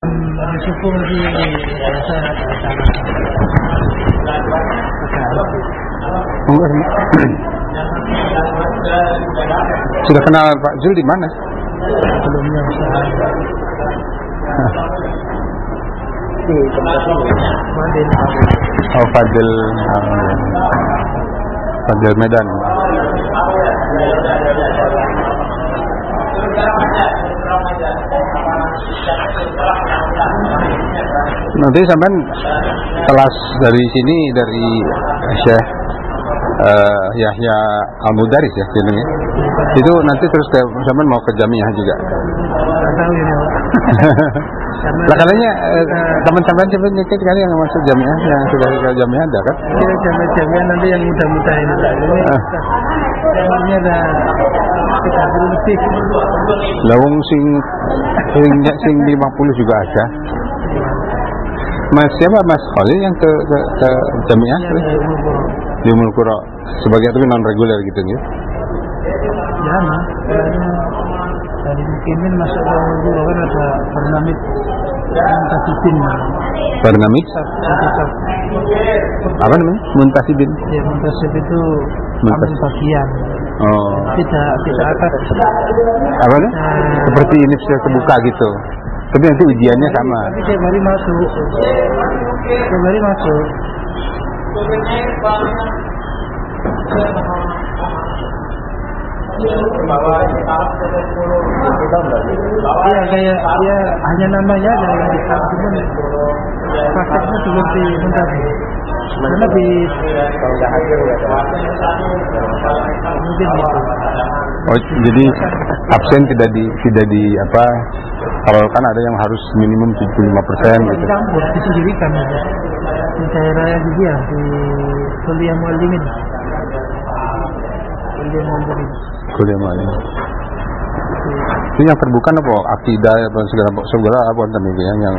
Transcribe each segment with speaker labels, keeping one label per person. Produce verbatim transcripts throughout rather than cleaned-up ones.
Speaker 1: bersyukur di desa
Speaker 2: Sudah kenal Pak Zul di mana?
Speaker 1: Sebelumnya usaha di tempat Madin.
Speaker 2: Oh, Fadil Fadil Medan. Nanti sampean kelas dari sini dari Syekh uh, Yahya Al-Mudaris ya jadinya. Itu nanti terus sampean mau ke Jamiah juga.
Speaker 1: Tahu ini Pak.
Speaker 2: Lah katanya eh, teman sampean sampean nyekit kali yang masuk Jamiah yang sudah ke Jamiah ada kan?
Speaker 1: Iya, Jamiah nanti yang muda-muda ini.
Speaker 2: Ah.
Speaker 1: Ini ada tiga puluh lebih.
Speaker 2: Lawung sing sing sing lima puluh juga ada. Mas siapa Mas Khalil yang ke ke, ke Jamiah?
Speaker 1: Iya,
Speaker 2: di Ummul Qura sebagai tapi non reguler gitu ya.
Speaker 1: Ya, nah, dari Mukimin masuk ke Ummul Qura kan ada Bernamid Muntasibin.
Speaker 2: Bernamid? Apa namanya? Muntasibin.
Speaker 1: Ya, Muntasib itu
Speaker 2: Muntas.
Speaker 1: ambil bagian.
Speaker 2: Oh.
Speaker 1: Tidak tidak akad.
Speaker 2: Apa nih? Uh, Seperti ini sudah terbuka gitu. Tapi nanti ujiannya sama.
Speaker 1: Tapi tiap hari masuk. Tiap hari masuk. Iya kayak dia hanya namanya ada yang dikasih cuman prakteknya seperti Muntasib. Karena lebih kalau nggak hadir ya mungkin gitu.
Speaker 2: Oh jadi absen tidak di tidak di apa? Kalau kan ada yang harus minimum tujuh puluh lima persen gitu.
Speaker 1: Campur disendirikan ya. Di daerah yang dia di kuliah Muallimin. Kuliah Muallimin.
Speaker 2: Kuliah Muallimin. Itu yang terbuka apa? Akidah apa segala segala apa namanya yang yang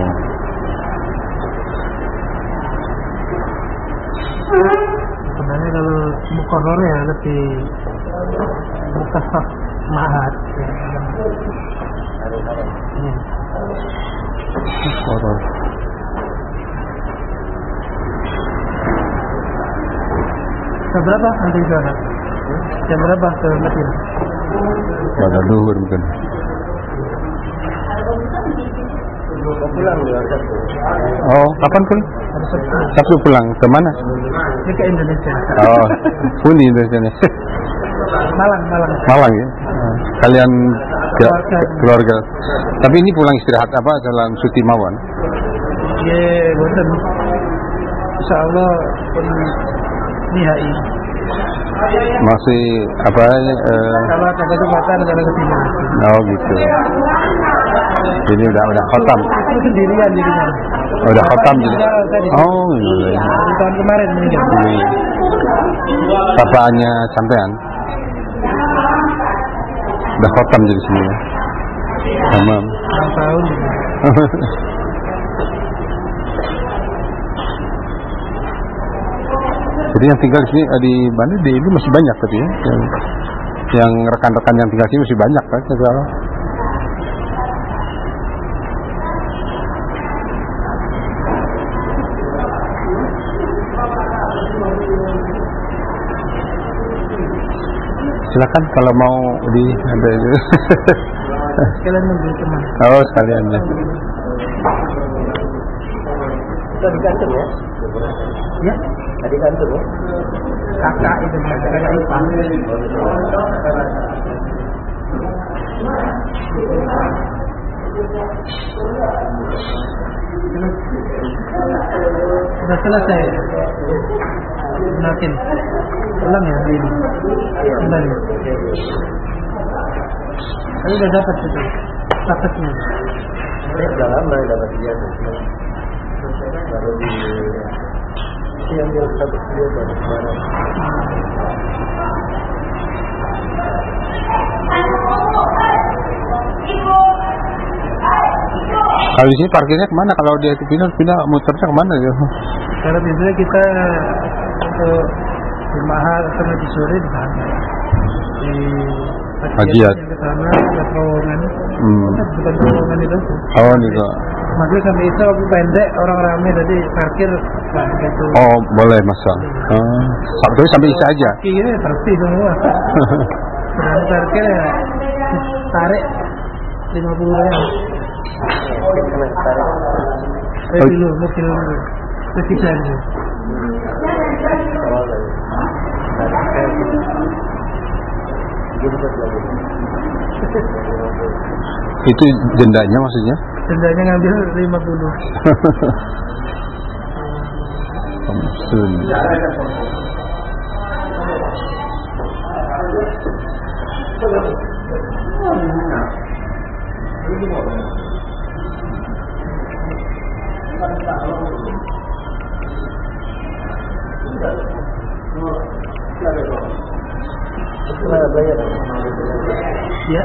Speaker 1: sebenarnya kalau mukoror ya lebih muktasab mahat ya. Ya.
Speaker 2: Mukoror.
Speaker 1: Jam berapa nanti di sana? Jam berapa ke Madinah?
Speaker 2: Pada duhur mungkin. Oh, kapan pun? Sabtu pulang. Ke mana?
Speaker 1: Ini ke Indonesia.
Speaker 2: Oh, pun di Indonesia.
Speaker 1: Malang, Malang.
Speaker 2: Malang ya. Kalian ke,
Speaker 1: Keluarga.
Speaker 2: keluarga. Tapi ini pulang istirahat apa dalam cuti mawon?
Speaker 1: Ya, bosan. Insyaallah pun nihai.
Speaker 2: Masih apa ya? Eh,
Speaker 1: Kalau ada kesempatan kalau ke sini.
Speaker 2: oh gitu. Jadi udah udah khotam.
Speaker 1: Itu sendirian di rumah.
Speaker 2: Oh, udah khotam jadi.
Speaker 1: Tadi.
Speaker 2: Oh iya.
Speaker 1: Di tahun kemarin meninggal.
Speaker 2: Ini bapaknya sampean. Udah khotam jadi sini ya. Tamam.
Speaker 1: enam tahun.
Speaker 2: Jadi yang tinggal di sini di mana di ini masih banyak tapi ya. Yang, yang rekan-rekan yang tinggal sini masih banyak kan segala. Silakan kalau mau di ada itu.
Speaker 1: Sekalian nunggu teman.
Speaker 2: Oh sekalian ya.
Speaker 1: Kita di kantor ya? Ya. Di kantor ya? Kakak itu kakak Ipang. Sudah selesai. Makin pulang ya hari ini. Kembali. Saya udah dapat itu dapatnya. Saya udah lama dapat dia. Baru di yang dia dapat dia dari kemarin.
Speaker 2: Kalau di sini parkirnya kemana? Kalau dia itu pindah, pindah muternya kemana ya?
Speaker 1: Karena biasanya kita untuk di mahal karena di sore di sana. Di
Speaker 2: Hajiat.
Speaker 1: Yang ke sana ada terowongan.
Speaker 2: Hmm.
Speaker 1: Bukan terowongan itu.
Speaker 2: Oh, nih kok.
Speaker 1: Maghrib sampai Isya waktu pendek, orang ramai tadi parkir nggak begitu.
Speaker 2: Oh, boleh masuk. Oh, Sabtu sampai Isya aja.
Speaker 1: Iya, pasti semua. Dan parkir ya tarik lima puluh ribu. Eh dulu, mobil dulu. Ketiga dulu.
Speaker 2: Itu dendanya maksudnya?
Speaker 1: Dendanya ngambil lima puluh.
Speaker 2: Samsun.
Speaker 1: Ya.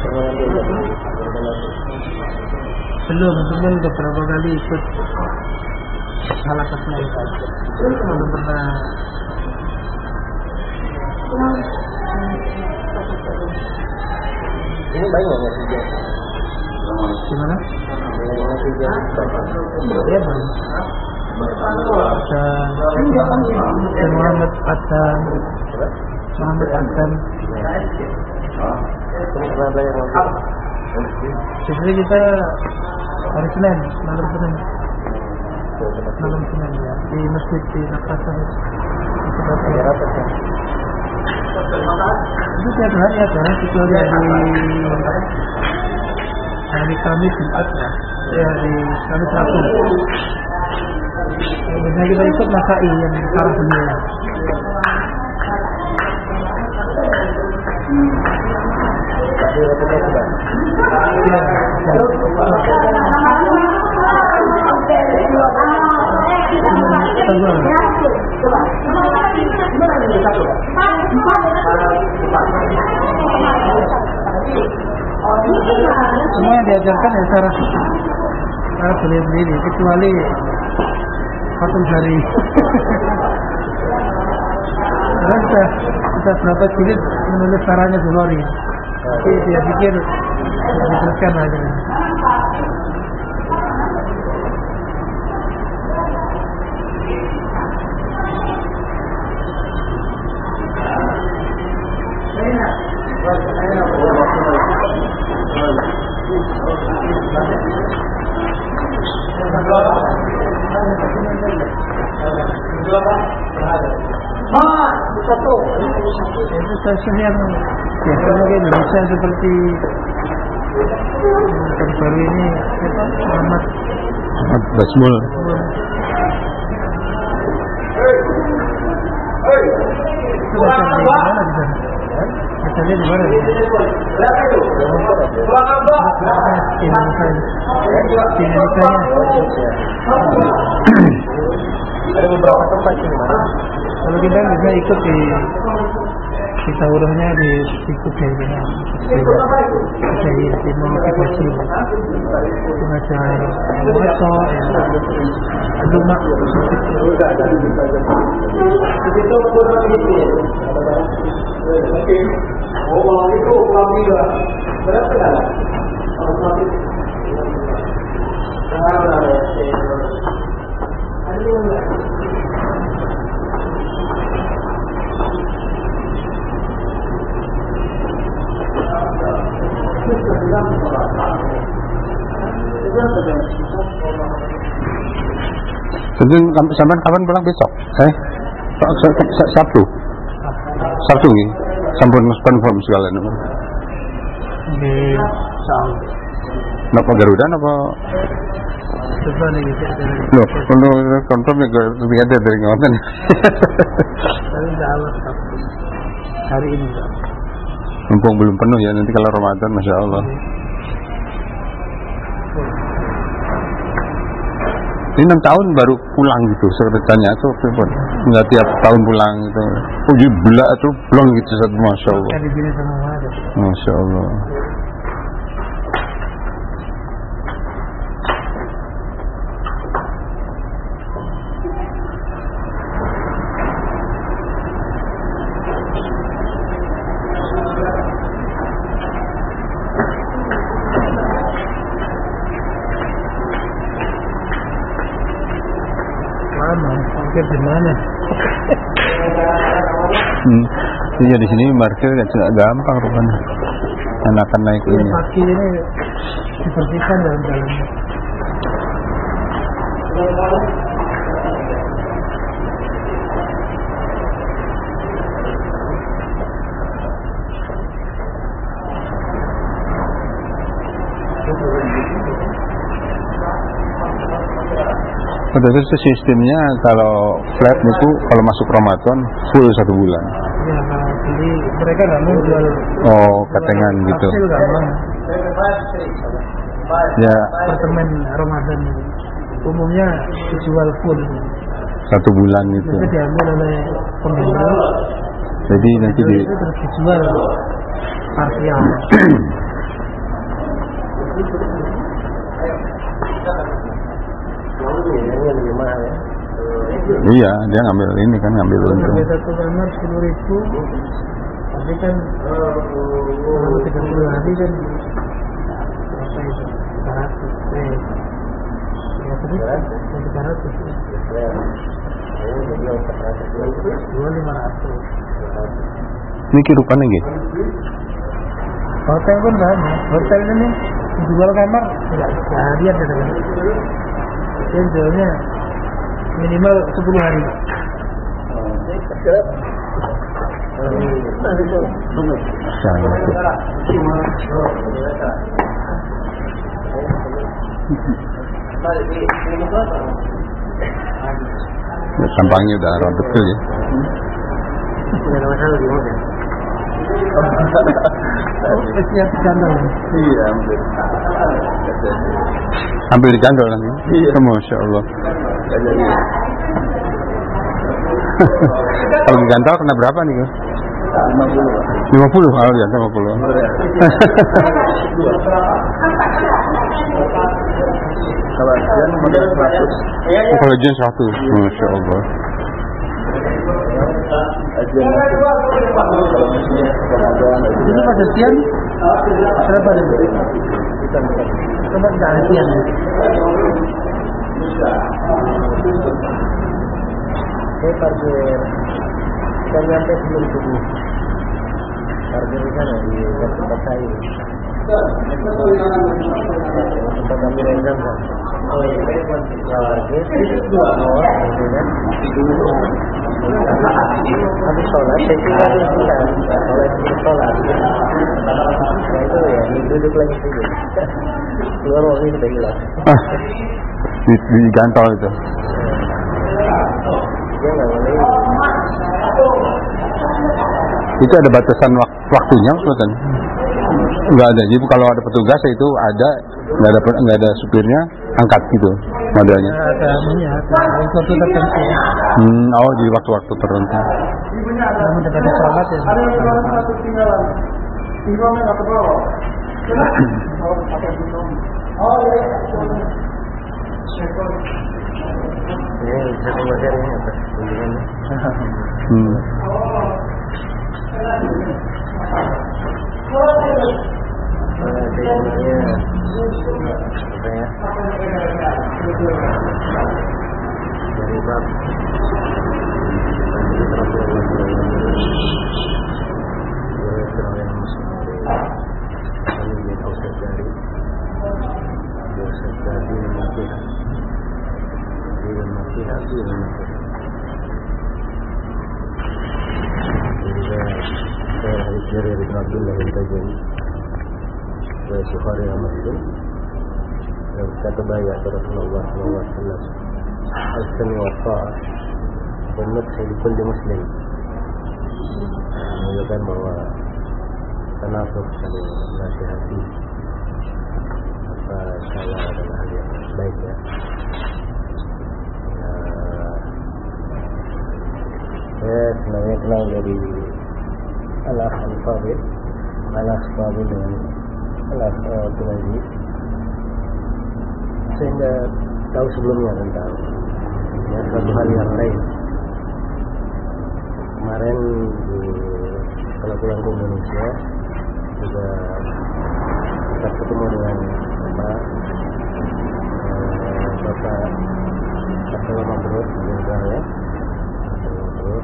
Speaker 1: Belum, belum beberapa kali ikut halakatnya itu. Belum pernah.
Speaker 3: Ini banyak nggak sih?
Speaker 1: Gimana? Ya banyak. Dan dan Muhammad Adam, Muhammad Adam. Jadi kita hari Senin, malam Senin, malam Senin ya di masjid di Nakasan. Itu tiap hari ada, kecuali hari hari Kamis Jumat ya, ya di Kamis Sabtu. Biasanya kita ikut Masai yang sekarang dunia. Semua yang diajarkan ya cara cara sendiri kecuali satu hari. Karena kita kita berapa jilid menulis caranya Bukhari. Tapi dia pikir diteruskan aja. Itu stasiun yang biasanya di Indonesia seperti terbaru ini Muhammad
Speaker 2: Muhammad Basmul.
Speaker 1: Itu baca di mana di sana? Bacanya di mana? Di Indonesia. Di Indonesia.
Speaker 3: Ada beberapa tempat di mana?
Speaker 1: Kalau kita bisa ikut di di tawurahnya di ikut di mana? Di di motivasi. Pengajar moto, rumah.
Speaker 3: Oh, kalau itu pulang juga berapa kan?
Speaker 2: Jadi sampai kapan pulang besok? Eh, Sabtu. Sabtu ini, sampun confirm segala nama.
Speaker 1: Di Saul.
Speaker 2: Napa Garuda apa?
Speaker 1: Coba nih kita.
Speaker 2: Loh, kalau confirm ya lebih ada dari ngawasan.
Speaker 1: Tapi nggak alat Sabtu. Hari ini nggak.
Speaker 2: Mumpung belum penuh ya, nanti kalau Ramadan, masya Allah. Ini enam tahun baru pulang gitu, sekretanya itu pun nggak tiap tahun pulang gitu. Oh jadi belak itu pulang gitu satu, masya Allah.
Speaker 1: Kan di sini semua ada.
Speaker 2: Masya Allah.
Speaker 1: lama, parkir di mana?
Speaker 2: Hmm. Iya di sini parkir agak gampang rupanya. Enakan naik
Speaker 1: Ini
Speaker 2: ini.
Speaker 1: parkir ini dibersihkan dalam dalamnya.
Speaker 2: Pada itu sistemnya kalau flat itu kalau masuk Ramadan full satu bulan.
Speaker 1: Ya kalau beli mereka nggak mau jual.
Speaker 2: Oh, katengan gitu.
Speaker 1: Hasil gampang.
Speaker 2: Ya
Speaker 1: Apartemen Ramadan ini umumnya dijual full.
Speaker 2: satu bulan itu.
Speaker 1: Itu diambil oleh pembeli.
Speaker 2: Jadi nanti di
Speaker 1: Itu terus dijual parsial.
Speaker 3: Ini lebih mahal ya.
Speaker 2: iya dia ngambil ini kan ngambil untung.
Speaker 1: Harga satu kamar sepuluh ribu, tapi kan selama tiga puluh hari kan berapa itu? Tiga ratus. Eh, ya tadi tiga ratus. Dua lima ratus.
Speaker 2: Ini kehidupannya gitu.
Speaker 1: Hotel pun sama. Hotel ini jual kamar nggak seharian kadang. Dia jualnya minimal sepuluh hari.
Speaker 2: Ya, sampangnya udah rontok tuh ya.
Speaker 3: Tidak ada masalah di mana?
Speaker 1: Setiap channel.
Speaker 3: Iya, hampir.
Speaker 2: Ambil di candol kan? Iya. Masya Allah. Kalau di candol kena berapa nih? lima puluh. Oh ya, lima puluh.
Speaker 3: Kalau jen model seratus.
Speaker 2: Kalau jen seratus. Masya Allah.
Speaker 3: Ajian kalau misalnya Ramadan
Speaker 1: Ini pada siang berapa nih?
Speaker 3: kita bukan
Speaker 1: Coba kita siang.
Speaker 3: saya parkir saya nyampe sebelum subuh parkir di sana di tempat saya tempat kami renggang kan parkir mau habis sholat saya tinggal di sana oleh sholat nah itu ya duduk lagi sini keluar wangi sudah hilang
Speaker 2: di, di candol itu.
Speaker 3: dia nggak boleh
Speaker 2: Itu ada batasan wak waktunya, Sultan? Enggak ada. Jadi kalau ada petugas itu ada, nggak ada nggak ada supirnya, angkat gitu modelnya.
Speaker 1: Ada punya, ada waktu tertentu.
Speaker 2: Hmm, oh di waktu-waktu tertentu.
Speaker 1: Namun ketika sholat ya.
Speaker 3: ini satu materi ini apa kunjungannya
Speaker 2: Hmm.
Speaker 3: dari bab dari Ibn Abdullah bin Tajani dari Bukhari dan Muslim yang kata bayat Rasulullah sallallahu alaihi wasallam al-sami wa ta'ah dan nutsi di kulli muslim menunjukkan bahwa tanasuk saling nasihati apa salah adalah hal yang baik ya. Saya sebenarnya kenal dari Al-Akh Al-Fadil Al-Akh Fadil dengan Al-Akh Abdul Aziz sehingga tahu sebelumnya tentang ya, suatu hal yang lain. Kemarin di, kalau pulang ke Indonesia juga kita ketemu dengan apa, eh, Bapak Bapak mabrur juga ya. Mabrur.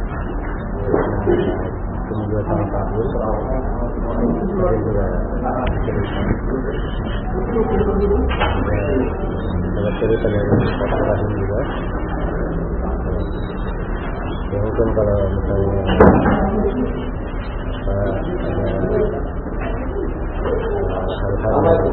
Speaker 3: Cuma dua tahun kabur. Saya juga cerita. Ada cerita dari Pak Rahim juga. Ya mungkin kalau misalnya apa ada hal-hal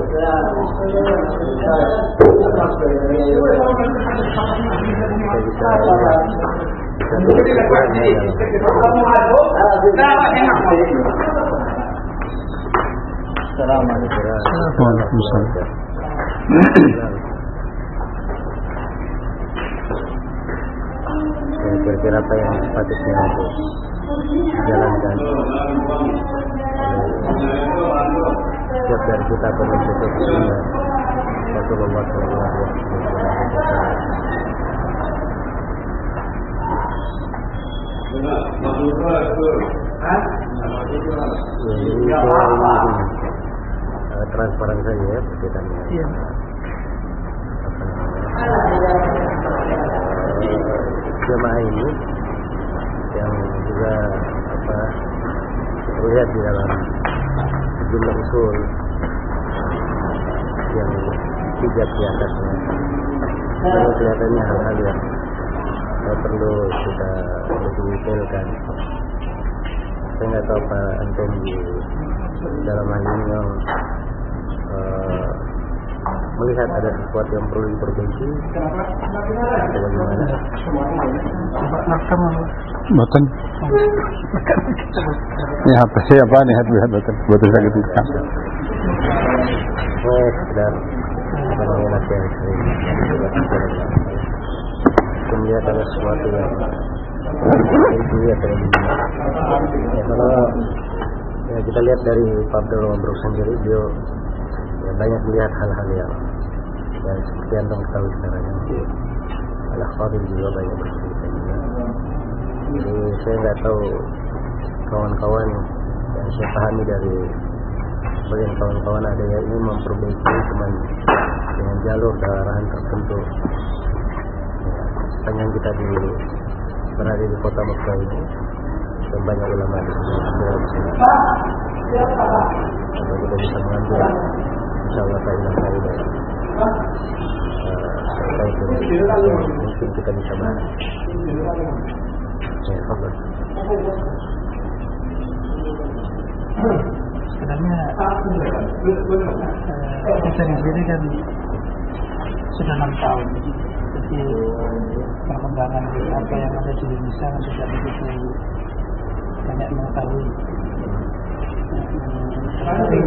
Speaker 3: kira-kira apa yang sepatutnya untuk dijalankan setiap dari kita berbentuk sunnah Rasulullah shallallahu alaihi wasallam. Transparan saja ya perbedaannya.
Speaker 1: Iya.
Speaker 3: Jemaah ini yang juga apa terlihat di dalam sejumlah usul yang tiga di atasnya, kalau kelihatannya hal-hal yang uh, perlu kita lebih detailkan. Saya nggak tahu apa antum di dalam hal ini yang uh, melihat ada sesuatu yang perlu diperbaiki atau bagaimana?
Speaker 1: Nakam
Speaker 2: Betul. Ini H P saya apa nih? Lihat betul. Betul saya ketika.
Speaker 3: Oh, sekedar apa namanya latihan sering. Kemudian ada sesuatu yang itu ya atau ya, kalau ya, kita lihat dari Pak Abdul Mabrur sendiri, dia ya, banyak melihat hal-hal yang yang seperti yang tahu sekarang ini. Al-Khadir juga banyak bercerita juga. Jadi saya nggak tahu kawan-kawan yang saya pahami dari bagian kawan-kawan ada yang ingin memperbaiki cuman dengan jalur dan arahan tertentu. Ya, sepanjang kita di berada di kota Mekah ini dan banyak ulama di sini yang bisa kalau kita bisa mengambil insyaallah kaidah kaidah terkait dengan yang mungkin kita bisa bahas. Ya, apa?
Speaker 1: Sebenarnya kita sendiri kan sudah enam tahun, jadi perkembangan apa yang ada di Indonesia kan sudah begitu banyak mengetahui. Tapi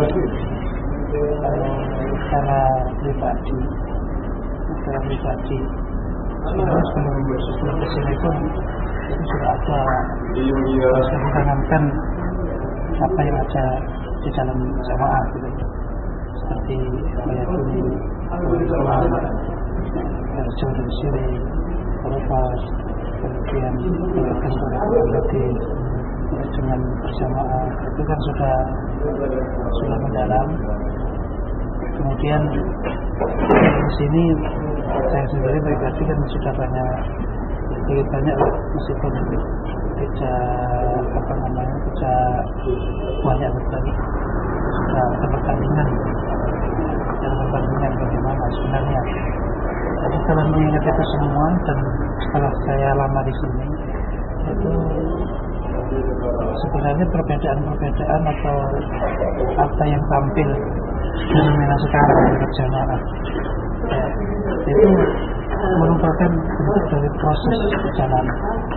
Speaker 1: secara pribadi, secara pribadi, sebelum sebelum kesini pun itu sudah ada bisa menanamkan apa yang ada di dalam jamaah gitu, seperti meyakini Islam, Rasul dan Syiri, Al-Fas, kemudian melakukan sholat berarti dengan berjamaah itu kan sudah sudah mendalam. Kemudian di sini saya sendiri pribadi kan sudah banyak lebih banyak meskipun tidak apa namanya tidak banyak berbagi, sudah ada perbandingan dan perbandingan bagaimana sebenarnya. Jadi setelah mengingat itu semua dan setelah saya lama di sini, itu sebenarnya perbedaan-perbedaan atau apa yang tampil fenomena sekarang di berjamaah ya, itu merupakan bentuk dari proses perjalanan.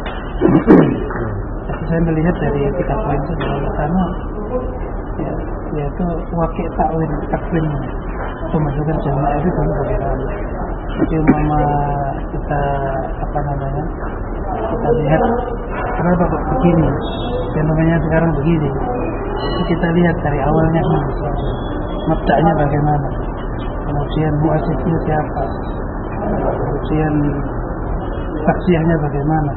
Speaker 1: Jadi saya melihat dari tiga poin itu, yang pertama ya, yaitu wakil takwin takwin pembentukan jamaah itu kan bagaimana. Jadi umpama kita apa namanya kita lihat kenapa kok begini, fenomena sekarang begini, jadi kita lihat dari awalnya mabda'nya bagaimana, kemudian muasisnya siapa, kemudian taksiahnya bagaimana.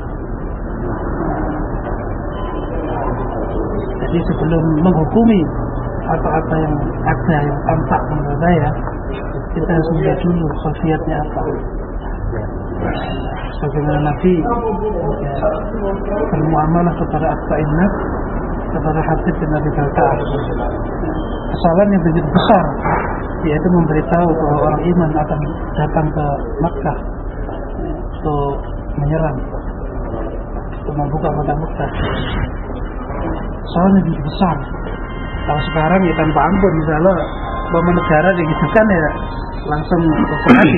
Speaker 1: Jadi sebelum menghukumi apa-apa yang ada yang tampak menurut saya, kita harus melihat dulu khilafiyatnya apa. Sebagaimana Nabi ya, bermuamalah kepada Atba'in Nas, kepada Hatib bin Abi Balta'ah. Kesalahan yang begitu besar, yaitu memberitahu bahwa orang iman akan datang ke Makkah untuk menyerang, untuk membuka kota Makkah. Kesalahan yang begitu besar. Kalau sekarang ya tanpa ampun, misalnya bahwa negara digitukan ya langsung operasi.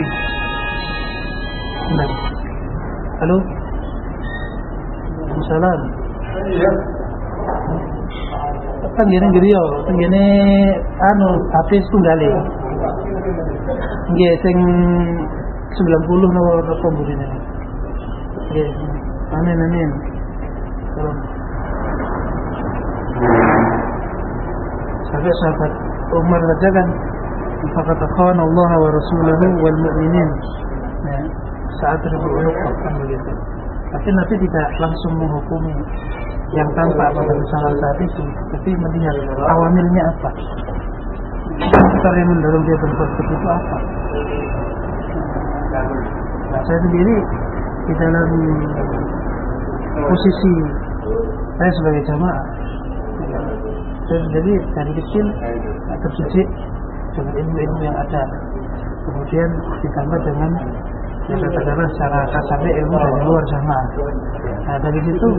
Speaker 1: Nah. Halo. Assalamualaikum. Iya. Kan gini gini yo, gini anu habis tunggale. Nggih sing sembilan puluh nomor pembudine. Nggih, amin amin. Sampai sahabat Umar saja kan, faqad khana Allah wa Rasuluhu wal mu'minin. Ya, saat tersebut kan begitu. Tapi Nabi tidak langsung menghukumi yang tampak pada kesalahan saat itu, tapi melihat awamilnya apa, faktor yang mendorong dia berbuat seperti itu apa. Nah, saya sendiri di dalam posisi saya sebagai jamaah, saya sendiri dari kecil terdidik dengan ilmu-ilmu yang ada, kemudian ditambah dengan ya katakanlah secara kasarnya ilmu dari luar jamaah. Nah dari situ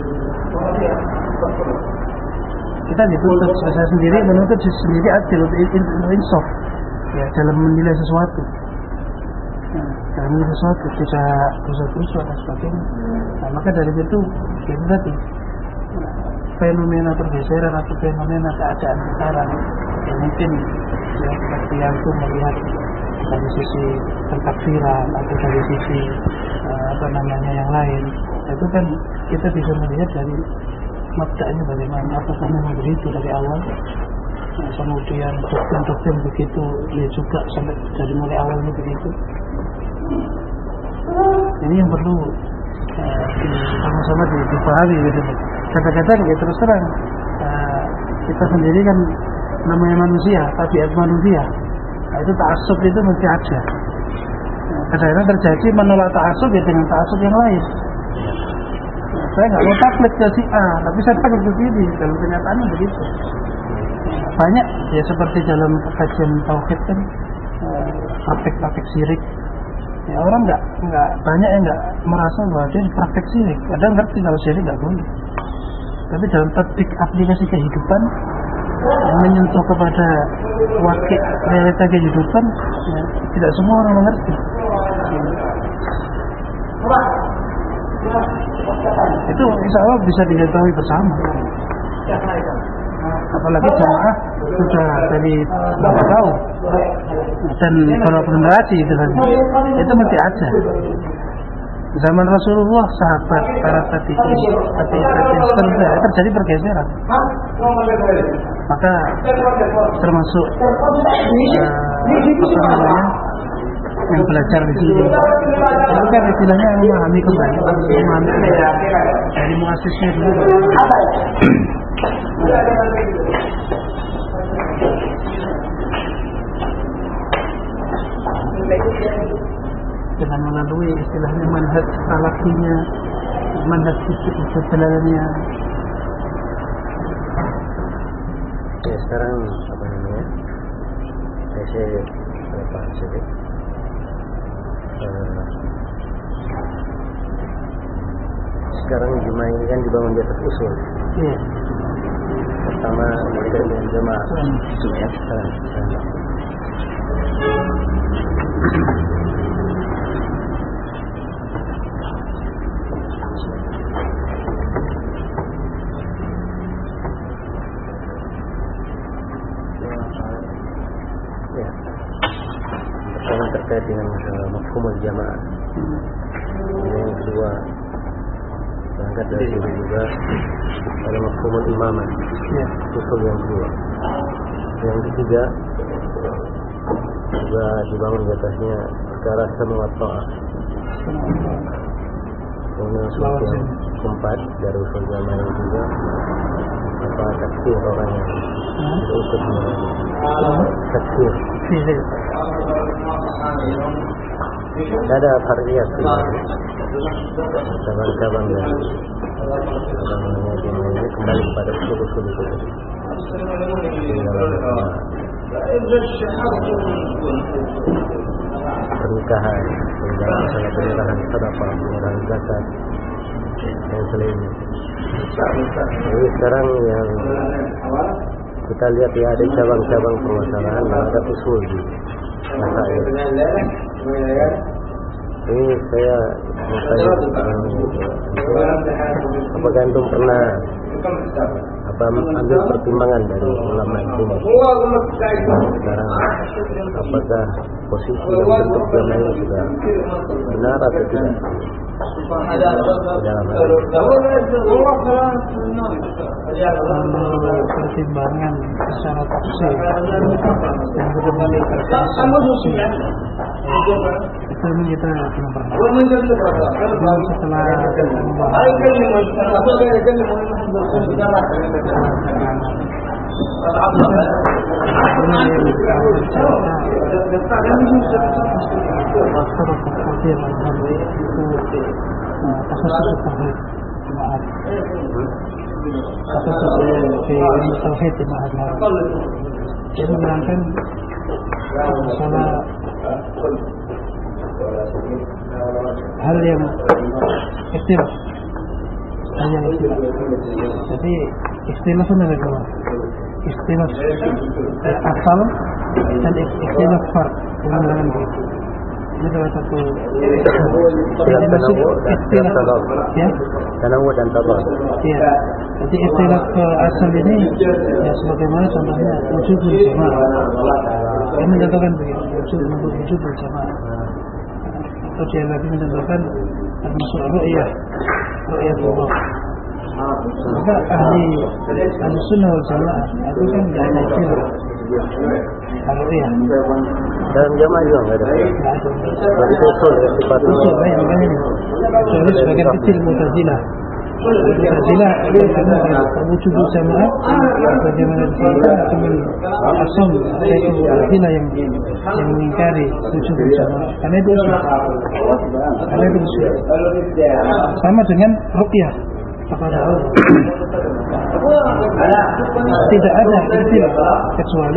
Speaker 1: kita dituntut, saya sendiri menuntut sendiri adil untuk insaf ya dalam menilai sesuatu. Nah, dalam menilai sesuatu tidak dosa-dosa dan sebagainya. Nah, maka dari situ itu tadi fenomena pergeseran atau fenomena keadaan sekarang yang mungkin ya, seperti yang itu melihat dari sisi pentakfiran atau dari sisi uh, apa namanya yang lain, itu kan kita bisa melihat dari mabda'nya bagaimana, apakah memang begitu dari awal. Nah, kemudian doktrin-doktrin begitu ya juga sampai dari mulai awalnya begitu. Ini yang perlu uh, sama-sama dipahami gitu. Kadang-kadang ya terus terang uh, kita sendiri kan namanya manusia, tabiat manusia. Nah, itu ta'assub itu mesti ada. Nah, kadang-kadang terjadi menolak ta'assub ya dengan ta'assub yang lain. Nah, saya nggak mau taklid ke si A, tapi saya taklid ke sini. Dalam kenyataannya begitu. Nah, banyak ya seperti dalam kajian tauhid kan eh, praktek-praktek syirik. Ya, orang nggak nggak banyak yang nggak merasa bahwa dia praktek syirik. Kadang ngerti kalau syirik nggak boleh. Tapi dalam praktik aplikasi kehidupan yang menyentuh kepada wakil realita kehidupan ya, tidak semua orang mengerti ya. Itu insya Allah bisa diketahui bersama, apalagi jamaah sudah dari berapa tahun dan beberapa generasi itu tadi itu mesti ada. Zaman Rasulullah, sahabat, para tabi'in, tabi'in seterusnya terjadi pergeseran. Maka termasuk uh, apa namanya yang belajar di sini, itu kan istilahnya memahami kembali, memahami dari muasisnya dulu. Dengan melalui istilahnya manhaj salafinya, manhaj istidlalnya.
Speaker 3: Ya sekarang apa namanya? Saya saya berapa sedikit. Uh, sekarang jemaah ini kan dibangun di atas usul.
Speaker 1: Iya.
Speaker 3: Pertama mereka dengan jemaah. Ya. Terkait dengan masalah mafhumul jamaah. Yang kedua, berangkat dari situ juga ada mafhumul imamah, ya, usul yang kedua. Yang ketiga juga dibangun di atasnya perkara sama wa ta'ah. Kemudian usul yang keempat dari usul jamaah yang juga apa takfir orang yang tidak ikut mengenai takfir. ada variasi cabang-cabang dari apa namanya ini kembali kepada usul-usul itu. Pernikahan, dalam masalah pernikahan sedekah, pernikahan zakat, dan selainnya. Jadi sekarang yang kita lihat ya ada cabang-cabang permasalahan yang ada usul di masalah. Ini saya mau tanya, apakah antum pernah apa ambil pertimbangan dari ulama itu? Sekarang apakah posisi yang bentuk jamaah ini sudah benar atau tidak? Dalam hal
Speaker 1: pertimbangan secara tafsir yang benar-benar itu ini kita belum pernah. Belum setelah tauhid dia menerangkan masalah hal yang istilah hal yang istilah jadi istilah itu ada dua istilah asal dan istilah fard yang menerangkan begitu. Ini adalah satu istilah ya
Speaker 3: tanawu dan tabah.
Speaker 1: Iya. Jadi istilah asal ini ya sebagaimana contohnya wujudul jamaah. Ini mencontohkan begitu wujud wujudul jamaah. Atau dia lagi mencontohkan termasuk ru'yah ru'yatullah. Maka ahli ahli sunnah wal jamaah itu kan tidak ada istilah ru'yah.
Speaker 3: Dalam jamaah juga nggak ada. Berarti usul ya sifat
Speaker 1: usul ya makanya ini sebagian kecil Mu'tazilah. Mu'tazilah wujud jamaah bagaimana disebutkan cuma asal yaitu Mu'tazilah yang yang mengingkari wujud jamaah karena itu usul karena itu usul sama dengan ruqyah kepada Allah. Tidak ada istilah kecuali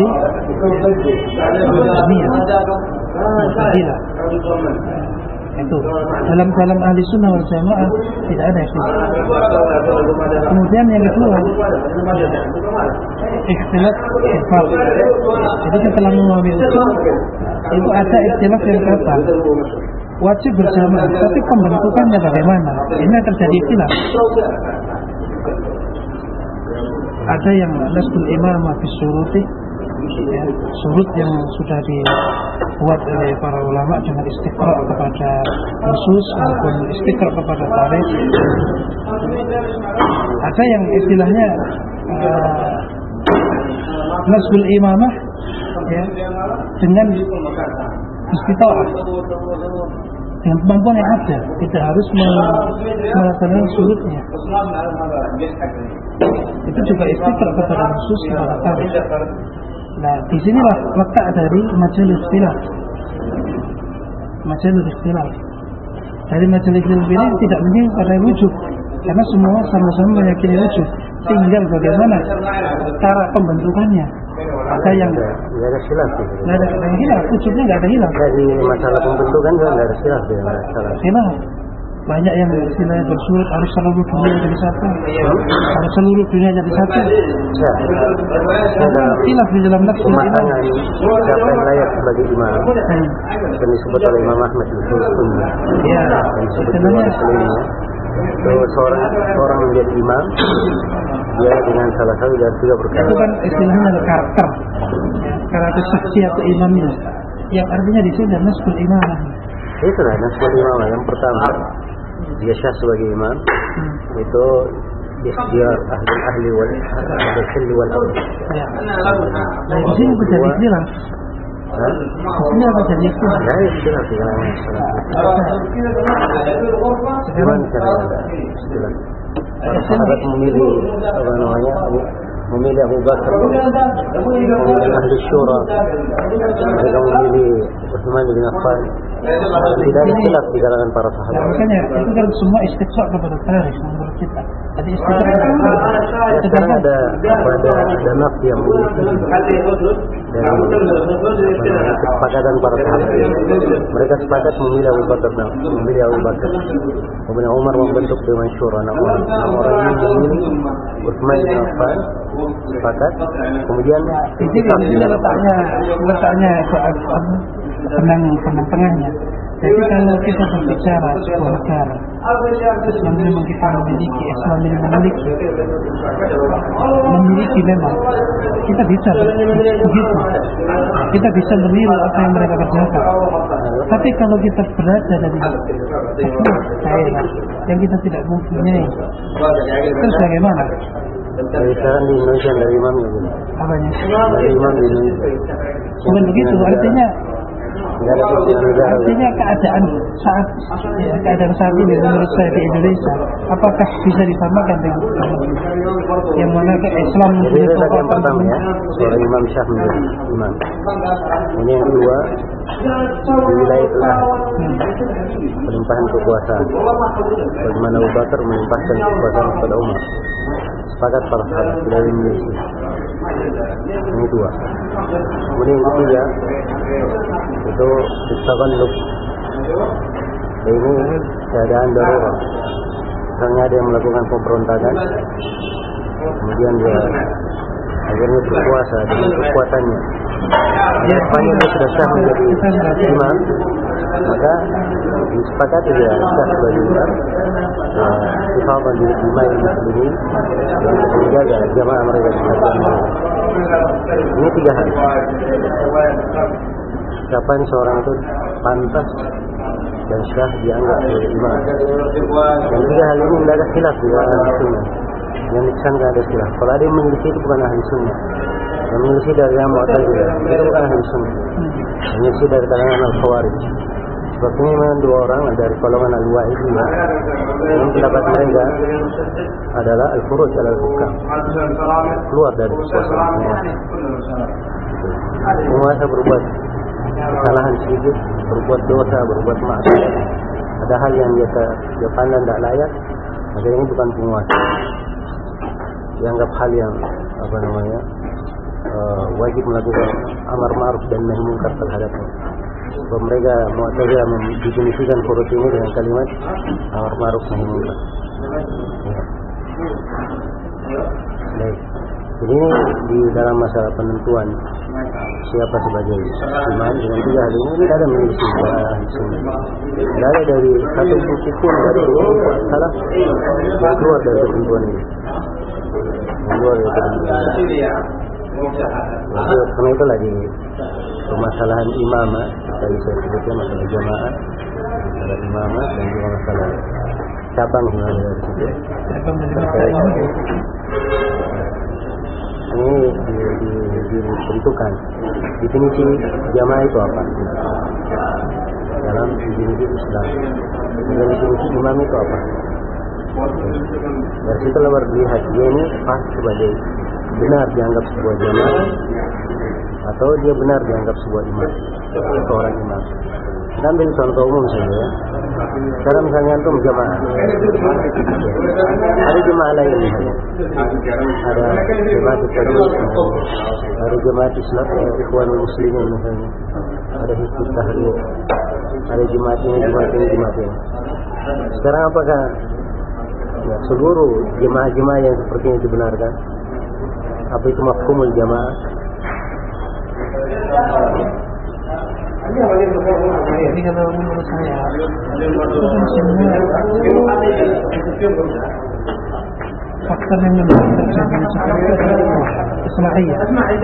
Speaker 1: dunia Mu'tazilah. Itu dalam dalam ahli sunnah wal jamaah tidak ada istilah. Kemudian yang kedua istilah sifat. Jadi setelah memahami itu itu ada istilah yang kata wajib berjamaah, tapi pembentukannya bagaimana? Ini yang terjadi istilah. Ada yang nasbul imamah bisyuruti, ya, surut yang sudah dibuat oleh para ulama dengan istiqra kepada nusus maupun istiqra kepada tarikh. Ada yang istilahnya uh, nasbul imamah, ya, dengan istita'ah, dengan kemampuan yang ada, tidak harus melaksanakan surutnya. Itu juga istiqra kepada nusus kepada tarikh. Nah, disinilah letak dari majelis ikhtilaf. Majelis ikhtilaf. Dari majelis ikhtilaf ini tidak mungkin pada wujud, karena semua sama-sama meyakini wujud. Tinggal bagaimana cara pembentukannya. Ada yang
Speaker 3: nggak ada khilaf.
Speaker 1: Nggak ada yang hilang, wujudnya nggak ada hilang.
Speaker 3: Jadi masalah pembentukan juga nggak ada khilaf ya masalah.
Speaker 1: Khilaf. Banyak yang istilahnya bersurut harus seluruh dunia jadi satu, harus seluruh dunia jadi satu.
Speaker 3: Ya.
Speaker 1: Ada khilaf di dalam nafsu
Speaker 3: pemasangan siapa yang layak sebagai imam.
Speaker 1: Hmm.
Speaker 3: Dan disebut oleh Imam Ahmad itu sunnah.
Speaker 1: Ya,
Speaker 3: dan disebut oleh selainnya. So, seorang orang menjadi imam, dia dengan salah satu dan juga berkata.
Speaker 1: Itu kan istilahnya karakter, karakter syakhsiyat imamnya, yang artinya di sini adalah nasbul imamah.
Speaker 3: Itu lah nasbul imamah yang pertama. Dia syah sebagai imam, hmm. itu ikhtiar ahli ahli wal ahli kulli wal amr.
Speaker 1: Ya. Nah, di sini terjadi istilah.
Speaker 3: Hah?
Speaker 1: Ini apa jadi istilah?
Speaker 3: Ya, istilah istilah. Sekarang cara istilah. Sahabat memilih apa namanya? Memilih Abu Bakar, memilih ahli syura, mereka memilih Utsman bin Affan. Tidak ada khilaf di kalangan para
Speaker 1: Nah,
Speaker 3: sahabat.
Speaker 1: makanya itu kan semua istiqsa kepada tarikh menurut kita. Jadi istiqsa
Speaker 3: Ya, sekarang ada ada ada naf yang memiliki dari kesepakatan para sahabat. Mereka sepakat memilih Abu Bakar, memilih Abu Bakar. Kemudian Umar membentuk Dewan Syura, enam orang. Enam orang ini memilih Utsman bin Affan, sepakat. Kemudian
Speaker 1: Jadi ini letaknya letaknya penang penang tengahnya. Jadi kalau kita berbicara sebuah negara yang memang kita memiliki, Islam ini memiliki, memiliki memang kita bisa begitu, kita bisa meniru apa yang mereka kerjakan. Tapi kalau kita berada dari sebuah daerah yang kita tidak mempunyai, terus bagaimana?
Speaker 3: dari sekarang di Indonesia dari imam gitu.
Speaker 1: Apanya?
Speaker 3: Dari imam di Indonesia.
Speaker 1: Bukan begitu, artinya
Speaker 3: Tidak ada kecil negara.
Speaker 1: artinya keadaan saat ya, keadaan saat ini menurut saya di Indonesia, apakah bisa disamakan dengan yang mana ke Islam
Speaker 3: Jadi itu tadi yang pertama ya, seorang imam syah menjadi imam. Ini yang kedua, di wilayah telah pelimpahan kekuasaan. Bagaimana Abu Bakar melimpahkan kekuasaan kepada Umar. Sepakat para sahabat tidak dimiliki. Ini dua. Kemudian yang ketiga, itu ditaballuk. Ini keadaan darurat. Misalnya ada yang melakukan pemberontakan, kemudian dia akhirnya berkuasa dengan kekuatannya. Dia sepanjang dia sudah sah menjadi imam, maka disepakati dia sah sebagai imam. Sifat di imam ini dan menjaga jamaah mereka sebagai. Ini tiga hal. Kapan seorang itu pantas dan syah dianggap sebagai imam. Dan tiga hal ini tidak ada khilaf di dalam sunnah. Yang disangka ada khilaf. Kalau ada yang memiliki itu bukan ahli sunnah. Yang memiliki dari yang Mu'tazilah itu bukan ahli sunnah. Yang memiliki dari kalangan Al-Khawarij. Sebab ini memang dua orang dari golongan Al-Wa'idiyah yang pendapat mereka adalah Al-Khuruj al-Hukam, keluar dari kekuasaan penguasa. Penguasa berbuat kesalahan sedikit, berbuat dosa, berbuat maksiat, ada hal yang dia, dia pandang tidak layak, maka ini bukan penguasa. Dianggap hal yang apa namanya uh, wajib melakukan amar ma'ruf dan nahi munkar terhadapnya. Sebab mereka Mu'tazilah mendefinisikan khurut ini dengan kalimat amar ma'ruf nahi munkar. Ya. Baik. Jadi ini di dalam masalah penentuan siapa sebagai imam dengan tiga hal ini tidak ada memiliki tidak ada dari satu bukti pun dari salah keluar dari ketentuan ini. Keluar dari ketentuan ini. Karena itulah di permasalahan imamah tadi saya sebutkan masalah jamaah, masalah imamah dan juga masalah cabang sebenarnya dari situ. Ini ditentukan definisi jamaah itu apa dalam definisi Islam, dan definisi imam itu apa. Dari situ baru dilihat dia ini pas sebagai benar dianggap sebuah jamaah atau dia benar dianggap sebuah imam, seorang imam. Kita ambil contoh umum saja ya. Sekarang misalnya antum jamaah, ada jemaah lain misalnya, ada jemaah Tabligh, ada jemaah Islam, Ikhwanul Muslimin misalnya, ada Hizbut Tahrir, ada jemaah ini, jemaah ini, jemaah ini. Sekarang apakah ya, seluruh jemaah-jemaah yang seperti ini dibenarkan? Apa itu mafhumul jamaah?
Speaker 1: Jadi kalau menurut saya itu kan semua faktor yang terjadi seperti itu Islahiyah.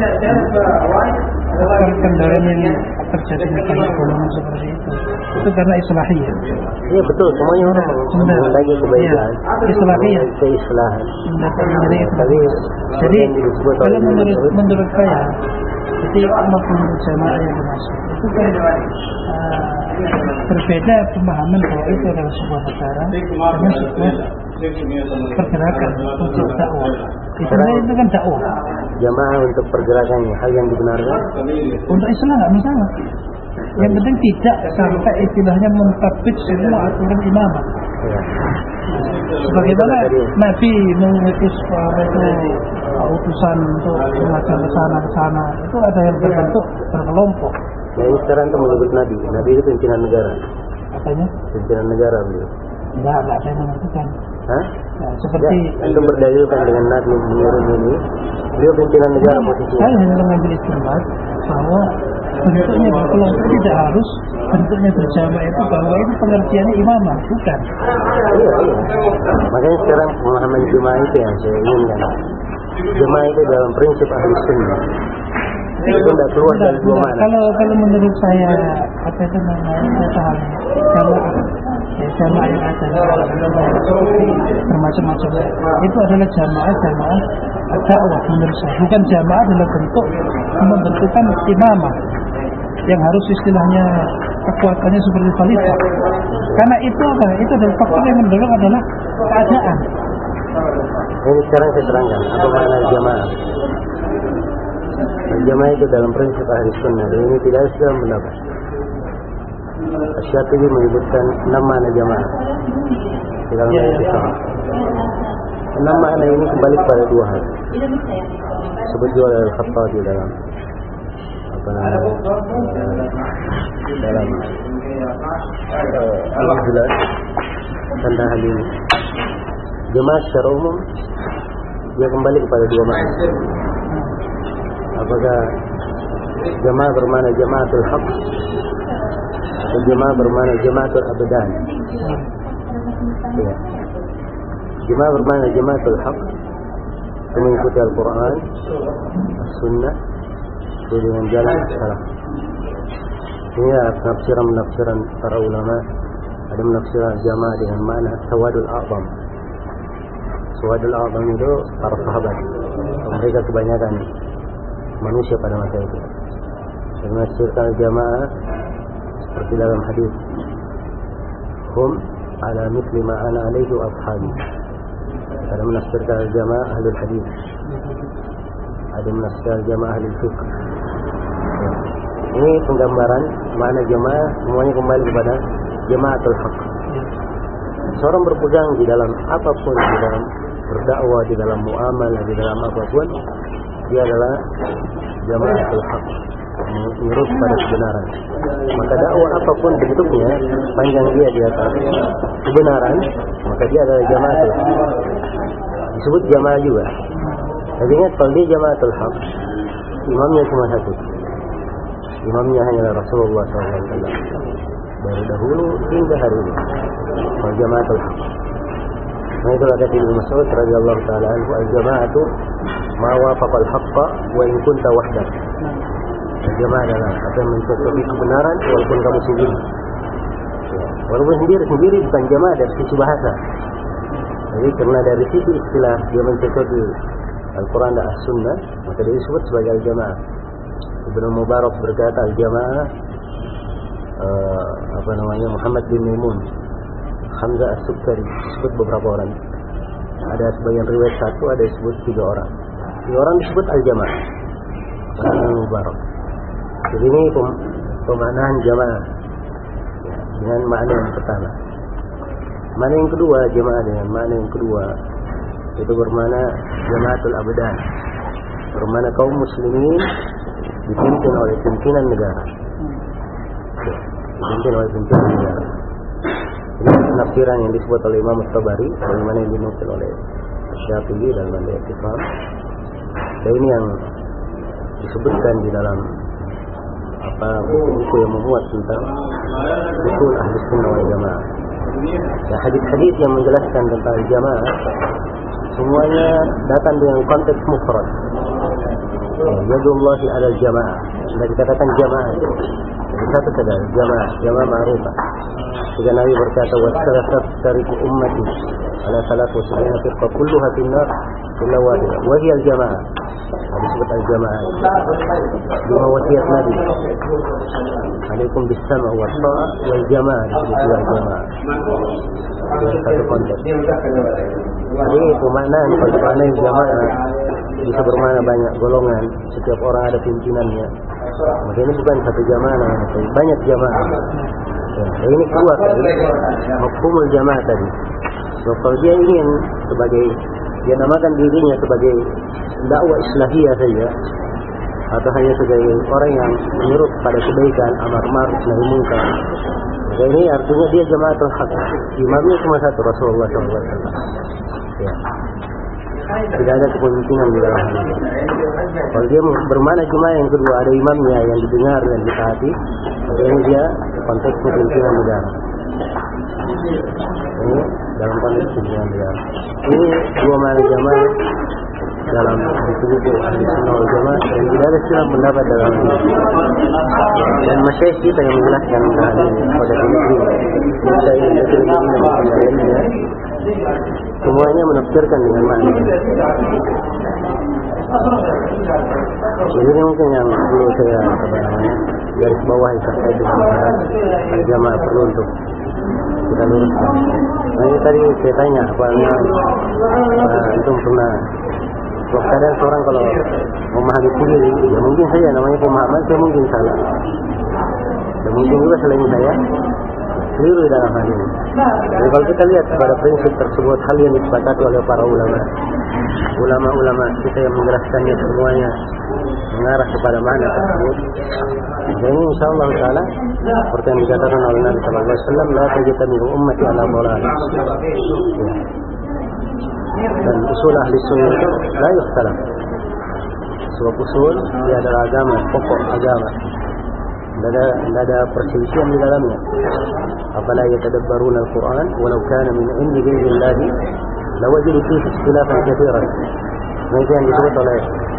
Speaker 1: Faktor kendaraan yang terjadi pada golongan seperti itu itu karena Islahiyah.
Speaker 3: Iya betul, semuanya orang menghendaki kebaikan,
Speaker 1: Islahiyah,
Speaker 3: keislahan.
Speaker 1: Tapi jadi kalau menurut menurut saya jadi mafhum jamaah yang dimaksud itu kan uh, berbeda pemahaman bahwa itu adalah sebuah negara dengan sebuah pergerakan untuk dakwah. Istilahnya itu kan dakwah.
Speaker 3: Jamaah untuk pergerakannya hal yang dibenarkan.
Speaker 1: Untuk Islam nggak masalah. Yang penting tidak sampai istilahnya mentabik semua aturan imamah.
Speaker 3: Ya.
Speaker 1: Sebagaimana Nabi mengutus apa itu utusan untuk mengajar ke sana ke sana, itu ada yang berbentuk berkelompok.
Speaker 3: Nah ini sekarang itu menyebut Nabi. Nabi itu pimpinan negara.
Speaker 1: Katanya?
Speaker 3: Pimpinan negara beliau.
Speaker 1: Enggak, enggak saya mengertikan.
Speaker 3: Hah?
Speaker 1: Ya, seperti
Speaker 3: ya, itu berdalilkan dengan Nabi menurun ini. Beliau pimpinan negara posisinya.
Speaker 1: Saya hanya mengambil istimbat bahwa bentuknya berkelompok tidak harus bentuknya berjamaah itu bahwa itu pengertiannya imamah, bukan.
Speaker 3: Iya, iya. Makanya sekarang pemahaman jemaah itu yang saya inginkan. Jemaah itu dalam prinsip ahli sunnah itu tidak keluar dari dua mana.
Speaker 1: Kalau kalau menurut saya apa itu namanya saya paham kalau ya, jamaah yang ada bermacam-macam itu adalah jamaah jamaah dakwah menurut saya, bukan jamaah dalam bentuk membentukkan imamah yang harus istilahnya kekuatannya seperti khalifah. Karena itu apa? Itu adalah faktor yang mendorong adalah keadaan.
Speaker 3: Ini sekarang saya terangkan apa makna jamaah. Jamaah itu dalam prinsip ahli sunnah dan ini tidak ada dalam pendapat. Asy-Syafi'i menyebutkan enam makna jamaah di dalam Islam. Enam makna ini kembali kepada dua hal. Sebut juga dari Al-Khattabi dalam apa namanya dalam Al-Jelas tentang hal ini. Jemaah secara umum dia kembali kepada dua makna. Apakah jemaah bermakna jamaatul haq atau jemaah bermakna jamaatul abadan? Ya. Jemaah bermakna jamaatul haq mengikuti Al-Quran, As-Sunnah, dengan jalan salaf. Ini penafsiran-penafsiran para ulama. Ada menafsiran jamaah dengan makna sawadul a'zam. Sawadul a'zam itu para sahabat. Mereka kebanyakan manusia pada masa itu. Dan menafsirkan jamaah seperti dalam hadis, hum ala mithli ma ana alaihi wa ashabi. Ada menafsirkan jamaah ahlul hadis. Ada menafsirkan jamaah ahlul fiqh. Ini penggambaran makna jamaah semuanya kembali kepada jamaatul haq. Seorang berpegang di dalam apapun, di dalam berdakwah, di dalam muamalah, di dalam apapun, dia adalah jamaatul haq, mengurus pada kebenaran. Maka dakwah apapun bentuknya, panjang dia di atas kebenaran, maka dia adalah jamaatul haq. Disebut jamaah juga. Tapi ingat, kalau dia jamaatul haq, imamnya cuma satu. Imamnya hanyalah Rasulullah shallallahu alaihi wasallam dari dahulu hingga hari ini. Kalau jamaatul haq. Nah itulah kata Ibnu Mas'ud radhiyallahu taala anhu, al-jamaatu ma wafaqa al-haqqa wa in kunta wahdak. Jamaah adalah apa yang mencocoki kebenaran walaupun kamu sendiri. Ya, walaupun sendiri sendiri bukan jamaah dari sisi bahasa. Jadi karena dari sisi istilah dia mencocoki Al-Quran dan As-Sunnah, maka dia disebut sebagai al-jamaah. Ibnu Mubarak berkata al-jamaah uh, apa namanya Muhammad bin Maimun, Hamzah As-Sukkari, disebut beberapa orang. Ada sebagian riwayat satu, ada disebut tiga orang. Tiga orang disebut al-jamaah. Ibnu Mubarak. Jadi ini pem- pemaknaan jamaah ya, dengan makna yang pertama. Makna yang kedua jamaah dengan makna yang kedua itu bermakna jamaatul abadan, bermakna kaum muslimin dipimpin oleh pimpinan negara, ya, dipimpin oleh pimpinan negara. Ini penafsiran yang disebut oleh Imam At-Tabari, bagaimana yang dinukil oleh Syafi'i dalam Al-I'tisam. Dan ini yang disebutkan di dalam apa buku-buku yang memuat tentang usul ahli sunnah wal jamaah. Ya, hadis-hadis yang menjelaskan tentang jamaah semuanya datang dengan konteks mufrad. Yadullahi ala jamaah. Sudah dikatakan jamaah. Jadi satu saja jamaah, jamaah ma'rufah. Jika Nabi berkata wassalafat tariku ummati ala salat wa sab'ina firqa kulluha finnar illa wahidah wa hiya al-jamaah. Disebut al-jamaah. Dua wasiat Nabi. Alaikum bis-sam'i was-tha'ah wal jamaah, disebut juga al-jamaah. Satu konteks. Jadi pemaknaan pemaknaan jamaah bisa bermakna banyak golongan, setiap orang ada pimpinannya. Maka ini bukan satu jamaah namanya, tapi banyak jamaah. Ya, ini keluar dari mafhumul jamaah tadi. So, kalau dia ingin sebagai, dia namakan dirinya sebagai dakwah islahiyah saja, atau hanya sebagai orang yang menyuruh pada kebaikan, amar ma'ruf nahi munkar, maka ini artinya dia jamaatul haq. Imamnya cuma satu, Rasulullah shallallahu alaihi wasallam. Ya. Tidak ada kepemimpinan di dalam hal ini. Kalau dia bermana jemaah yang kedua, ada imamnya yang didengar dan ditaati, maka ini dia konteks kepemimpinan negara. Ini dalam konteks kepemimpinan negara. Ini dua mana jemaah dalam buku-buku ahli sunnah wal jamaah, dan tidak ada silang pendapat dalam ini. Dan masyayikh kita yang menjelaskan hal ini pada negeri, masyayikh negeri ini dan semuanya menafsirkan dengan makna. Jadi ini mungkin yang perlu saya garis bawahi terkait dengan hal jamaah perlu untuk kita luruskan. Nah, ini tadi saya tanya apa antum pernah, kadang seorang kalau memahami sendiri, ya mungkin saya namanya pemahaman saya mungkin salah, dan mungkin juga selain saya keliru dalam hal ini. Jadi kalau kita lihat pada prinsip tersebut, hal yang disepakati oleh para ulama, ulama-ulama kita yang menjelaskannya semuanya mengarah kepada mana tersebut. Dan ini insyaallah taala seperti yang dikatakan oleh Nabi sallallahu alaihi wasallam, la tajtami'u ummati ala dhalalah. Dan usul ahli sunnah itu la yukhtalaf. Sebab usul dia adalah agama, pokok agama. Tidak ada, tidak ada perselisihan di dalamnya. Afala yatadabbaruna al-Quran walau kana min indi ghayrillah lawajadu fihi ikhtilafan katsiran. Itu yang disebut oleh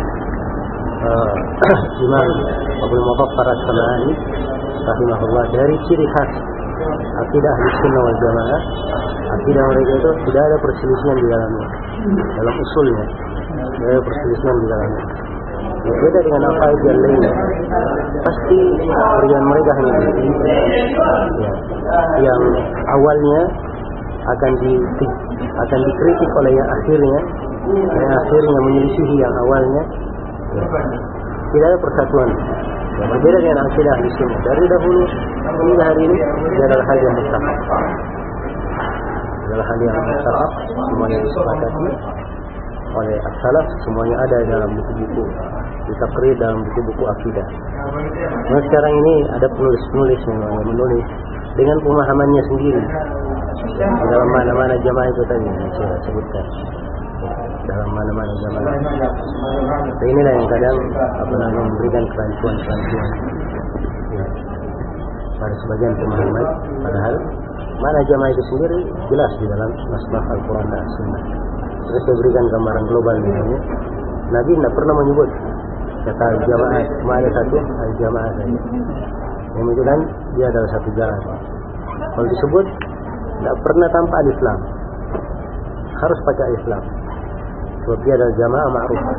Speaker 3: uh, Imam Abu Muzaffar As-Sam'ani rahimahullah, dari ciri khas akidah ahli sunnah wal jamaah, akidah mereka itu tidak ada perselisihan di dalamnya, dalam usulnya tidak ada perselisihan di dalamnya. Berbeda dengan apa yang lainnya, pasti perjalanan mereka hanya ini, ya, yang awalnya akan di akan dikritik oleh yang akhirnya, yang akhirnya menyelisihi yang awalnya. Ya, tidak ada persatuan. Ya, berbeda dengan akidah ahli sunnah dari dahulu hingga hari ini, ini adalah hal yang mustahab, adalah hal yang mustahab, semuanya disepakati oleh as-salaf, semuanya ada dalam buku-buku ditakrir, dalam buku-buku akidah. Nah, sekarang ini ada penulis-penulis yang menulis dengan pemahamannya sendiri di dalam mana-mana jamaah itu tadi yang saya sebutkan, dalam mana-mana jamaah. Nah, inilah yang kadang apa namanya memberikan kerancuan-kerancuan ya, pada sebagian pemahaman, padahal mana jamaah itu sendiri jelas di dalam naskah Al-Quran dan As-Sunnah. Terus saya berikan gambaran global misalnya, Nabi tidak pernah menyebut kata jamaah, cuma ada satu al-jamaah saja, yang menunjukkan dia adalah satu jalan. Kalau disebut tidak pernah tanpa al-Islam, harus pakai Islam, sebab dia adalah jamaah ma'rufah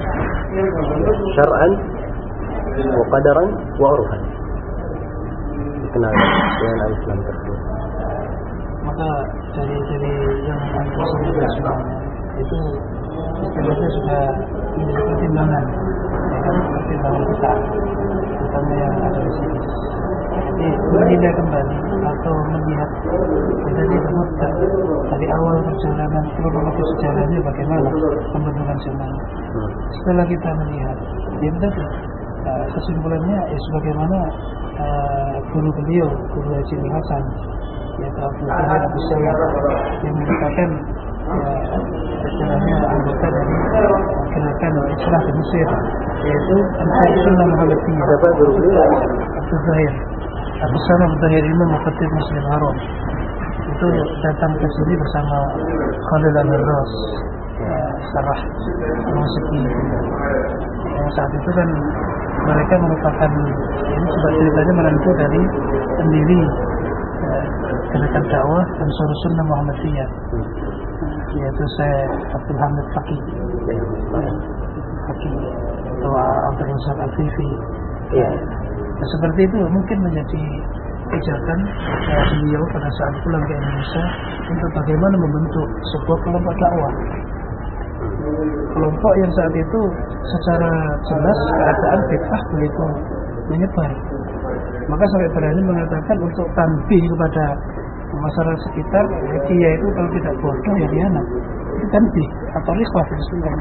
Speaker 3: syar'an wa qadaran wa urfan, dikenal dengan al-Islam tersebut.
Speaker 1: Maka dari dari yang Islam itu istilahnya sudah menjadi pertimbangan, ya kan, pertimbangan besar, terutama yang ada di sini. Jadi menilai kembali atau melihat dari sebutkan dari awal perjalanan kronologis sejarahnya bagaimana pembentukan jamaah. Setelah kita melihat, dia tadi uh, kesimpulannya ya sebagaimana uh, guru beliau, guru Haji Hasan, yaitu Abdul Qadir Abu Sayyid, yang merupakan ya, istilahnya anggota dari gerakan Islah di Mesir, yaitu Ansar Sunnah Muhammadiyah.
Speaker 3: Siapa guru beliau?
Speaker 1: Abdul Zahir Abu Salam Zahir Imam Mufattih Muslim Haram. Itu datang ke sini bersama Khalil Al-Ras, Sarah Musiki. Yang saat itu kan mereka merupakan, ini sebab ceritanya menentu dari pendiri gerakan dakwah Ansar Sunnah Muhammadiyah, yaitu saya Abdul Hamid Faqih, Faqih atau Abdul Razak Al-Fifi.
Speaker 3: Ya.
Speaker 1: Nah, seperti itu mungkin menjadi pijakan eh, beliau pada saat pulang ke Indonesia untuk bagaimana membentuk sebuah kelompok dakwah. kelompok yang saat itu secara jelas keadaan bid'ah begitu menyebar. Maka sampai berani mengatakan untuk tanbih kepada masyarakat sekitar, dia itu kalau tidak bodoh ya dia anak. Itu tanbih atau rikhwah Bismillah.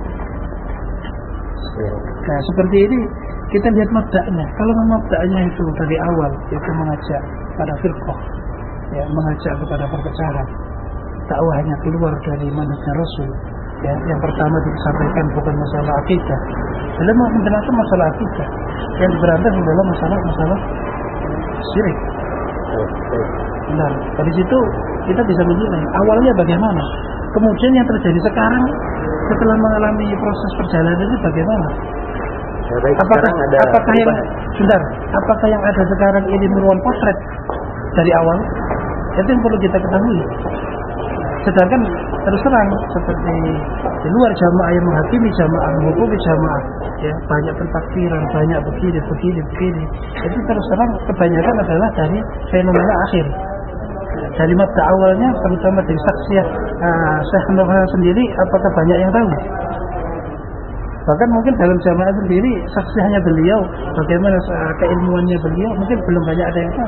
Speaker 1: Nah seperti ini kita lihat mabda'nya. Kalau mabda'nya itu dari awal itu mengajak pada firqah, ya, mengajak kepada perpecahan, dakwahnya keluar dari manhajnya Rasul. Ya, yang pertama disampaikan bukan masalah akidah. Beliau mau menjelaskan masalah akidah. Yang berantas adalah masalah-masalah syirik. Benar. Dari situ kita bisa menilai awalnya bagaimana, kemudian yang terjadi sekarang setelah mengalami proses perjalanan itu bagaimana.
Speaker 3: Ya, baik,
Speaker 1: apakah
Speaker 3: ada
Speaker 1: apakah yang sebentar, apakah yang ada sekarang ini merupakan potret dari awal? Itu yang perlu kita ketahui. Sedangkan terus terang seperti di luar jamaah yang menghakimi, jamaah menghukumi jamaah, ya banyak pentakfiran, banyak begini, begini, begini. Itu terus terang kebanyakan adalah dari fenomena akhir. Dari mabda awalnya, terutama dari saksiah uh, Syekh Nur sendiri, apakah banyak yang tahu? Bahkan mungkin dalam jamaah sendiri, saksiahnya beliau, bagaimana keilmuannya beliau, mungkin belum banyak ada yang tahu.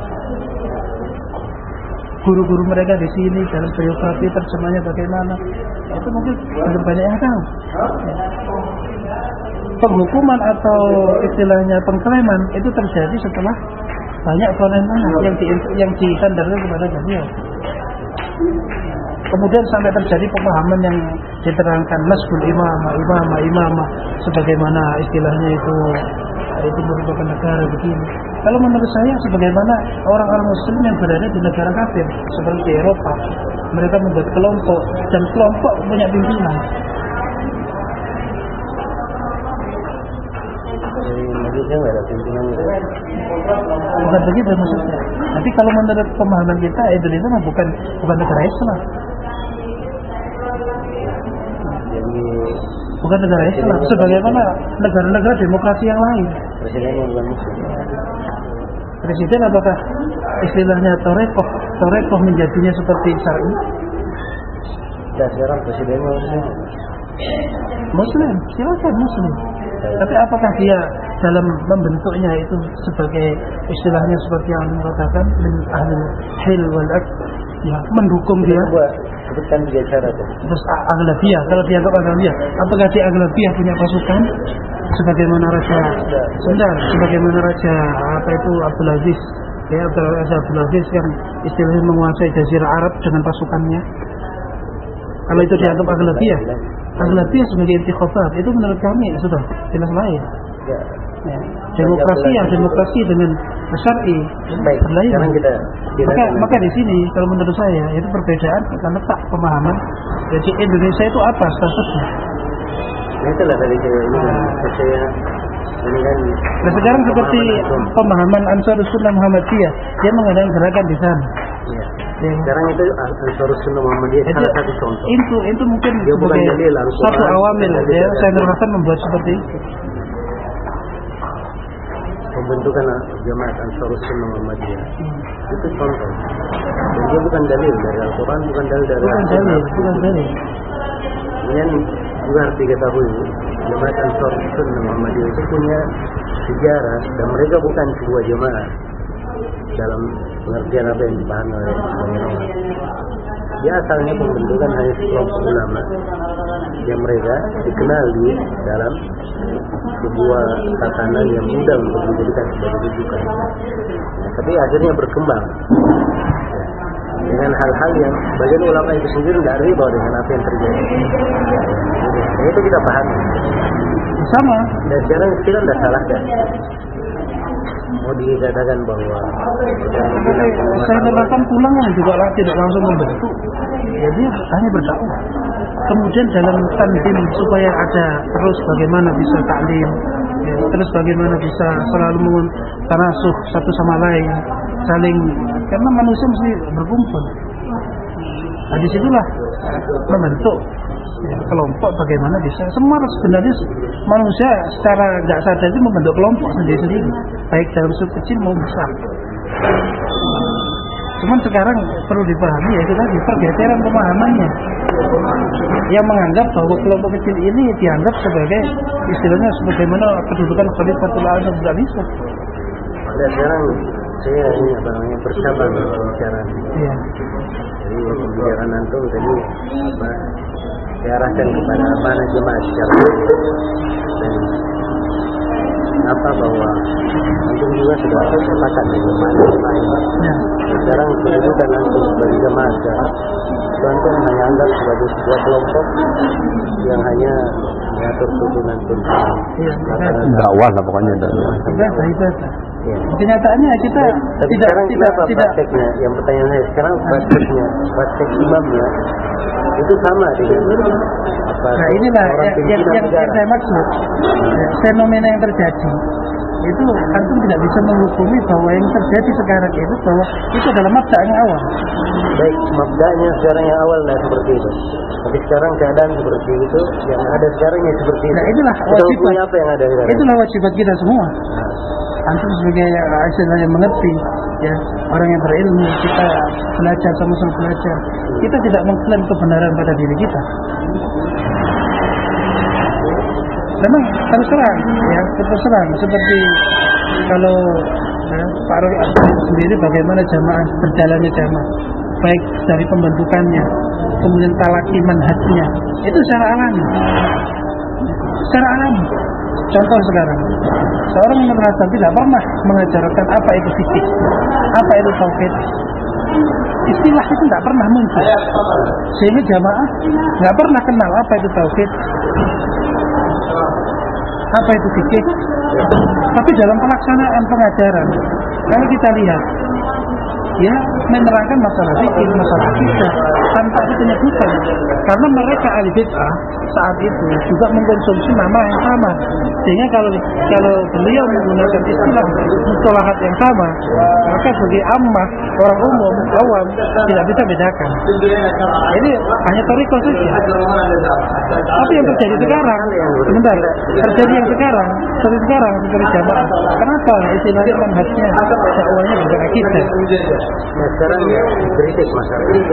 Speaker 1: Guru-guru mereka di sini dalam biografi terjemahnya bagaimana, itu mungkin belum banyak yang tahu. Penghukuman atau istilahnya pengklaiman itu terjadi setelah banyak fenomena yang di, yang disandarkan kepada beliau. Kemudian sampai terjadi pemahaman yang diterangkan nasbul imamah, imamah, imamah, sebagaimana istilahnya itu itu merupakan negara begini. Kalau menurut saya, sebagaimana orang-orang Muslim yang berada di negara kafir seperti Eropa, mereka membuat kelompok dan kelompok punya pimpinan.
Speaker 3: Indonesia nggak ada pimpinan gitu.
Speaker 1: Bukan begitu maksudnya. Tapi kalau menurut pemahaman kita, Indonesia mah bukan bukan negara Islam. Bukan negara Islam, sebagaimana negara-negara demokrasi yang lain.
Speaker 3: Presidennya bukan Muslim.
Speaker 1: Presiden apakah istilahnya torekoh, torekoh menjadinya seperti syar'i?
Speaker 3: Dan sekarang presidennya Muslim.
Speaker 1: Muslim, silakan Muslim. Tapi apakah dia dalam membentuknya itu sebagai istilahnya seperti yang mengatakan min ahli hil wal aqd, ya mendukung dia?
Speaker 3: Sebutkan tiga cara tuh.
Speaker 1: Terus Aghlabiyah, kalau dianggap Aghlabiyah, apakah di Aghlabiyah punya pasukan sebagaimana Raja Sunda, sebagaimana Raja apa itu Abdul Aziz, ya Raja Abdul Aziz yang istilahnya menguasai Jazirah Arab dengan pasukannya? Kalau itu dianggap Aghlabiyah, Aghlabiyah sebagai intikhabat, itu menurut kami sudah jelas lain. Ya. Ya. Demokrasi yang demokrasi dengan syar'i berlainan. Maka maka di sini kalau menurut saya itu perbedaan kita letak pemahaman. Jadi Indonesia itu apa statusnya?
Speaker 3: Ya itulah dari ini kan saya ini kan.
Speaker 1: Nah sekarang seperti pemahaman Ansarus Sunnah Muhammadiyah, dia mengadakan gerakan di sana.
Speaker 3: Ya. Ya. Sekarang itu Ansarus Sunnah Muhammadiyah salah satu contoh.
Speaker 1: Itu itu mungkin
Speaker 3: dia bukan
Speaker 1: sebagai satu awamil ya. Saya ngerasa membuat seperti itu.
Speaker 3: Pembentukan jamaat Ansarus Sunnah Muhammadiyah hmm. itu contoh. Dan dia bukan dalil dari Al-Quran, bukan dalil dari
Speaker 1: Al-Quran, bukan dalil.
Speaker 3: Kemudian juga harus diketahui jamaat Ansarus Sunnah Muhammadiyah itu punya sejarah dan mereka bukan sebuah jamaah dalam pengertian apa yang dipahami oleh sebagian orang. Dia asalnya pembentukan hanya sekelompok ulama yang mereka dikenal di dalam sebuah tatanan yang mudah untuk dijadikan sebagai rujukan. Nah, tapi akhirnya berkembang ya, dengan hal-hal yang bagian ulama itu sendiri tidak riba dengan apa yang terjadi. Nah, itu kita pahami.
Speaker 1: Sama.
Speaker 3: Dan sekarang kita tidak salahkan. Mau dikatakan bahwa
Speaker 1: saya katakan pulang juga tidak langsung membentuk. Jadi hanya berdakwah. Kemudian dalam tandim supaya ada terus bagaimana bisa taklim, ya, terus bagaimana bisa selalu tanasuh satu sama lain, saling, karena manusia mesti berkumpul. Nah disitulah membentuk ya, kelompok bagaimana bisa. Semua sebenarnya manusia secara nggak sadar itu membentuk kelompok sendiri-sendiri, baik dalam sudut kecil maupun besar. Cuman sekarang perlu dipahami yaitu tadi pergeseran pemahamannya. Yang menganggap bahwa kelompok kecil ini dianggap sebagai istilahnya sebagaimana kedudukan Khalifatul A'zam, tidak bisa.
Speaker 3: Ada sekarang saya ini apa namanya bersabar pembicaraan.
Speaker 1: Iya.
Speaker 3: Jadi pembicaraan antum tadi apa diarahkan kepada mana jemaah secara dan apa bahwa antum juga sudah sepakat dengan mana jemaah.
Speaker 1: Ya.
Speaker 3: Sekarang kedudukan antum sebagai jemaah secara itu antum hanya anggap sebagai sebuah kelompok yang hanya mengatur tuntunan tuntunan.
Speaker 1: Iya.
Speaker 2: Dakwah lah pokoknya.
Speaker 1: Ibadah, ibadah.
Speaker 3: Ya.
Speaker 1: Kenyataannya kita
Speaker 3: Tapi
Speaker 1: tidak
Speaker 3: sekarang
Speaker 1: tidak
Speaker 3: kenapa
Speaker 1: tidak
Speaker 3: prakteknya? Yang pertanyaan saya sekarang prakteknya, praktek imamnya itu sama dengan apa?
Speaker 1: Nah inilah
Speaker 3: orang
Speaker 1: yang, yang, yang, yang saya maksud. Ya, fenomena yang terjadi itu antum tidak bisa menghukumi bahwa yang terjadi sekarang itu bahwa itu adalah mabda yang awal.
Speaker 3: Baik, mabdanya sekarang yang awal lah seperti itu. Tapi sekarang keadaan seperti itu, yang ada sekarang ya seperti itu.
Speaker 1: Nah itulah
Speaker 3: Kita
Speaker 1: wajibat.
Speaker 3: hukumi apa yang ada sekarang?
Speaker 1: Itulah wajibat kita semua. Antum sebagai istilahnya yang mengerti, ya orang yang berilmu, kita belajar sama-sama belajar. Kita tidak mengklaim kebenaran pada diri kita. Memang terus terang, ya terus terang seperti kalau ya, Pak Roy sendiri bagaimana jamaah berjalannya jamaah, baik dari pembentukannya, kemudian talaki manhajnya, itu secara alami, secara alami. Contoh sekarang, seorang Imam Hasan tidak pernah mengajarkan apa itu fikih, apa itu tauhid. Istilah itu tidak pernah muncul, sehingga jamaah nggak pernah kenal apa itu tauhid, apa itu fikih. Tapi dalam pelaksanaan pengajaran, kalau kita lihat, ya menerangkan masalah fikih, masalah akidah tanpa ditunjukkan, karena mereka ahli bid'ah saat itu juga mengkonsumsi nama yang sama, sehingga kalau kalau beliau menggunakan istilah mustalahat yang sama, maka bagi ammah orang umum awam tidak bisa bedakan. Ini hanya tarikh saja. Tapi yang terjadi sekarang, sebentar, terjadi yang sekarang, seperti sekarang seperti jamaah. Kenapa istilahnya manhajnya dakwahnya bukan akidah?
Speaker 3: Nah sekarang ya kritik masalah itu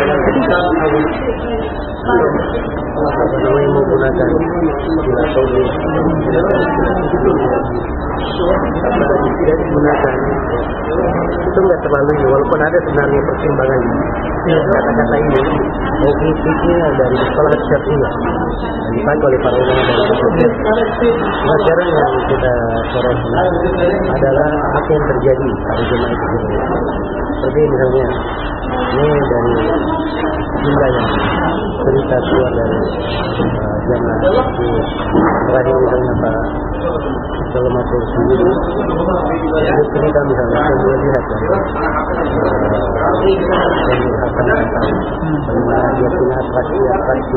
Speaker 3: apa namanya menggunakan istilah tauhid apalagi tidak digunakan itu nggak terlalu ini walaupun ada sebenarnya pertimbangan kata-kata ini mungkin fikihnya dari sekolah syariah yang dipakai oleh para ulama dari Mesir. Nah sekarang yang kita soroti adalah apa yang terjadi pada jemaah itu. Seperti misalnya ini dari jumlah yang cerita keluar dari uh, jamaah itu terakhir misalnya Pak Salman Kursi itu cerita misalnya saya boleh lihat dari uh, yang dirasakan tentang bagaimana dia punya atraksi-atraksi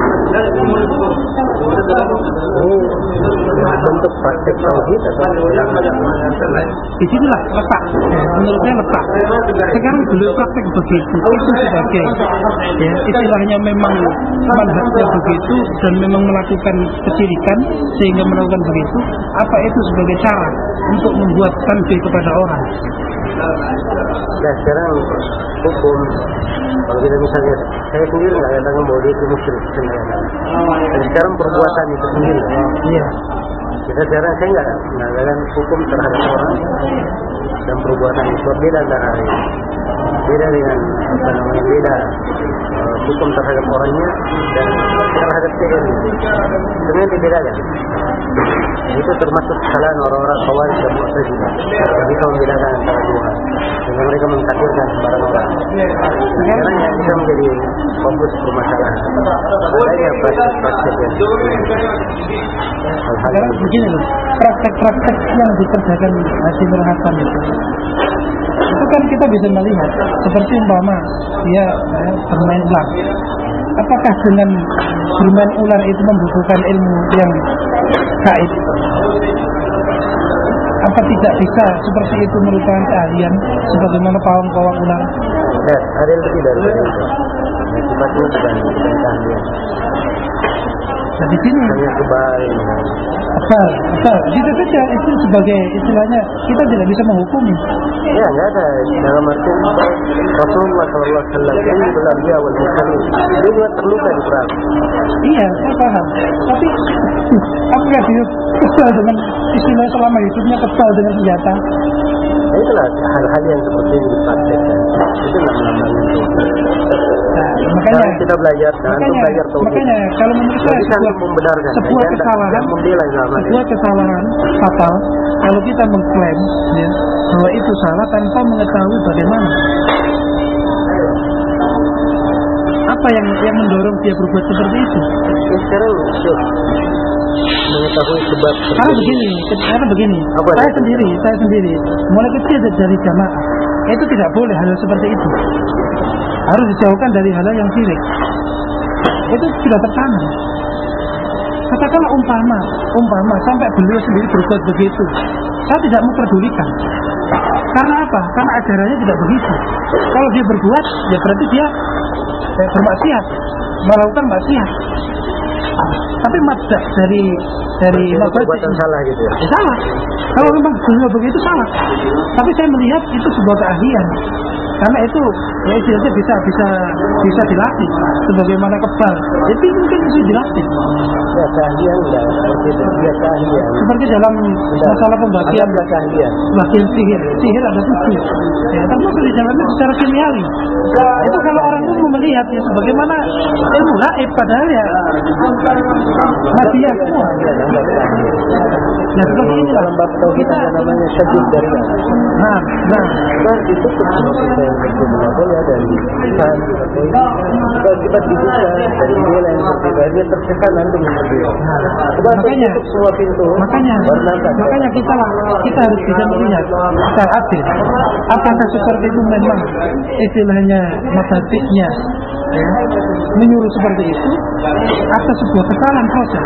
Speaker 3: ini bentuk praktek tauhid atau
Speaker 1: di sinilah letak, menurut saya letak. Sekarang beliau praktek begitu, itu sebagai ya, istilahnya memang manhajnya begitu dan memang melakukan kesyirikan sehingga melakukan begitu. Apa itu sebagai cara untuk membuat tanbih kepada orang?
Speaker 3: Nah sekarang hukum kalau kita misalnya saya sendiri nggak katakan bahwa dia itu musyrik sebenarnya. Dan sekarang perbuatan itu sendiri.
Speaker 1: Iya.
Speaker 3: Kita sekarang saya nggak mengatakan hukum terhadap orang dan perbuatan itu beda antara beda dengan apa namanya beda uh, hukum terhadap orangnya dan terhadap fi'il. Sebenarnya dibedakan. Itu termasuk kesalahan orang-orang Khawarij dan Mu'tazilah. Jadi kalau membedakan antara dua hal, sehingga mereka mengkafirkan sembarang orang. Sekarang yang bisa menjadi fokus permasalahan adanya praktek-praktek yang
Speaker 1: sekarang begini loh, praktek-praktek yang dikerjakan Haji Nur Hasan itu itu kan kita bisa melihat seperti umpama dia ya, bermain ular. Apakah dengan bermain ular itu membutuhkan ilmu yang gaib? Apa tidak bisa seperti itu merupakan keahlian sebagaimana pawang-pawang ular?
Speaker 3: Ya, ada yang lebih dari itu. Yang sifatnya bukan bukan keahlian.
Speaker 1: Nah, di sini
Speaker 3: hanya kebal.
Speaker 1: asal, asal, itu saja itu sebagai istilahnya kita tidak bisa menghukumi.
Speaker 3: Ya nggak ada dalam arti Rasulullah Shallallahu Alaihi Wasallam ini benar dia awal muslim. Dia juga terluka di perang.
Speaker 1: Iya, saya paham. Tapi apakah dia kesal dengan istilah selama hidupnya kesal dengan senjata?
Speaker 3: Nah, itulah hal-hal yang seperti ini dipraktekkan. Itu nama-nama itu.
Speaker 1: Nah, makanya
Speaker 3: Sekarang kita belajar, dan untuk
Speaker 1: makanya,
Speaker 3: belajar tauhid.
Speaker 1: makanya kalau menurut saya
Speaker 3: Bisa
Speaker 1: sebuah,
Speaker 3: membenarkan,
Speaker 1: sebuah
Speaker 3: dan-
Speaker 1: kesalahan,
Speaker 3: dan membela agama dia.
Speaker 1: sebuah kesalahan fatal kalau kita mengklaim ya, bahwa itu salah tanpa mengetahui bagaimana. Apa yang yang mendorong dia berbuat seperti itu?
Speaker 3: Ya, sekarang Syekh, mengetahui sebab
Speaker 1: Karena begini, karena begini.
Speaker 3: Apa
Speaker 1: saya
Speaker 3: itu?
Speaker 1: sendiri, saya sendiri, mulai kecil dari jamaah itu tidak boleh hal seperti itu. Harus dijauhkan dari hal yang syirik. Itu sudah tertanam. Katakanlah umpama, umpama sampai beliau sendiri berbuat begitu, saya tidak memperdulikan. Karena apa? Karena ajarannya tidak begitu. Kalau dia berbuat, ya berarti dia eh, bermaksiat, melakukan maksiat. Tapi mabda dari dari
Speaker 3: Jadi
Speaker 1: mabda
Speaker 3: perbuatan salah gitu ya.
Speaker 1: ya salah. Kalau memang beliau begitu salah. Tapi saya melihat itu sebuah keahlian. Karena itu ya istilahnya bisa bisa bisa dilatih sebagaimana kebal. Jadi mungkin bisa dilatih.
Speaker 3: Ya keahlian enggak seperti itu. Dia keahlian.
Speaker 1: Seperti dalam masalah pembagian
Speaker 3: Anggaplah keahlian.
Speaker 1: bagian sihir, sihir ada tujuh. Ya, termasuk di dalamnya secara kimiawi. Itu kalau orang umum melihat ya sebagaimana ilmu gaib padahal ya maksiat semua. Nah seperti ini
Speaker 3: Dalam bab tauhid
Speaker 1: kita.
Speaker 3: ada namanya syadid dari
Speaker 1: Nah, nah.
Speaker 3: dan itu kita yang berbeda boleh ada di lisan kalau kita dibuka dari dia yang berbeda dia tersesat nanti menjadi sebab
Speaker 1: Makanya,
Speaker 3: tutup semua pintu
Speaker 1: makanya,
Speaker 3: baru nampak.
Speaker 1: makanya kita kita harus bisa melihat secara adil. Apakah seperti itu memang istilahnya mabatiknya ya, menyuruh seperti itu atau sebuah kesalahan proses?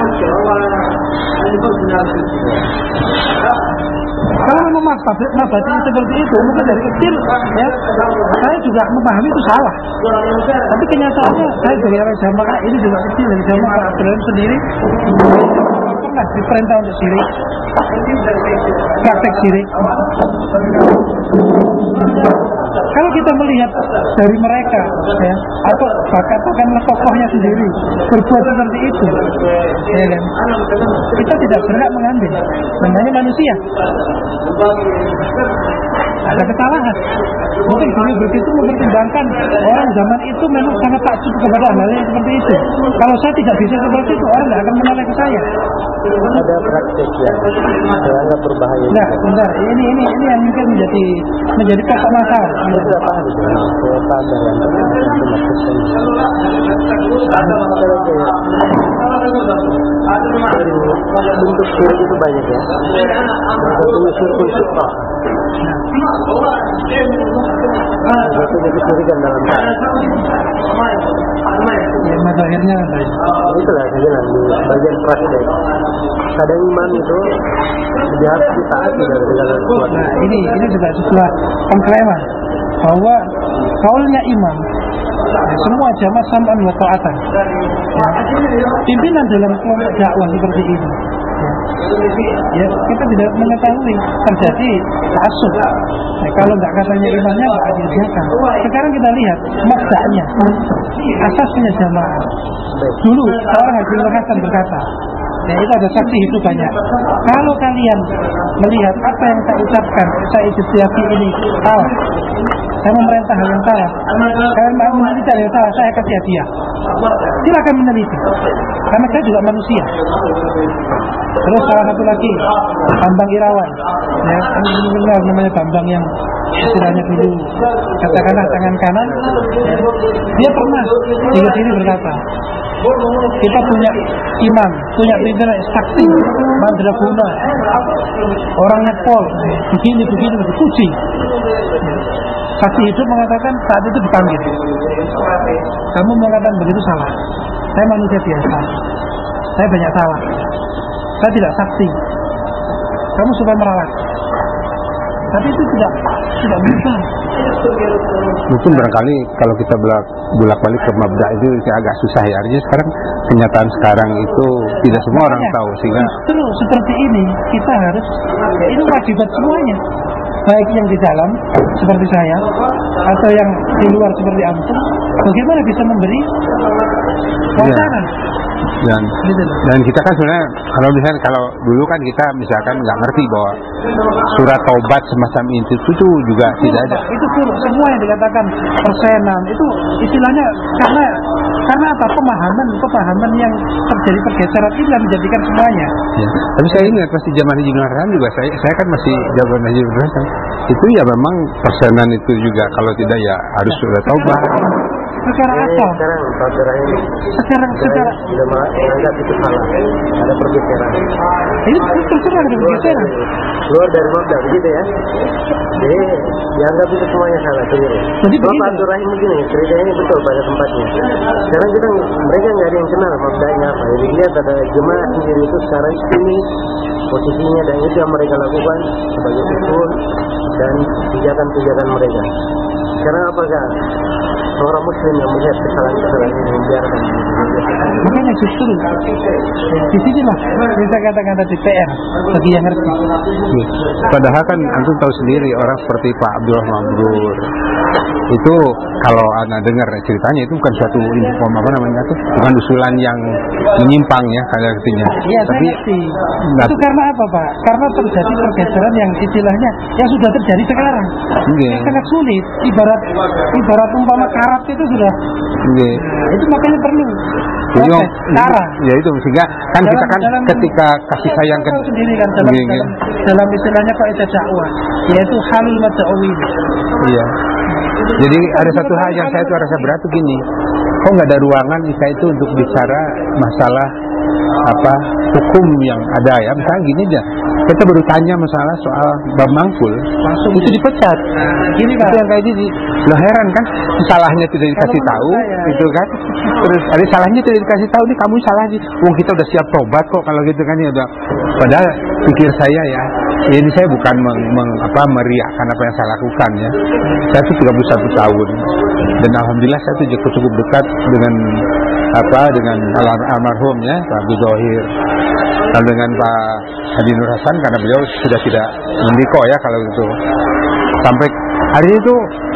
Speaker 1: Kalau memang mabatiknya seperti itu, mungkin dari kecil ya, saya juga memahami itu salah. Tapi kenyataannya saya dari orang jamaah ini juga kecil dari jamaah Abdurrahim sendiri pernah diperintah untuk syirik, praktek syirik. Kalau kita melihat dari mereka ya, atau katakanlah tokohnya sendiri berbuat seperti itu ya kan? Kita tidak berhak mengambil, namanya manusia ada kesalahan. Mungkin beliau begitu mempertimbangkan orang zaman itu memang sangat takjub kepada hal yang seperti itu. Kalau saya tidak bisa seperti itu, orang tidak akan menolak ke saya.
Speaker 3: Ada praktek yang dianggap berbahaya.
Speaker 1: Nah, bentar, ini ini ini yang mungkin menjadi menjadi pokok masalah.
Speaker 3: Saya tidak paham itu. Saya sadar yang itu maksudnya. Dari bentuk syirik itu banyak ya. Satunya syirkul syirkah. Satu jadi syirikan dalam
Speaker 1: Ya, mazahirnya baik.
Speaker 3: itulah saya bilang di bagian praktek. Kadang imam itu dia harus ditaati dari segala sesuatu.
Speaker 1: Nah, ini ini juga sebuah pengklaiman bahwa kaulnya imam ya, semua jamaah sam'an wa ta'atan. Ya, pimpinan dalam kelompok dakwah seperti ini. Ya, kita tidak mengetahui terjadi ta'assub. Nah, kalau nggak katanya imamnya nggak ada dikerjakan. Sekarang kita lihat mabda'nya, asasnya jamaah. Dulu seorang Habibur Hasan berkata, ya itu ada saksi itu banyak. Kalau kalian melihat apa yang saya ucapkan, saya ijtihadi ini salah, saya memerintah hal yang salah, kalian mau meneliti hal yang salah, saya kasih hadiah. Silakan meneliti, karena saya juga manusia. Terus salah satu lagi, Bambang Irawan, ya, ini benar namanya Bambang yang istilahnya dulu katakanlah tangan kanan, ya, dia pernah di sini berkata, kita punya imam, punya pimpinan saksi, mandraguna, orangnya pol, begini begini dipuji. Saksi hidup mengatakan saat itu dipanggil, kamu mengatakan begitu salah. Saya manusia biasa, saya banyak salah, saya tidak saksi. Kamu supaya merawat, tapi itu tidak tidak bisa.
Speaker 2: Mungkin barangkali kalau kita bolak balik ke mabda itu agak susah ya. Artinya sekarang kenyataan sekarang itu tidak semua orang
Speaker 1: Makanya,
Speaker 2: tahu, sehingga
Speaker 1: justru seperti ini kita harus, ya itu wajibat semuanya, baik yang di dalam seperti saya atau yang di luar seperti antum, bagaimana bisa memberi wacana.
Speaker 2: dan
Speaker 1: Gitu.
Speaker 2: dan kita kan sebenarnya kalau misalnya kalau dulu kan kita misalkan nggak ngerti bahwa surat taubat semacam itu itu juga tidak ada.
Speaker 1: Itu buruk, semua yang dikatakan persenan itu istilahnya karena karena apa, pemahaman pemahaman yang terjadi pergeseran itu yang menjadikan semuanya.
Speaker 2: Ya. Tapi saya ingat masih zaman Haji Nur Hasan juga, saya saya kan masih zaman Haji Nur Hasan itu ya memang persenan itu juga kalau tidak ya harus surat taubat.
Speaker 1: Secara
Speaker 3: Ini
Speaker 1: akal,
Speaker 3: sekarang saudara ini
Speaker 1: sekarang secara
Speaker 3: sudah menganggap itu salah, ada pergeseran.
Speaker 1: itu terserah ada pergeseran.
Speaker 3: Keluar dari mabda begitu ya. Jadi dianggap itu semuanya salah, keliru.
Speaker 1: Jadi
Speaker 3: Bapak
Speaker 1: begini.
Speaker 3: Abdul Rahim begini, cerita ini betul pada tempatnya. Sekarang kita mereka nggak ada yang kenal mabdanya apa. Jadi lihat ada jemaah sendiri itu sekarang ini posisinya, dan itu yang mereka lakukan sebagai usul dan pijakan-pijakan mereka. Sekarang apakah seorang muslim yang melihat kesalahan-kesalahan ini membiarkan?
Speaker 1: Makanya justru di sini lah kita katakan tadi P R bagi yang ngerti.
Speaker 2: Ya. Padahal kan antum tahu sendiri orang seperti Pak Abdullah Mabrur itu kalau anda dengar ceritanya itu bukan suatu inform apa namanya itu bukan usulan yang menyimpang ya kayak artinya.
Speaker 1: Iya,
Speaker 2: Tapi
Speaker 1: saya ngerti.
Speaker 2: nah,
Speaker 1: Itu karena apa, Pak? Karena terjadi pergeseran yang istilahnya yang sudah terjadi sekarang.
Speaker 2: Iya.
Speaker 1: Yang sangat sulit. Ibarat ibarat umpama karat itu sudah.
Speaker 2: iya.
Speaker 1: Nah, itu makanya perlu
Speaker 2: Jadi,
Speaker 1: proses, cara.
Speaker 2: ya itu sehingga kan
Speaker 1: Dalam-
Speaker 2: kita kan
Speaker 1: dalam-
Speaker 2: ketika kasih sayang ke
Speaker 1: tahu sendiri kan dalam,
Speaker 2: Iya, iya.
Speaker 1: dalam, dalam istilahnya kaidah dakwah, yaitu halul mad'awin.
Speaker 2: Iya. Jadi ada satu hal yang saya tuh rasa berat tuh gini, kok nggak ada ruangan kita itu untuk bicara masalah apa hukum yang ada ya, misalnya gini aja, kita baru tanya masalah soal bab mangkul,
Speaker 1: Langsung
Speaker 2: itu dipecat.
Speaker 1: Nah, gini
Speaker 2: Itu
Speaker 1: Pak.
Speaker 2: yang kayak gini, lo heran kan, salahnya tidak dikasih
Speaker 1: Kalau
Speaker 2: tahu,
Speaker 1: menurut saya,
Speaker 2: gitu kan, terus ada salahnya tidak dikasih tahu, nih kamu salah nih, wong kita udah siap tobat kok kalau gitu kan ya udah. Padahal pikir saya ya, ini saya bukan meng, meng, apa, meriakkan apa yang saya lakukan ya. Saya tuh tiga puluh satu tahun dan alhamdulillah saya tuh cukup cukup dekat dengan apa dengan al- almarhum ya Pak Abdul Zohir, dan dengan Pak Haji Nur Hasan karena beliau sudah tidak mendiko ya kalau gitu. Sampai hari itu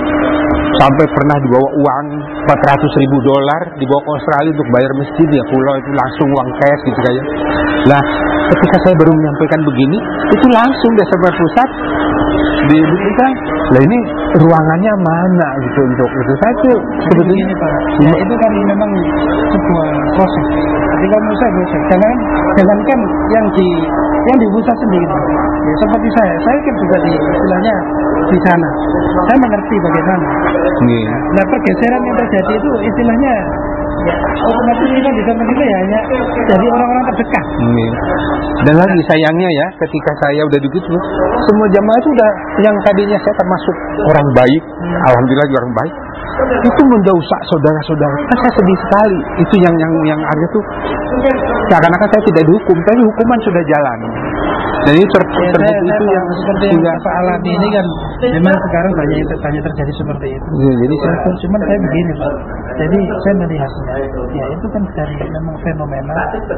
Speaker 2: sampai pernah dibawa uang empat ratus ribu dolar dibawa ke Australia untuk bayar masjid ya, pulau itu langsung uang cash gitu kayak. Lah ketika saya baru menyampaikan begini itu langsung desa pusat diberikan, lah ini ruangannya mana gitu untuk itu. Saya tuh sebetulnya
Speaker 1: Ini Pak, ya, itu kan memang sebuah proses. Jadi kalau menurut saya proses, jangan jangankan yang di yang di pusat sendiri. Ya, seperti saya, saya kan juga di istilahnya di sana. Saya mengerti bagaimana.
Speaker 2: nih.
Speaker 1: Nah pergeseran yang terjadi itu istilahnya ya, otomatis kita bisa menilai ya, hanya dari orang-orang terdekat.
Speaker 2: Nih. Dan lagi sayangnya ya, ketika saya udah begitu, semua jamaah itu udah yang tadinya saya termasuk orang baik, alhamdulillah juga orang baik, itu mendosa saudara-saudara. Kan saya sedih sekali. Itu yang yang yang ada tuh seakan-akan saya tidak dihukum, tapi hukuman sudah jalan. Dan itu ter,
Speaker 1: Ya,
Speaker 2: terbukti
Speaker 1: saya, saya
Speaker 2: itu yang
Speaker 1: seperti yang
Speaker 2: sehingga
Speaker 1: Bapak alami ini kan memang sekarang banyak banyak terjadi seperti itu.
Speaker 2: ya, jadi saya
Speaker 1: Cuman cuman saya begini Pak, jadi saya melihatnya, ya itu kan dari memang fenomena,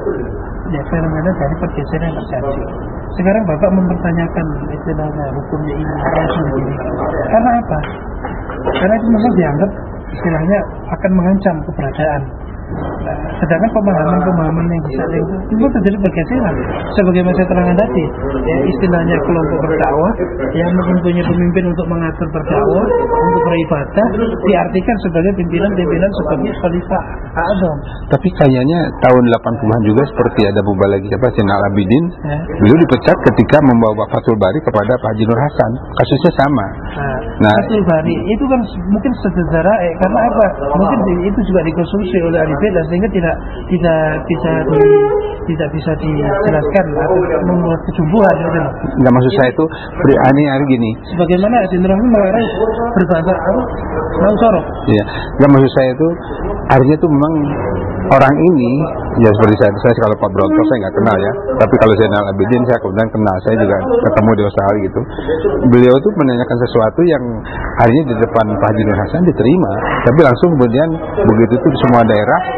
Speaker 1: ya fenomena dari pergeseran yang terjadi. Sekarang Bapak mempertanyakan istilahnya hukumnya ini, hukumnya ini. Karena apa? Karena itu memang dianggap istilahnya akan mengancam keberadaan. Nah, sedangkan pemahaman-pemahaman yang bisa itu itu terjadi pergeseran. Sebagaimana saya terangkan tadi, ya, istilahnya kelompok berdakwah yang mempunyai pemimpin untuk mengatur berdakwah, untuk beribadah, diartikan sebagai pimpinan-pimpinan sebagai khalifah a'zam.
Speaker 2: tapi kayaknya tahun delapan puluhan juga seperti ada Buba lagi siapa Zainal Abidin,
Speaker 1: Ya.
Speaker 2: beliau dipecat ketika membawa Fathul Bari kepada Pak Haji Nur Hasan. Kasusnya sama.
Speaker 1: Nah,
Speaker 2: Nah.
Speaker 1: Fathul Bari itu kan mungkin secara eh, karena apa? Mungkin itu juga dikonsumsi oleh ahli bid'ah sehingga tidak tidak bisa di, tidak bisa dijelaskan atau membuat kecumbuhan gitu.
Speaker 2: Nggak, maksud saya itu ini hari gini.
Speaker 1: Sebagaimana Haji Nur Hasan melarang berbahasa apa? Mau sorok.
Speaker 2: Ya, nggak, maksud saya itu artinya tuh memang orang ini ya seperti saya, saya kalau Pak Bronto saya nggak kenal ya, tapi kalau Zainal Abidin saya kemudian kenal, saya juga ketemu di Australia gitu. Beliau tuh menanyakan sesuatu yang akhirnya di depan Pak Haji Nur Hasan diterima, tapi langsung kemudian begitu tuh di semua daerah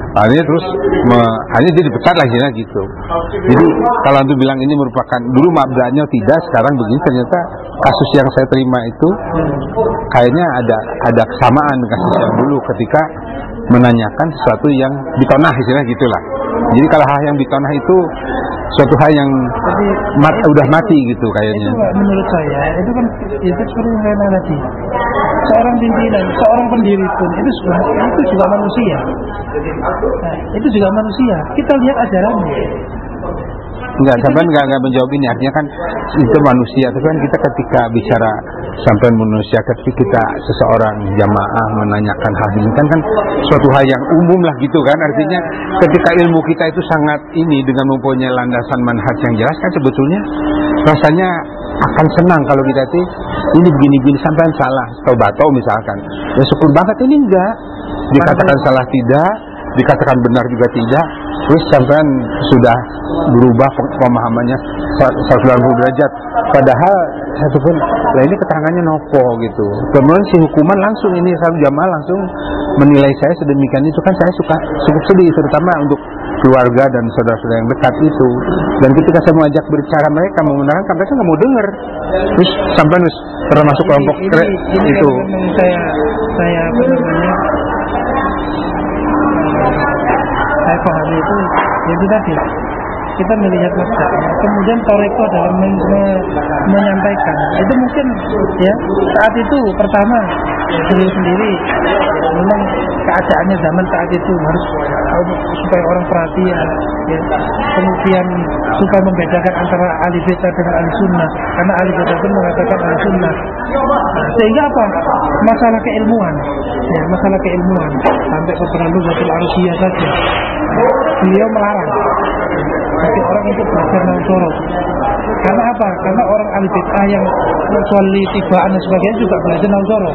Speaker 2: Akhirnya terus me, akhirnya dia dipecat lagi nah gitu. Jadi kalau antum bilang ini merupakan dulu mabda'nya tidak, sekarang begini, ternyata kasus yang saya terima itu kayaknya ada ada kesamaan kasus yang dulu ketika menanyakan sesuatu yang ditonah istilah gitulah. Jadi kalau hal yang ditonah itu suatu hal yang mat, udah mati gitu kayaknya.
Speaker 1: Itu menurut saya itu kan itu seperti yang saya tadi. Seorang pimpinan, seorang pendiri pun itu juga itu juga manusia. Nah, itu juga manusia. Kita lihat ajarannya.
Speaker 2: Enggak, sampai enggak, enggak menjawab ini. Artinya kan itu manusia. Tapi kan kita ketika bicara sampai manusia, ketika kita seseorang jamaah menanyakan hal ini kan kan suatu hal yang umum lah gitu kan. Artinya ketika ilmu kita itu sangat ini dengan mempunyai landasan manhaj yang jelas kan sebetulnya rasanya akan senang kalau kita tuh ini begini-begini sampai salah taubato misalkan. Ya syukur banget ini enggak. Dikatakan salah tidak, dikatakan benar juga tidak. Terus sampean sudah berubah pemahamannya seratus delapan puluh derajat. Padahal satu pun, lah ini keterangannya nopo gitu. Kemudian si hukuman langsung ini satu jamaah langsung menilai saya sedemikian itu kan saya suka cukup sedih, terutama untuk keluarga dan saudara-saudara yang dekat itu. Dan ketika saya mau ajak berbicara mereka mau menerangkan, mereka nggak mau dengar. Terus sampean pernah masuk kelompok
Speaker 1: ini, ini, ini
Speaker 2: itu.
Speaker 1: Memang saya saya apa namanya? Saya pahami itu itu tadi kita melihat masa kemudian toreko dalam men me- menyampaikan itu mungkin ya saat itu pertama beliau sendiri memang keadaannya zaman saat itu harus supaya orang perhatian ya. Kemudian supaya membedakan antara ahli bid'ah dengan ahli sunnah karena ahli bid'ah itu mengatakan ahli sunnah nah, sehingga apa masalah keilmuan ya masalah keilmuan sampai kepada lughatul arabiyah saja beliau melarang bagi orang untuk belajar nauzoro. Karena apa? Karena orang ahli bid'ah yang mensuali tibaan dan sebagainya juga belajar nauzoro.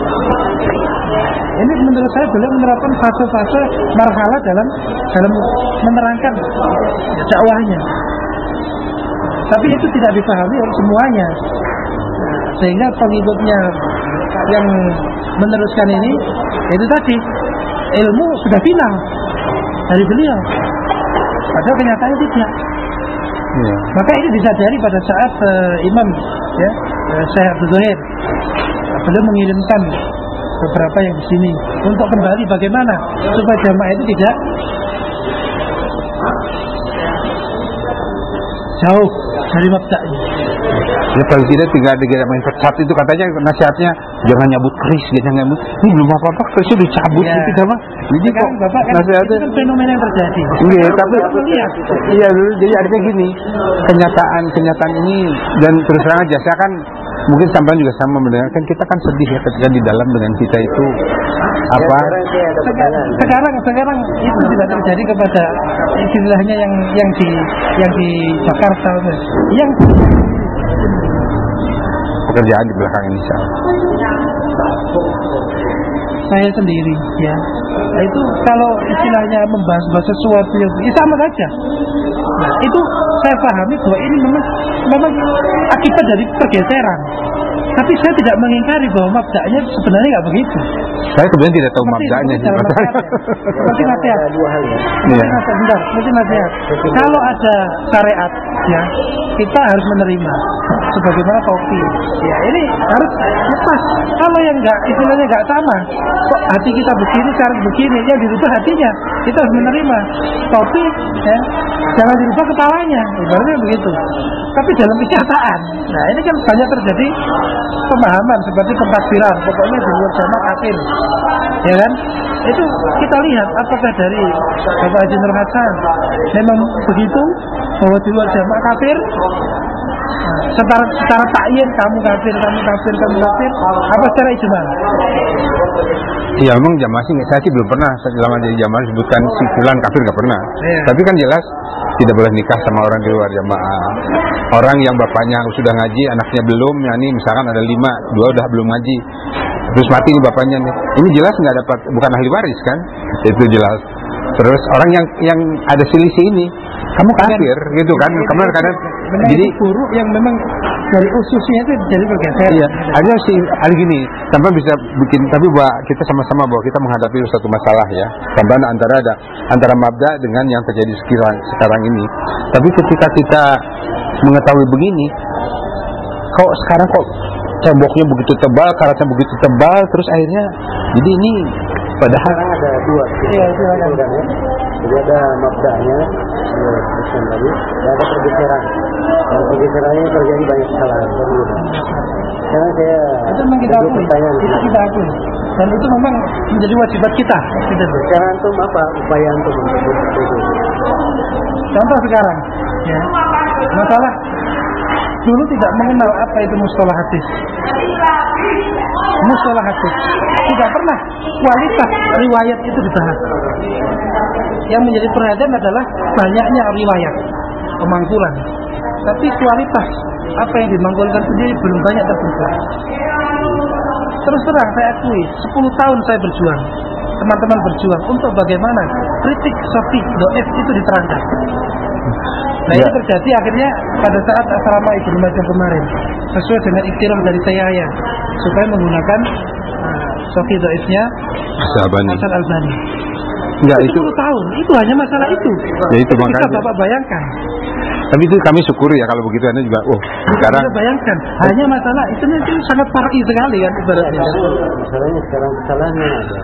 Speaker 1: Ini menurut saya beliau menerapkan fase-fase marhalah dalam dalam menerangkan dakwahnya. Tapi itu tidak dipahami oleh semuanya. Sehingga pengikutnya yang meneruskan ini itu tadi ilmu sudah final dari beliau. Padahal kenyataannya tidak. Ya. Maka ini disadari pada saat uh, Imam ya, uh, Syekh Abdul Zahir beliau mengirimkan beberapa yang di sini untuk kembali bagaimana supaya jamaah itu tidak jauh dari mabda'nya.
Speaker 2: Ya paling tidak tidak tidak main pecat itu katanya nasihatnya jangan nyabut keris, jangan nyabut. Ini belum apa-apa kerisnya dicabut ya. Itu apa? Jadi kok
Speaker 1: Bapak kan nasihatnya kan fenomena yang terjadi.
Speaker 2: Iya, tapi iya dulu jadi artinya gini, kenyataan kenyataan ini dan terus terang aja saya kan mungkin sampean juga sama mendengarkan kita kan sedih ya ketika di dalam dengan kita itu apa
Speaker 1: sekarang sekarang, sekarang itu tidak terjadi kepada istilahnya yang yang di yang di Jakarta yang
Speaker 2: pekerjaan di belakang ini
Speaker 1: saya sendiri ya nah, itu kalau istilahnya membahas-bahas sesuatu yang ya sama saja nah, itu saya pahami bahwa ini memang memang akibat dari pergeseran tapi saya tidak mengingkari bahwa mabda'nya sebenarnya nggak begitu.
Speaker 2: Saya kebetulan tidak tahu mabda'nya sih.
Speaker 1: Mungkin nasihat dua hal ya mungkin nasihat bentar, mungkin nasihat kalau ada syariat ya kita harus menerima sebagaimana kopi ya ini harus lepas kalau yang nggak istilahnya nggak sama kok hati kita begini cara begini yang dirubah hatinya kita harus menerima kopi ya jangan dirubah kepalanya ibaratnya begitu tapi dalam kenyataan nah ini kan banyak terjadi pemahaman seperti pentakbiran pokoknya di luar jamaah kafir ya kan itu kita lihat apakah dari Bapak Haji Nur Hasan memang begitu bahwa di luar jamaah kafir nah, secara secara takyin kamu kafir kamu kafir kamu kafir apa secara ijma?
Speaker 2: Iya memang jamaah sih saya sih belum pernah selama jadi jamaah disebutkan si fulan kafir nggak pernah yeah. Tapi kan jelas tidak boleh nikah sama orang di luar jamaah. Orang yang bapaknya sudah ngaji anaknya belum ya ini misalkan ada lima dua udah belum ngaji terus mati nih bapaknya nih ini jelas nggak dapat bukan ahli waris kan itu jelas. Terus orang yang yang ada selisih ini kamu kafir gitu kan kemarin kadang
Speaker 1: jadi buruk yang memang dari ususnya itu jadi bergeser.
Speaker 2: Iya, ada sih, ada gini, sampai bisa bikin, tapi bahwa kita sama-sama bahwa kita menghadapi satu masalah ya, sampai antara ada antara mabda dengan yang terjadi sekarang sekarang ini. Tapi ketika kita mengetahui begini, kok sekarang kok temboknya begitu tebal, karatnya begitu tebal, terus akhirnya, jadi ini padahal
Speaker 3: ada dua.
Speaker 1: Iya, itu ada.
Speaker 3: Jadi ada mabda'nya, ya, tadi, dan ada pergeseran. Dan pergeserannya terjadi banyak kesalahan. Sekarang saya
Speaker 1: itu memang kita akui, itu kita akui. Dan itu memang menjadi wajibat kita.
Speaker 3: Sekarang antum apa upaya antum untuk itu?
Speaker 1: Contoh sekarang, ya, masalah dulu tidak mengenal apa itu mustalah hadis. Mustalah hadis tidak pernah kualitas riwayat itu dibahas. Yang menjadi perhatian adalah banyaknya riwayat pemangkulan, tapi kualitas apa yang dimangkulkan sendiri belum banyak terbentuk. Terus terang saya akui, sepuluh tahun saya berjuang, teman-teman berjuang untuk bagaimana kritik sahih dhaif itu diterangkan. Nah
Speaker 2: ya.
Speaker 1: Ini terjadi akhirnya pada saat asrama Ibnu Majah kemarin, sesuai dengan ikhtiar dari saya supaya menggunakan uh, sahih dhaifnya Hasan Albani.
Speaker 2: Enggak, itu
Speaker 1: sepuluh tahun, itu hanya masalah itu.
Speaker 2: Ya itu
Speaker 1: bisa
Speaker 2: makanya.
Speaker 1: Bapak bayangkan.
Speaker 2: Tapi itu kami syukuri ya kalau begitu, Anda juga oh sekarang
Speaker 1: bisa bayangkan, hanya masalah itu, itu sangat parki sekali kan ibaratnya.
Speaker 3: Masalahnya sekarang kesalahan yang ada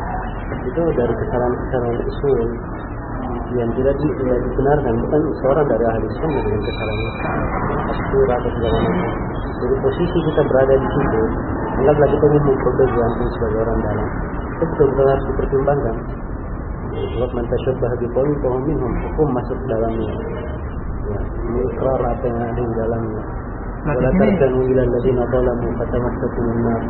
Speaker 3: itu dari kesalahan-kesalahan usul yang tidak tidak dibenarkan, bukan seorang dari ahli sunnah dengan kesalahan usul atau segala macam. Jadi posisi kita berada di situ, anggaplah kita ingin memperbaiki antum sebagai orang dalam, itu betul-betul harus dipertimbangkan. Sebab man tasyabbah biqaumin fa hum minhum, hukum masuk dalamnya. Ya, ikrar apa yang ada di dalamnya. Wala tarkanu ila alladziina zalamu fatamassaku min-nar.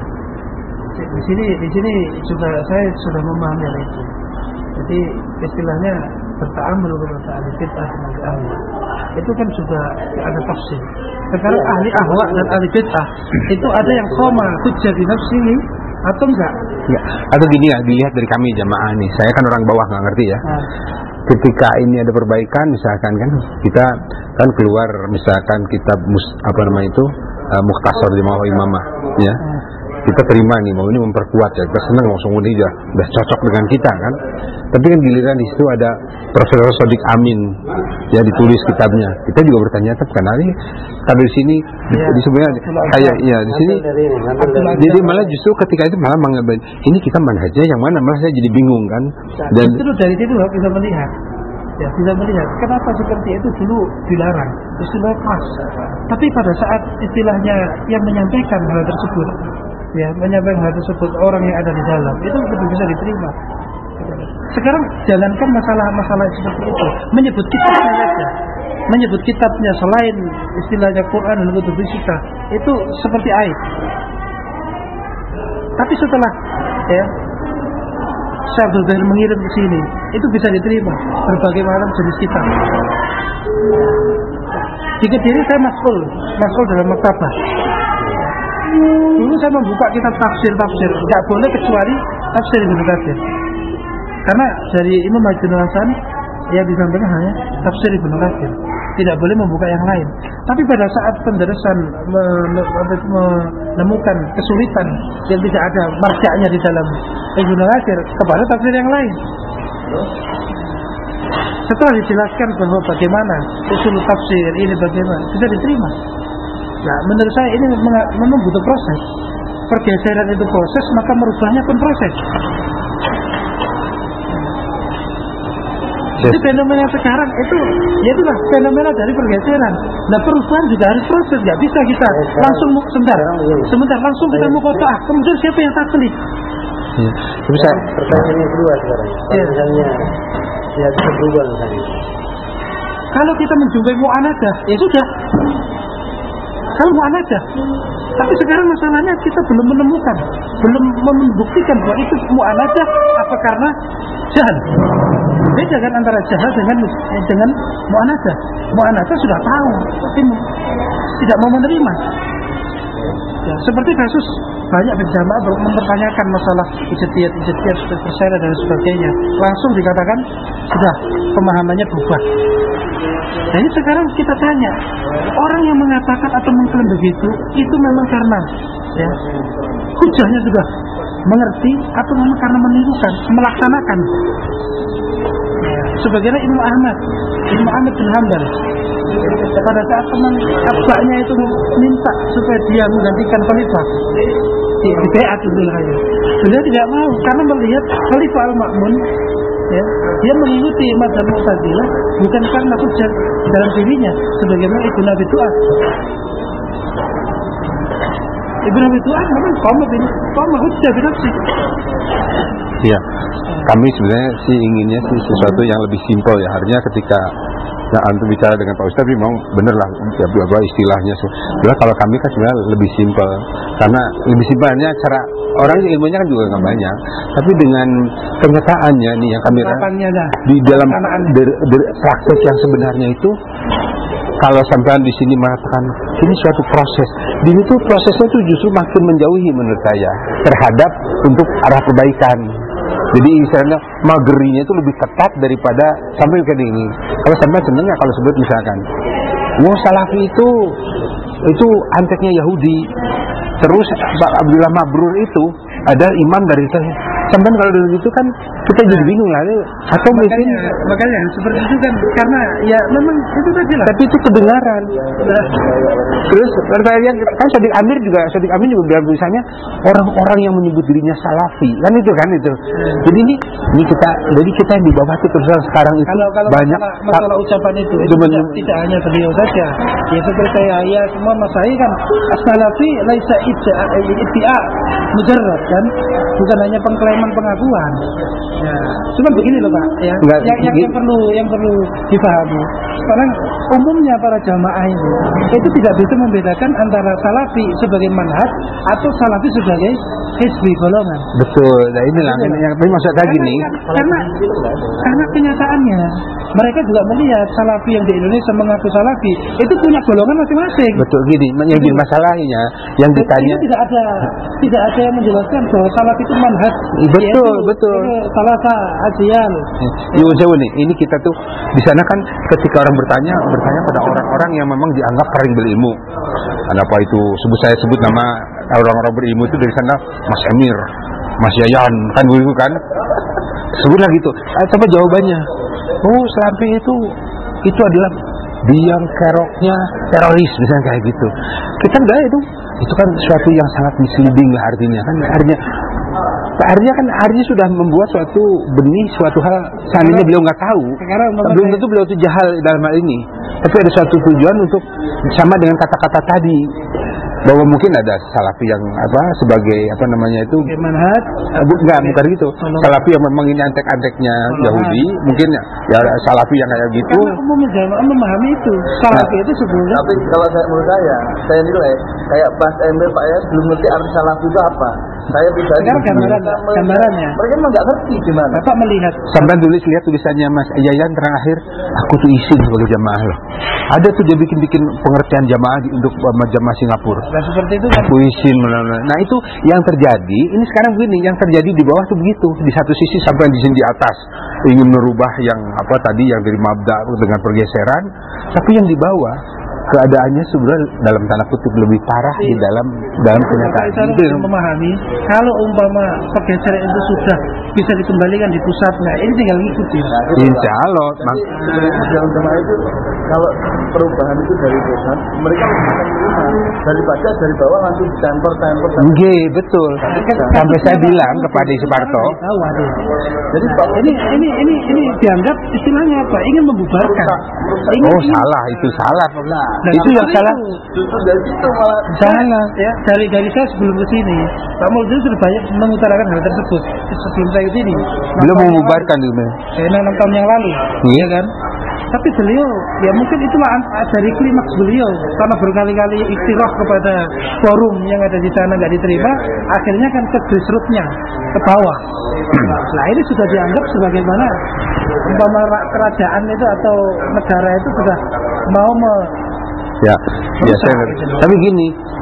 Speaker 1: Di sini di sini juga saya sudah memahami hal itu. Jadi istilahnya berta'amul kepada ahli bid'ah dan ahli. Itu kan juga ada tafsir. Sekarang ahli ahwa dan ahli bid'ah itu ada yang koma hujjah bi nafsihi atau enggak?
Speaker 2: ya, atau gini ya, dilihat dari kami jamaah nih. Saya kan orang bawah nggak ngerti ya.
Speaker 1: Nah.
Speaker 2: Ketika ini ada perbaikan, misalkan kan kita kan keluar, misalkan kitab mus, apa nama itu uh, Mukhtasar di Mawah Imamah, ya. Kita terima nih, mau ini memperkuat ya, kita senang langsung udah ya, udah cocok dengan kita kan. Tapi kan giliran di situ ada Profesor Sodik Amin, ya ditulis kitabnya. Kita juga bertanya, tapi karena ini kalau di sini
Speaker 1: ya,
Speaker 2: di sebenarnya kayak ya di sini, jadi malah justru ketika itu malah mengambil ini kita manhajnya yang mana, malah saya jadi bingung kan.
Speaker 1: Dan itu dari situ bisa melihat, ya bisa melihat kenapa seperti itu dulu dilarang, istilah pas. Tapi pada saat istilahnya yang menyampaikan hal tersebut, ya menyampaikan hal tersebut orang yang ada di dalam itu betul bisa diterima. Sekarang jangankan masalah-masalah seperti itu, menyebut kitabnya saja, menyebut kitabnya selain istilahnya Quran dan kutub kita itu seperti aib. Tapi setelah ya Syekh Abdul Bahir mengirim ke sini, itu bisa diterima berbagai macam jenis kitab. Di Kediri saya mas'ul, mas'ul dalam maktabah. Dulu saya membuka kitab tafsir-tafsir, tidak boleh kecuali tafsir Ibnu Katsir. Karena dari Imam Majnun Hasan yang disampaikan hanya tafsir Ibnu Katsir, tidak boleh membuka yang lain. Tapi pada saat penderesan menemukan kesulitan yang tidak ada marja'nya di dalam Ibnu Katsir, kepada tafsir yang lain. Setelah dijelaskan bahwa bagaimana usul tafsir ini bagaimana, bisa diterima. Nah, menurut saya ini memang butuh proses. Pergeseran itu proses, maka merubahnya pun proses. Jadi fenomena sekarang itu, ya itulah fenomena dari pergeseran. Nah, perubahan juga harus proses, nggak bisa kita langsung sebentar, sebentar langsung kita muqatta'ah. Kemudian siapa yang taklid?
Speaker 2: Ya, bisa.
Speaker 3: Pertanyaan yang kedua sekarang. Ya. Misalnya, ya bisa berubah misalnya.
Speaker 1: Kalau kita menjumpai mu'anadah, ya sudah. Kalau mu'anadah. Tapi sekarang masalahnya kita belum menemukan, belum membuktikan bahwa itu mu'anadah apa karena jahal. Beda kan antara jahal dengan dengan mu'anadah. Mu'anadah sudah tahu, tapi tidak mau menerima. Ya, seperti kasus banyak berjamaah mempertanyakan masalah ijtihad ijtihad terseret dan sebagainya, langsung dikatakan sudah pemahamannya berubah. Nah ini sekarang kita tanya, orang yang mengatakan atau mengklaim begitu itu memang karena ya hujahnya sudah mengerti atau memang karena menirukan, melaksanakan. Sebagaimana Imam Ahmad, Imam Ahmad bin Hanbal, pada saat teman abahnya itu minta supaya dia menggantikan khalifah di baiat dulu aja, beliau tidak mau karena melihat Khalifah Al-Ma'mun, ya, dia mengikuti mazhab Mu'tazilah bukan karena hujah dalam dirinya, sebagaimana Ibnu Abi Tu'ad. Ibnu Abi Tu'ad memang qama bin qama hujjah binafsi.
Speaker 2: Iya, kami sebenarnya sih inginnya sih sesuatu yang lebih simpel ya. Artinya ketika nah, antum bicara dengan Pak Ustadz, memang bener lah ya, apa istilahnya. Sebenarnya kalau kami kan sebenarnya lebih simpel, karena lebih simpelnya cara orang ilmunya kan juga nggak banyak, tapi dengan kenyataannya nih yang kami di dalam der, der, praktek yang sebenarnya itu, kalau sampai di sini mengatakan ini suatu proses, di itu prosesnya itu justru makin menjauhi menurut saya terhadap untuk arah kebaikan. Jadi istilahnya magerinya itu lebih ketat daripada sampai kayak ini. Kalau sampai senengnya kalau sebut misalkan, wah Salafi itu itu anteknya Yahudi. Terus Abdullah Mabrur itu ada imam dari saya. Sampai kalau dari itu kan kita jadi bingung ya. Atau
Speaker 1: makanya,
Speaker 2: mungkin
Speaker 1: makanya seperti itu kan karena ya memang itu tadi lah.
Speaker 2: Tapi itu kedengaran. Terus pertanyaan kan Sadiq Amir juga Sadiq Amir juga bilang misalnya orang-orang yang menyebut dirinya Salafi kan itu kan itu. Hmm. Jadi ini ini kita jadi kita yang di bawah itu terus sekarang itu
Speaker 1: kalau, kalau
Speaker 2: banyak
Speaker 1: masalah, masalah ucapan itu, itu tidak, tidak hanya beliau saja. Ya seperti saya ya semua masalah kan Salafi laisa iddia mujarrad kan, bukan hanya pengklaiman pengakuan. Ya, cuma begini loh Pak, ya. Enggak, yang, yang, yang perlu yang perlu dipahami. Sekarang umumnya para jamaah ini itu tidak bisa membedakan antara Salafi sebagai manhaj atau Salafi sebagai hizbi golongan.
Speaker 2: Betul. Nah inilah ini yang tapi maksud saya gini.
Speaker 1: Karena karena kenyataannya mereka juga melihat Salafi yang di Indonesia mengaku Salafi itu punya golongan masing-masing.
Speaker 2: Betul gini, yang jadi masalahnya yang ditanya
Speaker 1: tidak ada tidak ada yang menjelaskan bahwa Salafi itu manhaj.
Speaker 2: Betul, betul.
Speaker 1: Salasa ajian.
Speaker 2: Yo jauh nih. Ini kita tuh di sana kan ketika orang bertanya bertanya pada orang-orang yang memang dianggap paling berilmu. Apa itu sebut saya sebut nama orang-orang berilmu itu dari sana Mas Emir, Mas Yayan kan begitu kan? Sebutlah gitu. Coba jawabannya. Oh, Salafi itu itu adalah biang keroknya teroris misalnya kayak gitu. Kita enggak itu. Itu kan suatu yang sangat misleading lah artinya kan artinya artinya kan artinya sudah membuat suatu benih suatu hal seandainya beliau nggak tahu belum tentu beliau itu jahal dalam hal ini, tapi ada suatu tujuan untuk sama dengan kata-kata tadi bahwa mungkin ada Salafi yang apa sebagai apa namanya itu
Speaker 1: manhaj
Speaker 2: bu, enggak bukan gitu Salafi yang memang ini antek-anteknya Yahudi mungkin ya, ya Salafi yang kayak gitu
Speaker 1: karena umum jamaah memahami itu Salafi nah, itu sebetulnya.
Speaker 3: Tapi kalau saya menurut saya saya nilai kayak Pak Emil Pak ya belum ngerti arti Salafi itu apa. Saya bisa
Speaker 1: gambaran gambarannya
Speaker 3: mereka memang nggak ngerti gimana.
Speaker 1: Bapak melihat
Speaker 2: sampai tulis lihat tulisannya Mas Yayan terakhir aku tuh izin sebagai jamaah loh. Ada tuh dia bikin-bikin pengertian jamaah di, untuk jamaah Singapura.
Speaker 1: Nah seperti itu kan.
Speaker 2: Aku izin. Nah itu yang terjadi. Ini sekarang begini, yang terjadi di bawah tuh begitu. Di satu sisi sampai di sini di atas ingin merubah yang apa tadi yang dari mabda dengan pergeseran, tapi yang di bawah keadaannya sebenarnya dalam tanda kutip lebih parah di dalam dalam kenyataan.
Speaker 1: Itu yang memahami kalau umpama pergeseran itu sudah bisa dikembalikan di pusatnya, ini tinggal ngikuti.
Speaker 2: Insya Allah.
Speaker 3: Yang sama itu kalau perubahan itu dari pusat, mereka akan menerima daripada dari bawah langsung tempel-tempel.
Speaker 2: Oke, betul. Sampai saya bilang kepada Suparto.
Speaker 1: Jadi ini ini ini ini dianggap istilahnya apa? Ingin membubarkan.
Speaker 2: Ingin, oh ingin, salah itu salah.
Speaker 1: Nah,
Speaker 2: itu yang salah.
Speaker 3: Justru dari situ malah
Speaker 1: salah. Ya dari dari saya sebelum ke sini, Pak Muldi sudah banyak mengutarakan hal tersebut sebelum saya ke sini.
Speaker 2: Belum membubarkan itu.
Speaker 1: Saya enam tahun yang lalu, iya kan? Tapi beliau, ya mungkin itulah dari klimaks beliau, karena berkali-kali ikhtiraf kepada forum yang ada di sana nggak diterima, akhirnya kan ke grassroots-nya, ke bawah. Nah ini sudah dianggap sebagaimana umpama kerajaan itu atau negara itu sudah mau me
Speaker 2: ya, ya saya, tapi gini,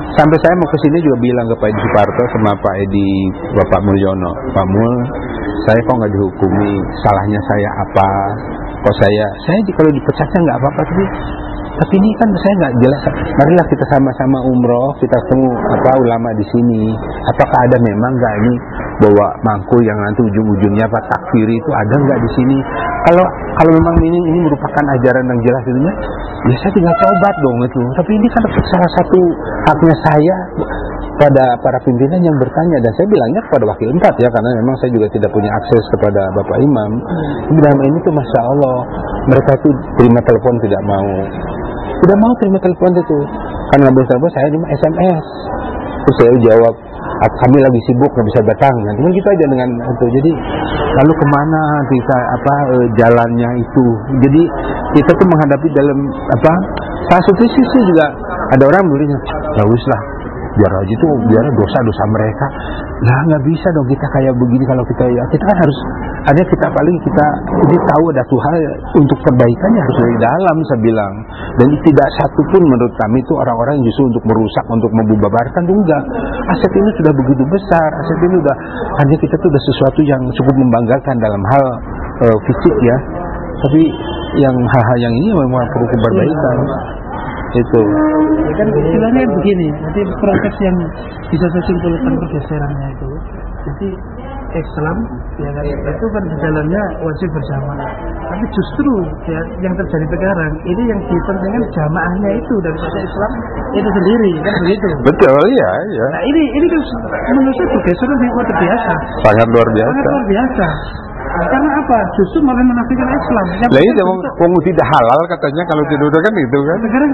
Speaker 2: sampai saya mau kesini juga bilang ke Pak Edi Suparto sama Pak Edi Bapak Mulyono, Pak Mul, saya kok nggak dihukumi, salahnya saya apa? Kok saya, saya di, kalau dipecatnya nggak apa-apa, tapi tapi ini kan saya nggak jelas. Marilah kita sama-sama umroh, kita ketemu apa ulama di sini. Apakah ada memang nggak ini bawa mangkul yang nanti ujung-ujungnya apa takfiri itu ada nggak di sini? Kalau kalau memang ini ini merupakan ajaran yang jelas itu, ya saya tinggal coba dong itu. Tapi ini kan salah satu haknya saya pada para pimpinan yang bertanya, dan saya bilangnya kepada wakil empat ya, karena memang saya juga tidak punya akses kepada Bapak Imam. Tapi dalam ini tuh Masya Allah, mereka itu terima telepon tidak mau. Tidak mau terima telepon itu, karena nggak bisa, saya cuma S M S. Terus saya jawab, kami lagi sibuk nggak bisa datang. Nah, cuma gitu aja dengan itu. Jadi lalu kemana kita apa e, jalannya itu? Jadi kita tuh menghadapi dalam apa? Salah satu sisi juga ada orang belinya, ya wis lah, biar aja tuh biar dosa-dosa mereka. Nah nggak bisa dong kita kayak begini, kalau kita ya kita kan harus ada kita paling kita ini tahu ada Tuhan untuk kebaikannya harus dari dalam saya bilang. Dan tidak satu pun menurut kami itu orang-orang justru untuk merusak, untuk membubarkan tuh enggak. Aset ini sudah begitu besar, aset ini udah hanya kita tuh udah sesuatu yang cukup membanggakan dalam hal uh, fisik ya. Tapi yang hal-hal yang ini memang perlu perbaikan. Itu
Speaker 1: kan istilahnya begini, nanti proses yang bisa saya simpulkan pergeserannya itu, jadi Islam ya kan, itu kan di dalamnya wajib bersama, tapi justru ya yang terjadi sekarang ini yang dipentingkan jamaahnya itu daripada Islam itu sendiri kan begitu.
Speaker 2: Betul ya, ya.
Speaker 1: Nah ini ini kan menurut saya pergeseran yang luar biasa,
Speaker 2: sangat luar biasa.
Speaker 1: Sangat luar biasa. Nah, karena apa? Justru malah menafikan Islam.
Speaker 2: Lah itu wong tidak halal katanya kalau tidur kan itu kan.
Speaker 1: Sekarang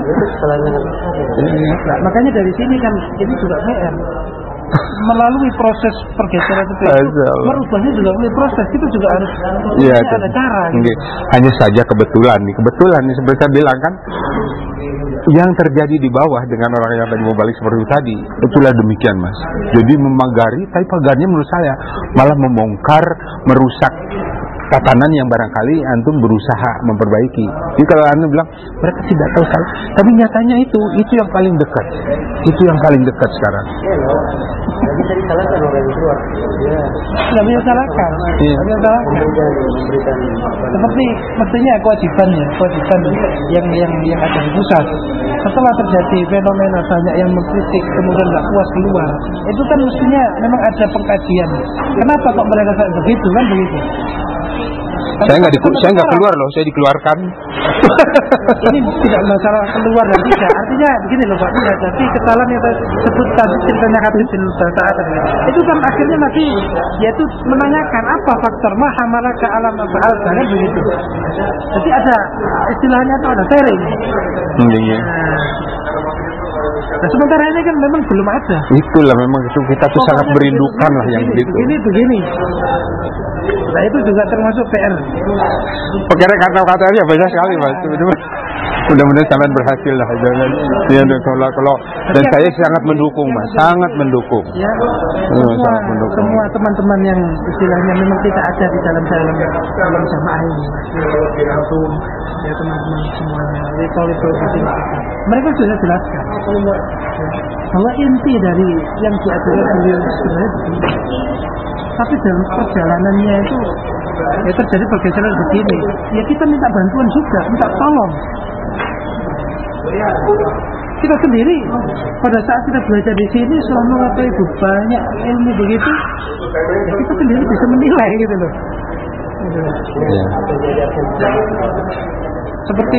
Speaker 1: nah, makanya dari sini kan ini juga P R. Melalui proses pergeseran itu merubahnya juga melalui proses itu juga harus ya, ada cara. Gitu.
Speaker 2: Hanya saja kebetulan nih, kebetulan nih seperti saya bilang kan, yang terjadi di bawah dengan orang yang tadi mau balik seperti itu tadi, itulah demikian Mas. Jadi memagari, tapi pagarnya menurut saya malah membongkar, merusak tatanan yang barangkali antum berusaha memperbaiki. Jadi kalau antum bilang mereka tidak tahu salah, tapi nyatanya itu itu yang paling dekat, itu yang paling dekat sekarang.
Speaker 3: Nggak bisa disalahkan orang yang keluar. Ya.
Speaker 1: Nggak bisa disalahkan.
Speaker 2: Iya.
Speaker 1: Nggak bisa disalahkan. Seperti mestinya kewajiban ya, kewajiban yang yang yang ada di pusat. Setelah terjadi fenomena banyak yang mengkritik kemudian nggak puas keluar, itu kan mestinya memang ada pengkajian. Kenapa kok mereka kayak begitu kan begitu?
Speaker 2: Saya nggak diku, saya nggak keluar loh, saya dikeluarkan.
Speaker 1: Ini tidak masalah keluar dan tidak. Artinya begini loh Pak, ya, jadi kesalahan yang sebut tadi ceritanya Khatib bin Sa'ad itu kan akhirnya nanti yaitu menanyakan apa faktor mahamala ke alam afal kan begitu. Jadi ada istilahnya itu ada sharing.
Speaker 2: Iya.
Speaker 1: Nah, sementara ini kan memang belum ada.
Speaker 2: Itulah memang itu kita tuh sangat merindukan lah yang begitu.
Speaker 1: Begini begini. Nah itu juga termasuk P R.
Speaker 2: Pokoknya kata-katanya banyak sekali Mas. Mudah-mudahan sangat berhasil lah. Ya, kalau kalau dan saya sangat mendukung Mas, sangat mendukung.
Speaker 1: Ya,
Speaker 2: semua,
Speaker 1: semua,
Speaker 2: sangat mendukung.
Speaker 1: semua teman-teman yang istilahnya memang tidak ada di dalam dalam dalam jamaah ini, antum, ya teman-teman semuanya. Jadi kalau itu mereka sudah jelaskan bahwa inti dari yang diajarkan beliau sebenarnya begini. Tapi dalam perjalanannya itu ya terjadi pergeseran begini. Ya kita minta bantuan juga, minta tolong. Kita sendiri pada saat kita belajar di sini selama apa itu banyak ilmu begitu, ya kita sendiri bisa menilai gitu loh.
Speaker 2: Ya.
Speaker 1: Seperti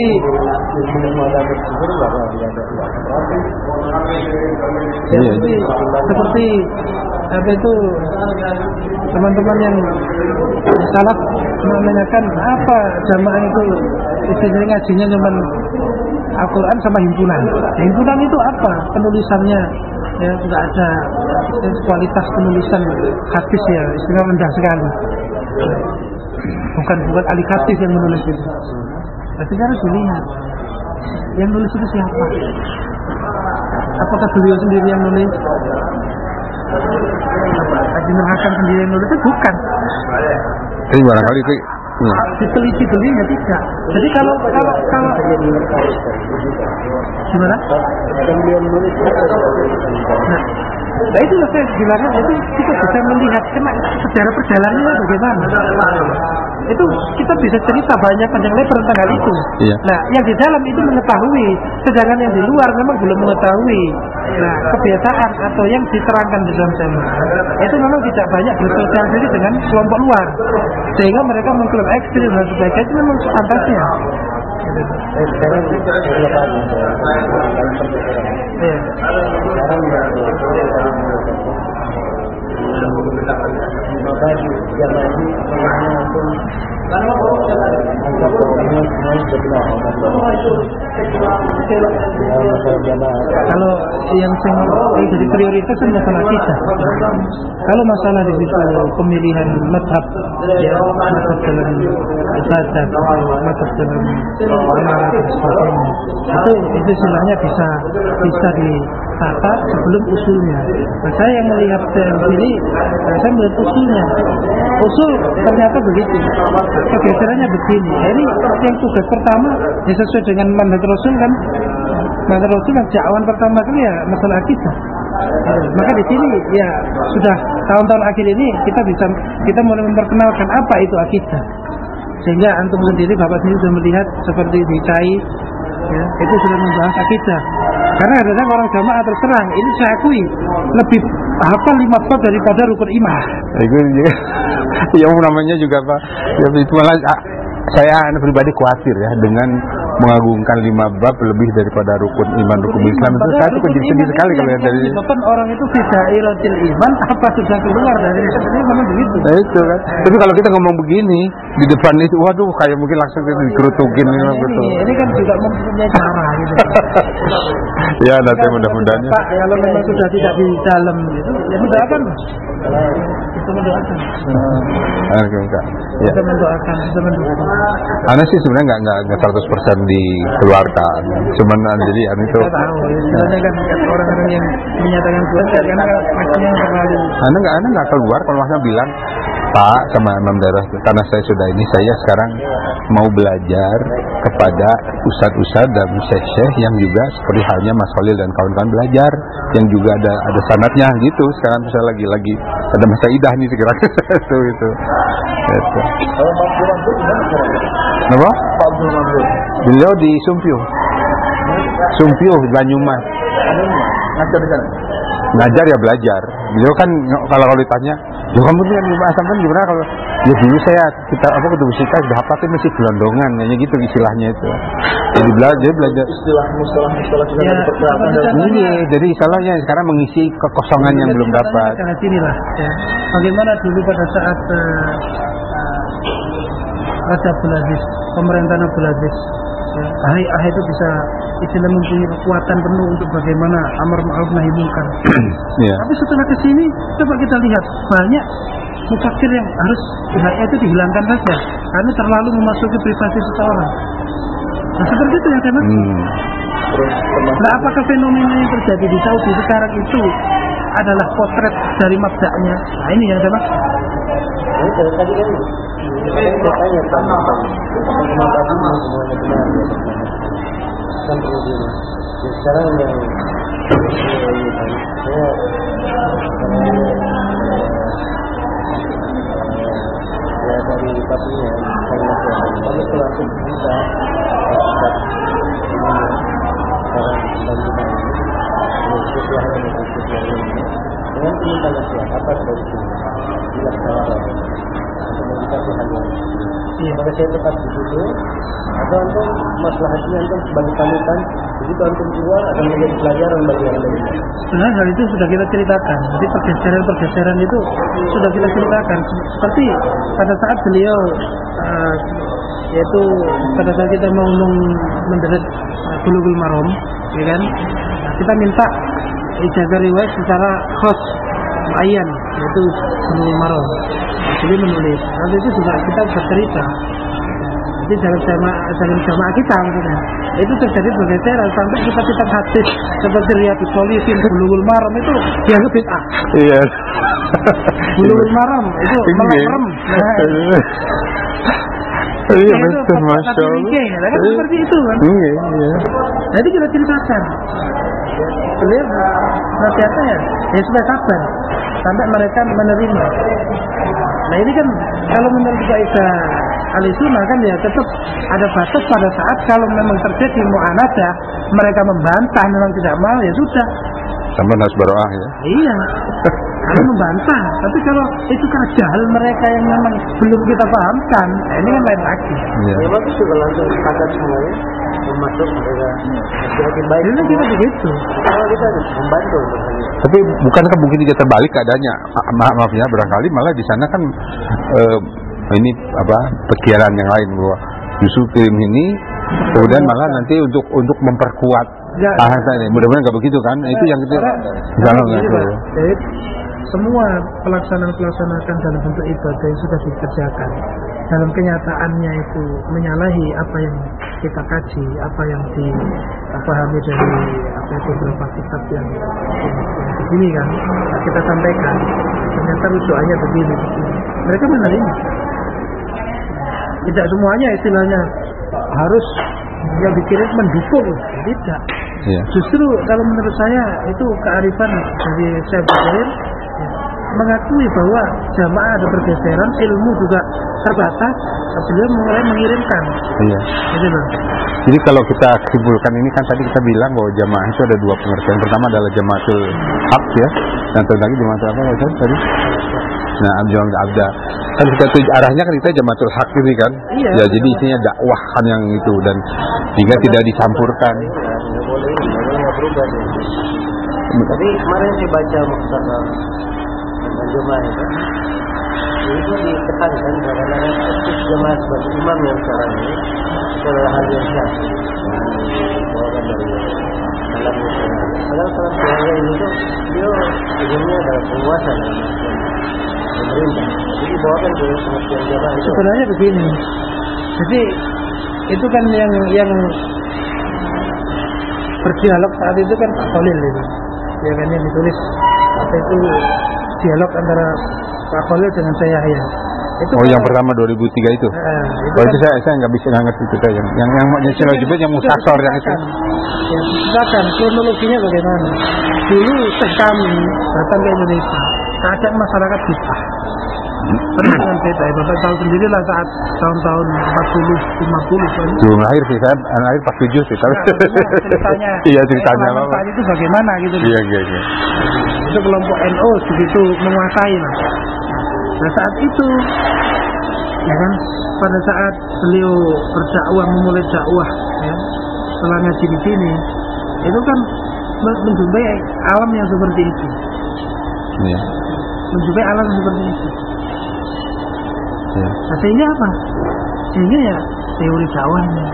Speaker 1: seperti seperti apa itu teman-teman yang salaf menanyakan apa jamaah itu istilahnya ngajinya cuma Al-Quran sama himpunan. Himpunan itu apa? Penulisannya ya nggak ada kualitas penulisan hadis ya, istilah rendah sekali. Bukan bukan ahli hadis yang menulis itu. Artinya harus dilihat yang nulis itu siapa? Apakah beliau sendiri yang nulis? Haji Nur Hasan sendiri yang nulis itu bukan.
Speaker 2: Tapi barangkali itu Ya.
Speaker 1: Diteliti belinya tidak. Jadi kalau kalau kalau gimana? Nah, nah itu saya bilang itu kita bisa melihat kena sejarah perjalanannya bagaimana. Itu kita bisa cerita banyak panjang lebar tentang hal itu.
Speaker 2: Iya.
Speaker 1: Nah, yang di dalam itu mengetahui, sedangkan yang di luar memang belum mengetahui. Nah, kebiasaan atau yang diterangkan di dalam jamaah itu memang tidak banyak bersosialisasi dengan kelompok luar, sehingga mereka mengklaim ekstrim dan sebagainya itu memang pantasnya.
Speaker 3: Sekarang sekarang maka jamaah ini langsung
Speaker 1: kalau yang jadi prioritas kan masalah kita. Kalau masalah di situ pemilihan mazhab, ya mazhab dalam ibadat, mazhab dalam amalan dan sebagainya, itu itu istilahnya bisa bisa ditata sebelum usulnya. Nah, saya yang melihat ini, saya melihat usulnya. Usul ternyata begitu. Kegeserannya begini. Nah, ini yang tugas pertama ya sesuai dengan mandat Rasul kan. Mandat Rasul kan dakwaan pertama kali ya masalah akidah. Maka di sini ya sudah tahun-tahun akhir ini kita bisa kita mulai memperkenalkan apa itu akidah. Sehingga antum sendiri Bapak sendiri sudah melihat seperti di C A I ya, itu sudah membahas akidah. Karena kadang-kadang orang jamaah terserang, ini saya akui lebih hafal lima bab daripada rukun iman.
Speaker 2: Itu juga, yang namanya juga Pak. Ya itu malah saya pribadi khawatir ya dengan mengagungkan lima bab lebih daripada rukun iman rukun Islam itu saya tuh jadi sedih sekali kalau lihat dari.
Speaker 1: Bahkan orang itu fidairatil iman apa sudah keluar dari itu memang begitu.
Speaker 2: Nah itu kan. Tapi kalau kita ngomong begini di depan itu, waduh kayak mungkin langsung dikerutukin
Speaker 1: ini,
Speaker 2: gitu.
Speaker 1: Ini kan juga mempunyai cara gitu.
Speaker 2: Ya nanti mudah-mudahannya.
Speaker 1: Pak, kalau memang sudah tidak di dalam gitu, ya mendoakan. Kita mendoakan.
Speaker 2: Ah, enggak. Ya.
Speaker 1: Kita mendoakan, kita mendoakan.
Speaker 2: Ana sih sebenarnya nggak nggak nggak seratus persen dikeluarkan, cuman jadi an itu.
Speaker 1: Kita tahu, sebenarnya kan orang-orang yang menyatakan kuat karena maksudnya terlalu.
Speaker 2: Ana nggak Ana nggak keluar kalau Ana bilang Pak sama Imam Daerah karena saya sudah ini saya sekarang mau belajar kepada ustadz-ustadz dan syekh-syekh yang juga seperti halnya Mas Khalil dan kawan-kawan belajar yang juga ada ada sanadnya gitu. Sekarang saya lagi lagi ada masa idah nih segera itu itu. Itu.
Speaker 3: Kalau Pak Abdul gimana sekarang?
Speaker 2: Kenapa?
Speaker 3: Pak Abdul Mabrur.
Speaker 2: Beliau di Sumpio. Sumpio Banyumas.
Speaker 3: Ngajar di sana.
Speaker 2: Ngajar ya belajar. Beliau kan kalau kalau ditanya, "Loh kamu tuh kan sampean gimana kalau ya dulu saya kita apa ketemu musika sudah apa tuh masih gelondongan kayaknya gitu istilahnya itu." Jadi belajar belajar
Speaker 3: istilah mustalah-mustalah juga diperkenalkan dalam
Speaker 2: ini. Jadi istilahnya sekarang mengisi kekosongan yang belum dapat.
Speaker 1: Karena sinilah ya. Bagaimana dulu pada saat uh, Raja Abdul Aziz, pemerintahan Abdul Aziz, ya, ahli ahli itu bisa istilah mempunyai kekuatan penuh untuk bagaimana amar ma'ruf nahi munkar.
Speaker 2: Yeah.
Speaker 1: Tapi setelah kesini, coba kita lihat banyak mufakir yang harus pihaknya itu dihilangkan saja karena terlalu memasuki privasi seseorang. Nah seperti itu yang saya maksud.
Speaker 2: Hmm.
Speaker 1: Nah apakah fenomena yang terjadi di Saudi sekarang itu adalah potret dari mabda'nya? Nah ini yang saya maksud.
Speaker 3: Ini dari tadi kan saya tanya sama kenapa semuanya benar kan perlu di ya, sekarang yang ini kan saya ya dari papinya karena kami selalu bisa sekarang lanjutan ini sesuai dengan sesuai dengan permintaan nasihat apa dari sini dilaksanakan untuk kita hanya iya maka saya tetap di situ atau antum maslahatnya antum sebagai panutan begitu antum keluar akan menjadi pelajaran bagi yang lain.
Speaker 1: Sebenarnya hal itu sudah kita ceritakan. Jadi pergeseran-pergeseran itu sudah kita ceritakan. Seperti pada saat beliau uh, yaitu pada saat kita mau menderit uh, Bulughul Maram, ya kan? Nah, kita minta ijazah riwayat secara khas muayyan yaitu Bulughul Maram. Jadi menulis. Lalu itu juga kita bercerita. Jadi dalam jamaah dalam jamaah kita maksudnya. Itu terjadi bergeseran sampai kita kita hadis seperti Riyadhus Shalihin, Bulughul Maram itu dianggap bid'ah.
Speaker 2: Iya.
Speaker 1: Bulughul Maram itu melerem.
Speaker 2: Iya
Speaker 1: Yang itu
Speaker 2: betul,
Speaker 1: Bapak
Speaker 2: masya
Speaker 1: Tapi
Speaker 2: Allah.
Speaker 1: Ringke, kan
Speaker 2: Iya.
Speaker 1: seperti itu kan.
Speaker 2: Iya, iya.
Speaker 1: Jadi kita ceritakan. Beliau nasihatnya ya, ya supaya sabar sampai mereka menerima. Nah ini kan kalau menurut kaidah Ahlussunnah kan ya tetap ada batas pada saat kalau memang terjadi mu'anadah, mereka membantah memang tidak mau ya sudah.
Speaker 2: Sampai harus berdoa ya.
Speaker 1: Iya. Kalau membantah, tapi kalau itu kerjaan mereka yang memang belum kita pahamkan, nah ini kan lain lagi.
Speaker 2: Iya.
Speaker 3: Ya bagus juga langsung sepakat semuanya memasuk mereka hati-hati baik.
Speaker 1: Jadi kita begitu.
Speaker 3: Kalau kita membantu untuk hal ini.
Speaker 2: Tapi bukankah mungkin juga terbalik keadaannya? Ma- Maaf, maaf ya, barangkali malah di sana kan eh, ini apa pikiran yang lain bahwa justru kirim ini kemudian malah nanti untuk untuk memperkuat
Speaker 1: Ya.
Speaker 2: bahasa ini. Mudah-mudahan nggak begitu kan? Nah, itu yang kita
Speaker 1: Karena-
Speaker 2: jangan
Speaker 1: karena
Speaker 2: nggak
Speaker 1: gini,
Speaker 2: tahu.
Speaker 1: Pak. Jadi, semua pelaksanaan-pelaksanaan dalam bentuk ibadah yang sudah dikerjakan dalam kenyataannya itu menyalahi apa yang kita kaji, apa yang dipahami dari apa itu beberapa kitab yang, yang, yang begini kan kita sampaikan, ternyata rujukannya begini, begini. Mereka menerima. Tidak semuanya istilahnya harus yang dikirim mendukung, tidak.
Speaker 2: Iya.
Speaker 1: Justru kalau menurut saya itu kearifan dari Syekh Bukhari mengakui bahwa jamaah ada pergeseran, ilmu juga terbatas, beliau mulai mengirimkan.
Speaker 2: Iya.
Speaker 1: Gitu loh.
Speaker 2: Jadi kalau kita simpulkan ini kan tadi kita bilang bahwa jamaah itu ada dua pengertian. Yang pertama adalah jamaatul haq ya, dan satu lagi jamaatul apa Ustaz tadi? Nah, jamaatul abda. Kan kita tuh arahnya kan kita jamaatul haq ini kan.
Speaker 1: Iya.
Speaker 2: Ya, jadi isinya dakwah kan yang itu dan sehingga tidak dicampurkan.
Speaker 3: Ya, nggak boleh, nggak boleh nggak berubah deh. Tapi kemarin saya baca Muqtada Jemaah itu, itu ditekankan karena etis jemaah sebagai imam yang sekarang ini itu adalah hal yang syah. Bawakan dari dalam Padahal salam keluarga ini tuh dia ujungnya adalah penguasa dalam pemerintah. Jadi bawakan dari pengertian jemaah itu.
Speaker 1: Sebenarnya begini. Jadi itu kan yang yang berdialog saat itu kan Pak Khalil itu. Ya kan yang ditulis apa itu dialog antara Pak Khalil dengan saya Yahya. Itu
Speaker 2: Oh, yang
Speaker 1: kalau-
Speaker 2: pertama dua ribu tiga itu.
Speaker 1: Eh,
Speaker 2: Oh, itu saya saya nggak bisa nggak ngerti itu saya. Yang yang yang yang saya jemput yang mutasor yang itu.
Speaker 1: Ya, silakan kronologinya bagaimana? Dulu Syekh kami datang ke Indonesia, keadaan masyarakat bid'ah. Penuh dengan bid'ah. Bapak tahu sendirilah saat tahun-tahun empat puluh, lima puluh kan.
Speaker 2: Belum lahir sih, saya anak lahir empat puluh tujuh sih, tapi
Speaker 1: Nah, maksudnya ceritanya,
Speaker 2: iya ceritanya
Speaker 1: selama
Speaker 2: apa?
Speaker 1: saat itu bagaimana gitu?
Speaker 2: Iya iya iya.
Speaker 1: Itu kelompok N U begitu menguasai lah. Nah saat itu, ya kan, pada saat beliau berdakwah memulai dakwah, ya, setelah ngaji di sini, itu kan men- menjumpai alam yang seperti itu,
Speaker 2: Iya.
Speaker 1: menjumpai alam yang seperti itu.
Speaker 2: Iya.
Speaker 1: Nah, sehingga apa? Sehingga ya teori dakwahnya,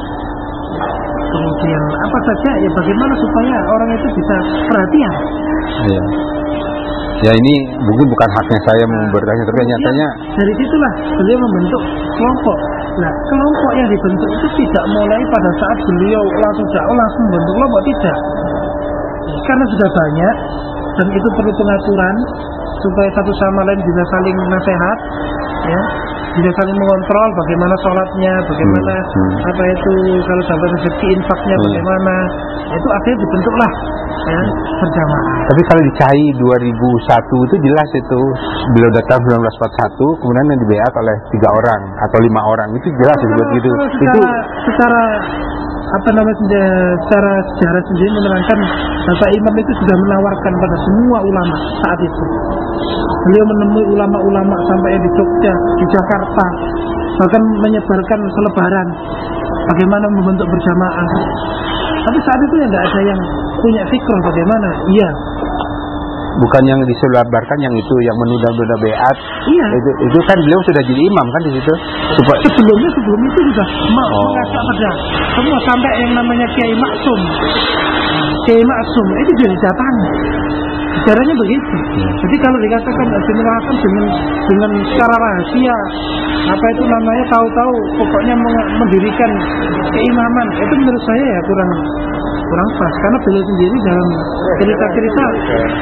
Speaker 1: kemudian apa saja ya bagaimana supaya orang itu bisa perhatian.
Speaker 2: Iya. Ya ini mungkin bukan haknya saya membertanya, tapi nyatanya
Speaker 1: Dari situlah beliau membentuk kelompok. Nah, kelompok yang dibentuk itu tidak mulai pada saat beliau langsung dakwah langsung membentuk kelompok, tidak. Karena sudah banyak dan itu perlu pengaturan supaya satu sama lain bisa saling nasihat, ya, bisa saling mengontrol bagaimana sholatnya, bagaimana
Speaker 2: Hmm, hmm.
Speaker 1: apa itu kalau sampai rezeki infaknya
Speaker 2: Hmm.
Speaker 1: bagaimana, itu akhirnya dibentuklah, ya, berjamaah.
Speaker 2: tapi kalau di C A I dua ribu satu itu jelas itu beliau datang seribu sembilan ratus empat puluh satu kemudian yang dibayat oleh tiga orang atau lima orang itu jelas
Speaker 1: Kalau-
Speaker 2: disebut gitu.
Speaker 1: kalau
Speaker 2: Itu
Speaker 1: secara, secara apa namanya seja- secara sejarah sendiri menerangkan Bapak Imam itu sudah menawarkan pada semua ulama saat itu. Beliau menemui ulama-ulama sampai di Jogja, di Jakarta, bahkan menyebarkan selebaran bagaimana membentuk berjamaah. Tapi saat itu ya nggak ada yang punya fikr bagaimana. Iya,
Speaker 2: bukan yang disebarkan yang itu yang menunda-nunda bayat.
Speaker 1: iya.
Speaker 2: Itu itu kan beliau sudah jadi imam kan di situ. Supaya
Speaker 1: Sebelumnya sebelum itu sudah ma-
Speaker 2: Oh.
Speaker 1: mengajak pada semua sampai yang namanya Kiai Maksum. Kiai Maksum itu jadi datang. Caranya begitu.
Speaker 2: Hmm.
Speaker 1: Jadi kalau dikatakan dimenerangkan dengan dengan secara rahasia, apa itu namanya tahu-tahu pokoknya meng- mendirikan keimaman, itu menurut saya ya kurang kurang pas karena beliau sendiri dalam cerita-cerita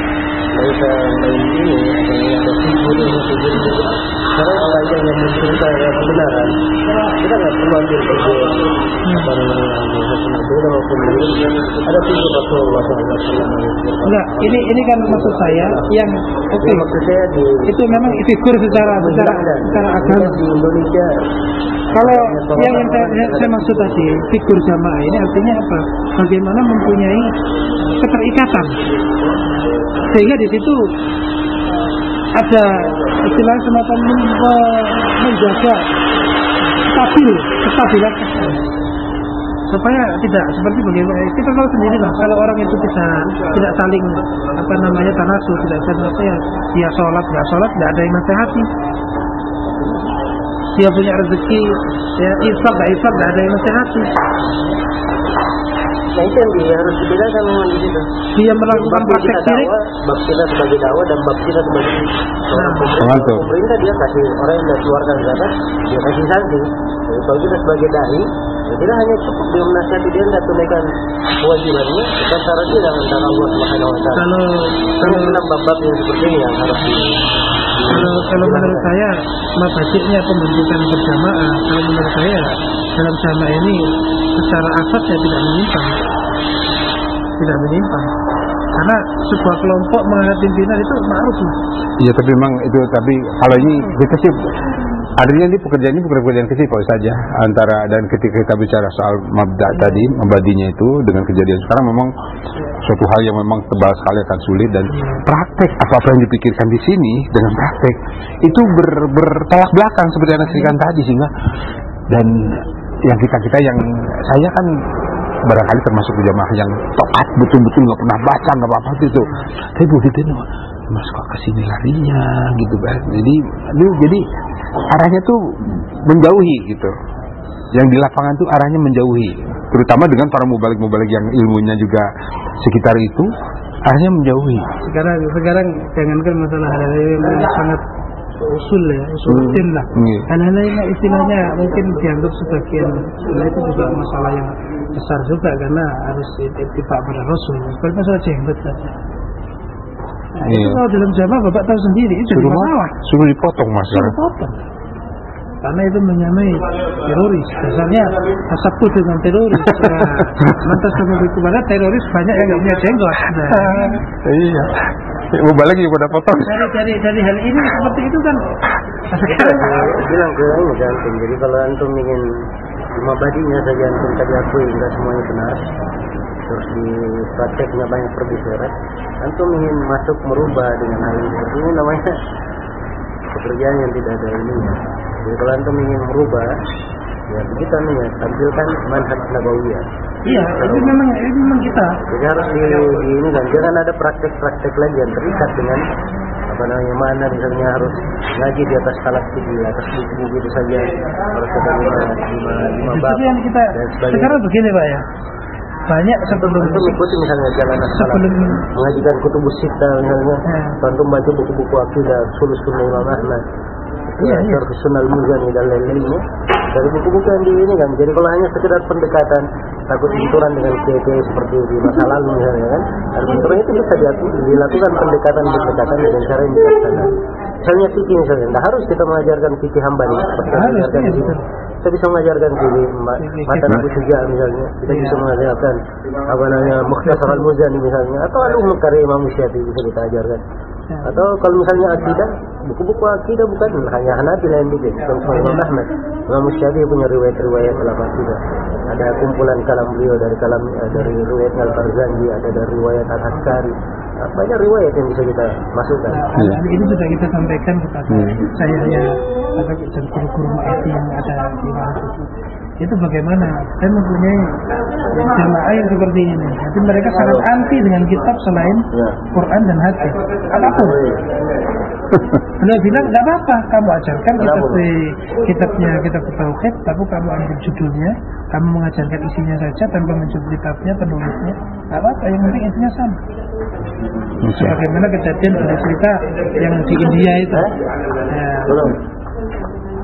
Speaker 3: kita main ini ada figur ini figur ini karena saja yang menceritakan kebenaran kita nggak perlu ambil figur apa namanya beda maupun ada figur Rasulullah shallallahu alaihi wasallam.
Speaker 1: Enggak, ini ini kan maksud saya yang oke okay.
Speaker 3: Maksud saya di
Speaker 1: itu memang figur secara secara secara agama
Speaker 3: di Indonesia.
Speaker 1: Kalau yang saya, saya maksud tadi figur jamaah ini artinya apa? Bagaimana mempunyai keterikatan sehingga di situ ada istilah semacam menjaga stabil kestabilan supaya tidak seperti bagaimana kita tahu sendiri lah kalau orang itu bisa tidak saling apa namanya tanasu tidak saling saya dia sholat nggak sholat nggak ada yang nasihati dia punya rezeki ya infak nggak infak nggak ada yang nasihati.
Speaker 3: Nah itu yang dia harus dibedakan memang di situ.
Speaker 1: Dia melakukan praktek syirik.
Speaker 3: Bab kita sebagai dakwah dan bab kita sebagai
Speaker 2: nah,
Speaker 3: pemerintah. Pemerintah dia kasih orang yang tidak keluarkan zakat, dia kasih sanksi. Jadi kalau kita sebagai dai, ya tidak hanya cukup dia menasihati dia tidak tunaikan kewajibannya, antara dia dan antara Allah Subhanahu Wa Taala.
Speaker 1: Kalau kalau
Speaker 3: dalam bab-bab yang seperti ini yang harus di
Speaker 1: kalau kalau menurut saya mabadiknya pembentukan berjamaah kalau menurut saya dalam jamaah ini secara asasnya tidak menyimpang tidak menyimpang karena sebuah kelompok mengangkat pimpinan itu ma'ruf lah.
Speaker 2: Iya tapi memang itu tapi kalau ini kita sih artinya ini pekerjaan ini bukan pekerjaan kecil kalau saja antara dan ketika kita bicara soal mabda tadi mabadinya itu dengan kejadian sekarang memang suatu hal yang memang tebal sekali akan sulit dan praktek apa-apa yang dipikirkan di sini dengan praktek itu ber, bertolak belakang seperti yang disebutkan tadi sehingga dan yang kita-kita yang saya kan barangkali termasuk jamaah yang tokat betul-betul nggak pernah baca nggak apa-apa itu tapi begitu nih mas kok kesini larinya gitu kan jadi aduh, jadi arahnya tuh menjauhi gitu yang di lapangan tuh arahnya menjauhi terutama dengan para mubalik-mubalik yang ilmunya juga sekitar itu arahnya menjauhi.
Speaker 1: Sekarang sekarang jangankan masalah hal-hal yang sangat usul ya, usul
Speaker 2: hmm.
Speaker 1: tim lah.
Speaker 2: Hmm.
Speaker 1: Hal-hal lainnya istilahnya mungkin dianggap sebagian sebenarnya itu juga masalah yang besar juga karena harus ittiba pada Rasul. Seperti masalah jenggot saja. Nah, iya. Itu kalau dalam jamaah Bapak tahu sendiri itu jadi masalah.
Speaker 2: Suruh dipotong mas.
Speaker 1: Suruh dipotong. Karena itu menyamai teroris. Dasarnya asabtu dengan teroris. Ya, lantas sampai kepada teroris banyak yang nggak punya jenggot. Nah.
Speaker 2: Iya. Mau balik juga pada potong.
Speaker 1: Dari dari dari hal ini seperti itu kan.
Speaker 3: Sekarang bilang ke ini jantung. Jadi kalau antum ingin cuma badinya saja antum tadi akui nggak semuanya benar. Terus di prakteknya banyak perbicaraan. Antum ingin masuk merubah dengan hal ini. Ini namanya pekerjaan yang tidak ada ininya. Jadi kalau antum ingin merubah, ya begitu nih ya, tampilkan manhaj nabawiyah.
Speaker 1: Iya, itu memang itu memang kita.
Speaker 3: Jadi harus di, di ini kan, jangan ada praktek-praktek lagi yang terikat dengan apa namanya mana misalnya harus ngaji di atas talak di atas buku-buku itu saja harus ada lima lima lima bab.
Speaker 1: Tapi yang kita sekarang begini Pak ya. Banyak sebelum
Speaker 3: itu mengikuti misalnya jalan sebelum mengajikan kutubus sita misalnya, bantu baca buku-buku akidah sulus sunnah Imam Ahmad. Iya, Syarh Sunnah Al-Muzani dan lain-lainnya dari buku-buku yang di ini kan. Jadi kalau hanya sekedar pendekatan takut benturan dengan kiai-kiai seperti di masa lalu misalnya kan, dan benturan itu bisa dilakukan pendekatan-pendekatan dengan cara yang bijaksana. Misalnya fikih misalnya, tidak harus kita mengajarkan fikih Hambali seperti yang mengajarkan di sini. Kita bisa mengajarkan fikih Matan Abu Syuja misalnya, kita bisa mengajarkan apa namanya Mukhtasar Al-Muzani misalnya, atau Al-Umm karya Imam Syafi'i bisa kita ajarkan. Atau kalau misalnya akidah, buku-buku akidah bukan hanya Hanafilah yang bikin, bukan Imam Ahmad. Imam Syafi'i punya riwayat-riwayat dalam akidah. Ada kumpulan kalam beliau dari kalam dari riwayat Al-Barzanji, ada dari riwayat Al-Askari. Banyak riwayat yang bisa kita masukkan.
Speaker 1: Ya. Ini sudah kita sampaikan kepada hmm. saya ya, apa dan guru-guru ma'ati yang ada di mana itu bagaimana saya mempunyai jamaah yang seperti ini. Jadi mereka sangat anti dengan kitab selain ya. Quran dan hadis. Apapun. Beliau bilang nggak apa-apa, kamu ajarkan kitab di kitabnya kitab tauhid, tapi kamu ambil judulnya, kamu mengajarkan isinya saja tanpa menyebut kitabnya, penulisnya, nggak apa-apa. Yang penting isinya sama. Sebagaimana kejadian pada cerita yang di India itu. Ya.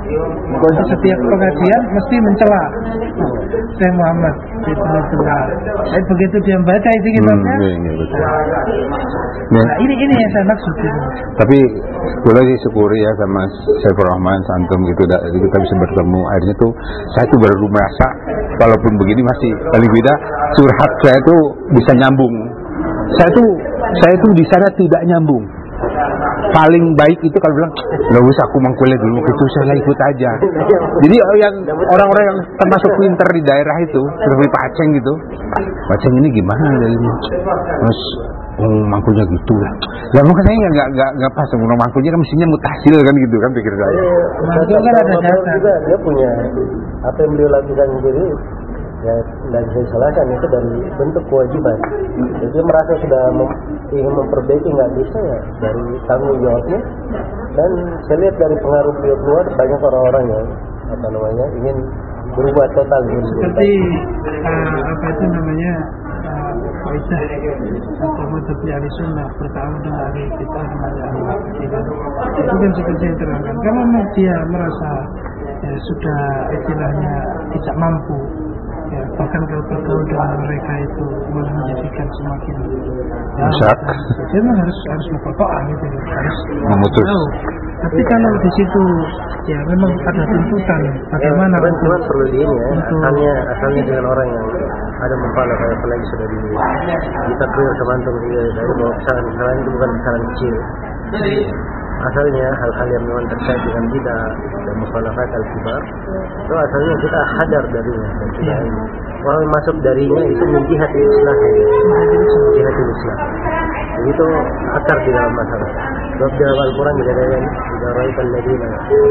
Speaker 1: Jadi setiap pengajian mesti mencela Syekh Muhammad itu mencela. Tapi begitu dia baca itu kitabnya,
Speaker 2: hmm, iya, iya, betul.
Speaker 1: Nah ini ini yang saya maksud itu.
Speaker 2: Tapi boleh disyukuri ya sama Syekh Rahman Santum gitu, jadi kita bisa bertemu. Akhirnya tuh saya tuh baru merasa walaupun begini masih paling beda, curhat saya tuh bisa nyambung. Saya tuh saya tuh di sana tidak nyambung. Paling baik itu kalau bilang, nggak usah aku mangkuliah dulu, itu saya ikut aja. Jadi yang orang-orang yang termasuk pinter di daerah itu, seperti Pak Aceng gitu, Pak Aceng ini gimana dari terus oh, mangkulnya gitu lah. Ya mungkin saya nggak nggak nggak pas sama mangkulnya kan mestinya mutasil kan gitu kan pikir saya.
Speaker 1: Mangkul kan ada jasa.
Speaker 3: Juga dia punya apa yang beliau lakukan sendiri. Ya, dan saya salahkan itu dari bentuk kewajiban. Jadi dia merasa sudah mem, ingin memperbaiki, nggak bisa ya dari tanggung jawabnya. Dan saya lihat dari pengaruh beliau keluar banyak orang-orang yang apa namanya ingin berubah total.
Speaker 1: Seperti uh, apa itu namanya Faidah atau Madzhab Ahli Sunnah bertawud dengan ahli kita dengan ahli kita. Itu kan seperti yang terangkan. Kalau dia merasa ya, sudah istilahnya tidak mampu, ya, bahkan kalau bergaul dengan mereka itu malah menjadikan semakin
Speaker 2: rusak.
Speaker 1: Dia memang harus harus berkotoan gitu, harus
Speaker 2: memutus.
Speaker 1: tahu. Tapi kalau di situ ya memang ada tuntutan bagaimana
Speaker 3: ya, cuma perlu di ini ya,
Speaker 1: untuk
Speaker 3: asalnya asalnya dengan orang yang ada mempala kayak apalagi sudah di ditakrir sama antum dia dari bahwa kesalahan-kesalahan itu bukan kesalahan kecil. Asalnya hal-hal yang memang terkait dengan bid'ah dan mukhalafat al-kibar itu asalnya kita hadar darinya dan kita
Speaker 1: ya.
Speaker 3: Orang yang masuk darinya itu menjihad Islam, menjihad Islam. Itu akar di dalam masalah. Sebab dalam Al-Quran dikatakan idza ra'aital ladzina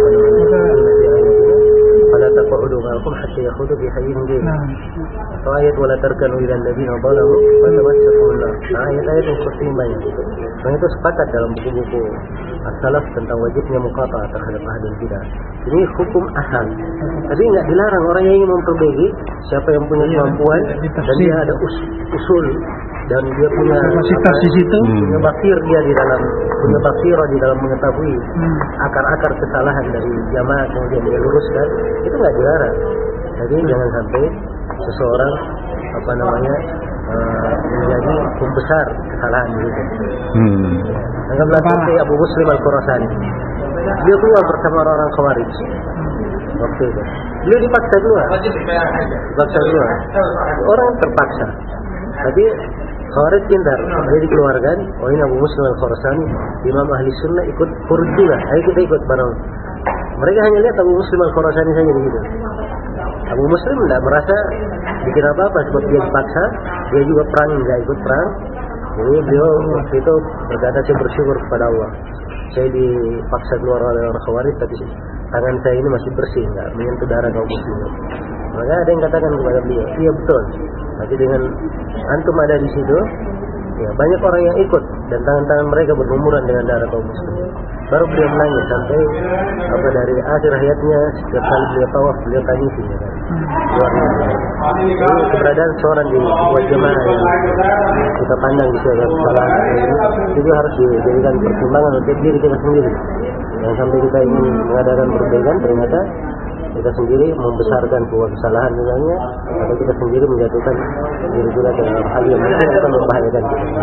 Speaker 3: fala taq'udu ma'ahum hatta yakhudu fi hayyin ghayr. Atau ayat wala tarkanu ilal ladzina zalamu wa tamassakum nar. Ayat-ayat yang seperti banyak. Dan itu sepakat dalam buku-buku as-salaf tentang wajibnya muqata'ah terhadap ahli bidah. Ini hukum asal. Tapi enggak dilarang orang yang ingin memperbaiki, siapa yang punya kemampuan dan dia ada us- usul dan dia punya
Speaker 1: kapasitas di situ,
Speaker 3: punya basir dia di dalam punya basir di dalam mengetahui hmm. akar-akar kesalahan dari jamaah kemudian dia luruskan, itu nggak dilarang. Jadi jangan sampai seseorang apa namanya uh, menjadi pembesar kesalahan gitu. Hmm. Anggaplah seperti Abu Muslim Al-Khurasani, dia keluar bersama orang-orang Khawarij waktu itu. Beliau dipaksa keluar, dipaksa keluar. Orang terpaksa, tapi Khawarij pintar, dia dikeluarkan. Oh ini Abu Muslim Al-Khurasani, Imam Ahli Sunnah ikut kurut juga. Ayo kita ikut bareng. Mereka hanya lihat Abu Muslim Al-Khurasani saja begitu. Abu Muslim tidak merasa bikin apa-apa sebab dia dipaksa. Dia juga perang, tidak ikut perang. Jadi beliau waktu itu berkata, saya bersyukur kepada Allah. Saya dipaksa keluar oleh orang Khawarij, tapi tangan saya ini masih bersih, tidak menyentuh darah kaum muslimin. Maka ada yang katakan kepada beliau, iya betul. Tapi dengan antum ada di situ, ya banyak orang yang ikut dan tangan-tangan mereka berlumuran dengan darah kaum muslimin. Baru beliau menangis sampai apa dari akhir hayatnya setiap kali beliau tawaf beliau tangisi ya kan. Luar biasa. Jadi keberadaan seorang di buat jemaah yang kita pandang di sebuah kesalahan ini itu harus dijadikan pertimbangan untuk diri kita sendiri. Jangan sampai kita ingin mengadakan perbaikan ternyata kita sendiri membesarkan sebuah kesalahan misalnya, atau kita sendiri menjatuhkan diri kita dalam hal yang mungkin akan membahayakan kita.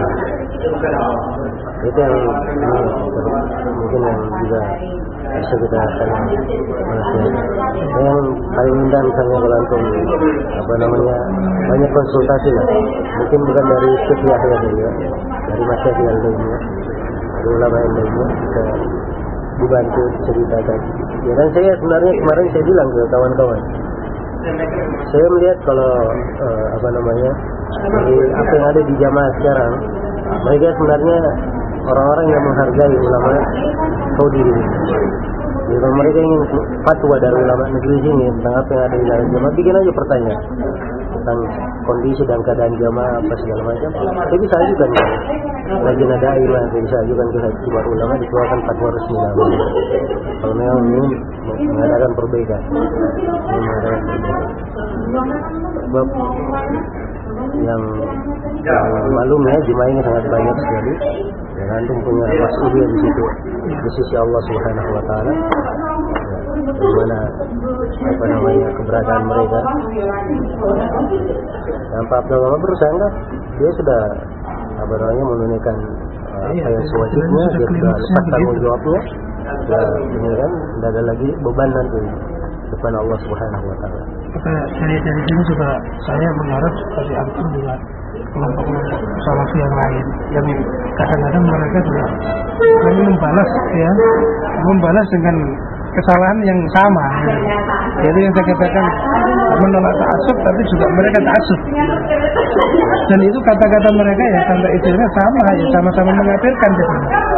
Speaker 3: Itu yang ini, mungkin yang juga bisa kita akan menasihati. Yang paling indah misalnya kalau antum apa namanya banyak konsultasi lah, mungkin bukan dari Syekh Yahya dulu ya, dari masyayikh yang lainnya, dari ulama yang lainnya bisa dibantu ceritakan. Ya kan saya sebenarnya kemarin saya bilang ke kawan-kawan, saya melihat kalau uh, apa namanya dari apa yang ada di jamaah sekarang, mereka sebenarnya orang-orang yang menghargai ulama Saudi ini. Jadi kalau mereka ingin fatwa dari ulama negeri sini tentang apa yang ada di dalam jamaah, bikin aja pertanyaan tentang kondisi dan keadaan jamaah apa segala macam. Saya bisa ajukan ya. Lagi ada ilah, saya bisa ajukan ke kibar ulama dikeluarkan fatwa resmi lah. Kalau memang ingin mengadakan perbaikan, mengadakan perbaikan. Sebab yang malum ya jemaah ini sangat banyak sekali. Dan antum punya mas'uliyah di situ di sisi Allah Subhanahu wa taala. bagaimana apa namanya keberadaan mereka. Dan Pak Abdul Wahab berusaha enggak, dia sudah apa namanya menunaikan uh, apa yang sewajibnya, dia sudah lepas tanggung jawabnya, dia ini kan tidak ada lagi beban nanti depan Allah Subhanahu Wa Taala.
Speaker 1: Dari dari sini juga saya mengharap dari antum juga kelompok-kelompok salafi yang lain yang kadang-kadang mereka juga ingin membalas ya membalas dengan kesalahan yang sama ya. Jadi yang saya katakan menolak ta'assub tapi juga mereka ta'assub dan itu kata-kata mereka ya sampai istilahnya sama ya sama-sama mengafirkan gitu.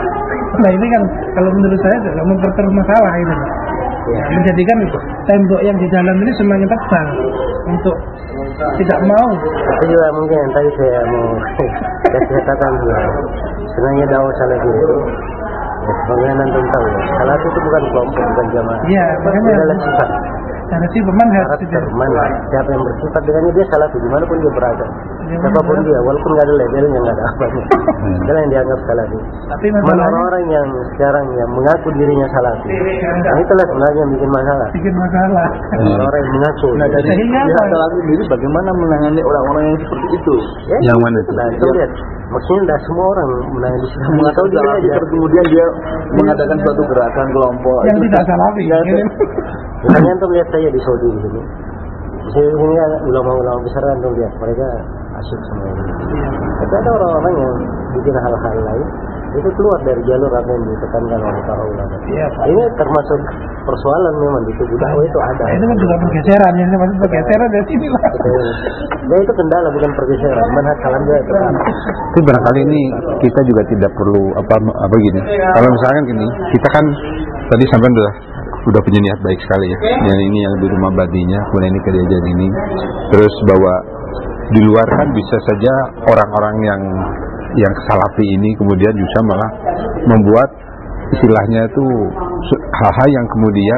Speaker 1: Nah ini kan kalau menurut saya juga memperkeruh masalah itu ya, menjadikan tembok yang di dalam ini semakin tebal untuk tidak mau.
Speaker 3: Itu juga mungkin yang tadi saya mau saya katakan juga sebenarnya dakwah salafi itu ya, sebenarnya nanti tahu ya, salafi itu bukan kelompok, bukan jamaah.
Speaker 1: Iya, makanya
Speaker 3: adalah sifat.
Speaker 1: Karena sih manhaj
Speaker 3: karakter manhaj. Siapa yang bersifat dengannya dia salafi dimanapun dia berada. Siapapun dia, walaupun nggak ada labelnya, nggak ada apanya, adalah yang dianggap salafi.
Speaker 1: Tapi
Speaker 3: orang-orang yang sekarang yang mengaku dirinya salafi, nah itulah sebenarnya yang bikin masalah.
Speaker 1: Bikin masalah.
Speaker 3: Orang yang mengaku.
Speaker 4: Nah, jadi yang salafi sendiri bagaimana menangani orang-orang yang seperti itu?
Speaker 3: Ya,
Speaker 2: yang mana itu?
Speaker 3: Nah, itu lihat. Maksudnya tidak semua orang menangani Islam atau dia aja.
Speaker 4: Kemudian dia mengadakan suatu gerakan kelompok
Speaker 1: yang tidak salafi.
Speaker 3: Misalnya antum lihat saya di Saudi di sini. Di sini kan ulama-ulama besar antum lihat mereka asyik semua ini. Tapi ada orang-orang yang bikin hal-hal lain itu keluar dari jalur apa yang ditekankan oleh para ulama.
Speaker 1: Iya,
Speaker 3: ini termasuk persoalan memang di tubuh dakwah itu ada.
Speaker 1: Nah, itu kan juga pergeseran yang maksud pergeseran dari sini lah.
Speaker 3: Ya itu kendala bukan pergeseran, manhaj kalam dia itu.
Speaker 2: Tapi barangkali ini kita juga tidak perlu apa apa gini. Kalau misalkan gini, kita kan tadi sampai udah udah punya niat baik sekali ya. Yang ini yang di rumah badinya, kemudian ini kejadian ini. Terus bahwa di luar kan bisa saja orang-orang yang yang salafi ini kemudian bisa malah membuat istilahnya itu hal-hal yang kemudian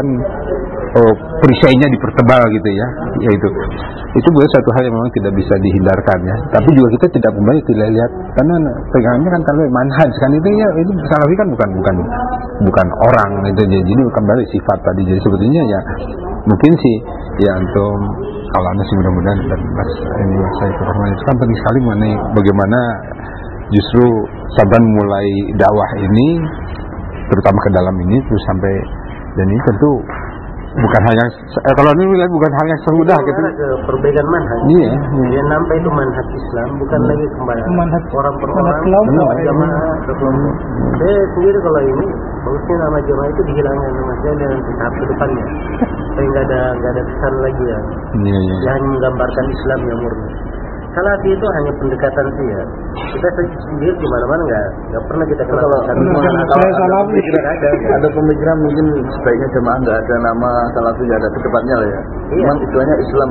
Speaker 2: oh, perisainya dipertebal gitu ya, yaitu itu bukan satu hal yang memang tidak bisa dihindarkan ya. Tapi juga kita tidak kembali tidak lihat karena pegangannya kan kalau manhaj kan itu ya, itu salafi kan bukan bukan bukan orang itu, jadi kembali sifat tadi. Jadi sebetulnya ya mungkin sih ya antum kalau anda sih mudah-mudahan dan mas ini mas saya Rahman itu kan penting sekali mengenai bagaimana justru Saban mulai dakwah ini terutama ke dalam ini terus sampai dan ini tentu bukan hal yang eh, kalau ini lihat bukan hal yang semudah gitu.
Speaker 3: Ke perbedaan manhaj.
Speaker 2: Iya.
Speaker 3: Dia nampak itu manhaj Islam bukan hmm. lagi kembali
Speaker 1: manhaj
Speaker 3: orang per orang,
Speaker 1: kelompok,
Speaker 3: jamaah atau kelompok. Saya sendiri kalau ini bagusnya nama jamaah itu dihilangkan nama saya dan tahap ke depannya. Supaya nggak ada nggak ada kesan lagi ya.
Speaker 2: Iya iya.
Speaker 3: Dia hanya menggambarkan Islam yang murni. Salafi itu hanya pendekatan sih ya. Kita sendiri di mana-mana nggak nggak pernah kita kenal.
Speaker 1: Saya salafi
Speaker 4: ada ada pemikiran mungkin sebaiknya jemaah nggak ada nama salafi, nggak ada kedepannya lah ya.
Speaker 3: Iya.
Speaker 4: Istilahnya Islam.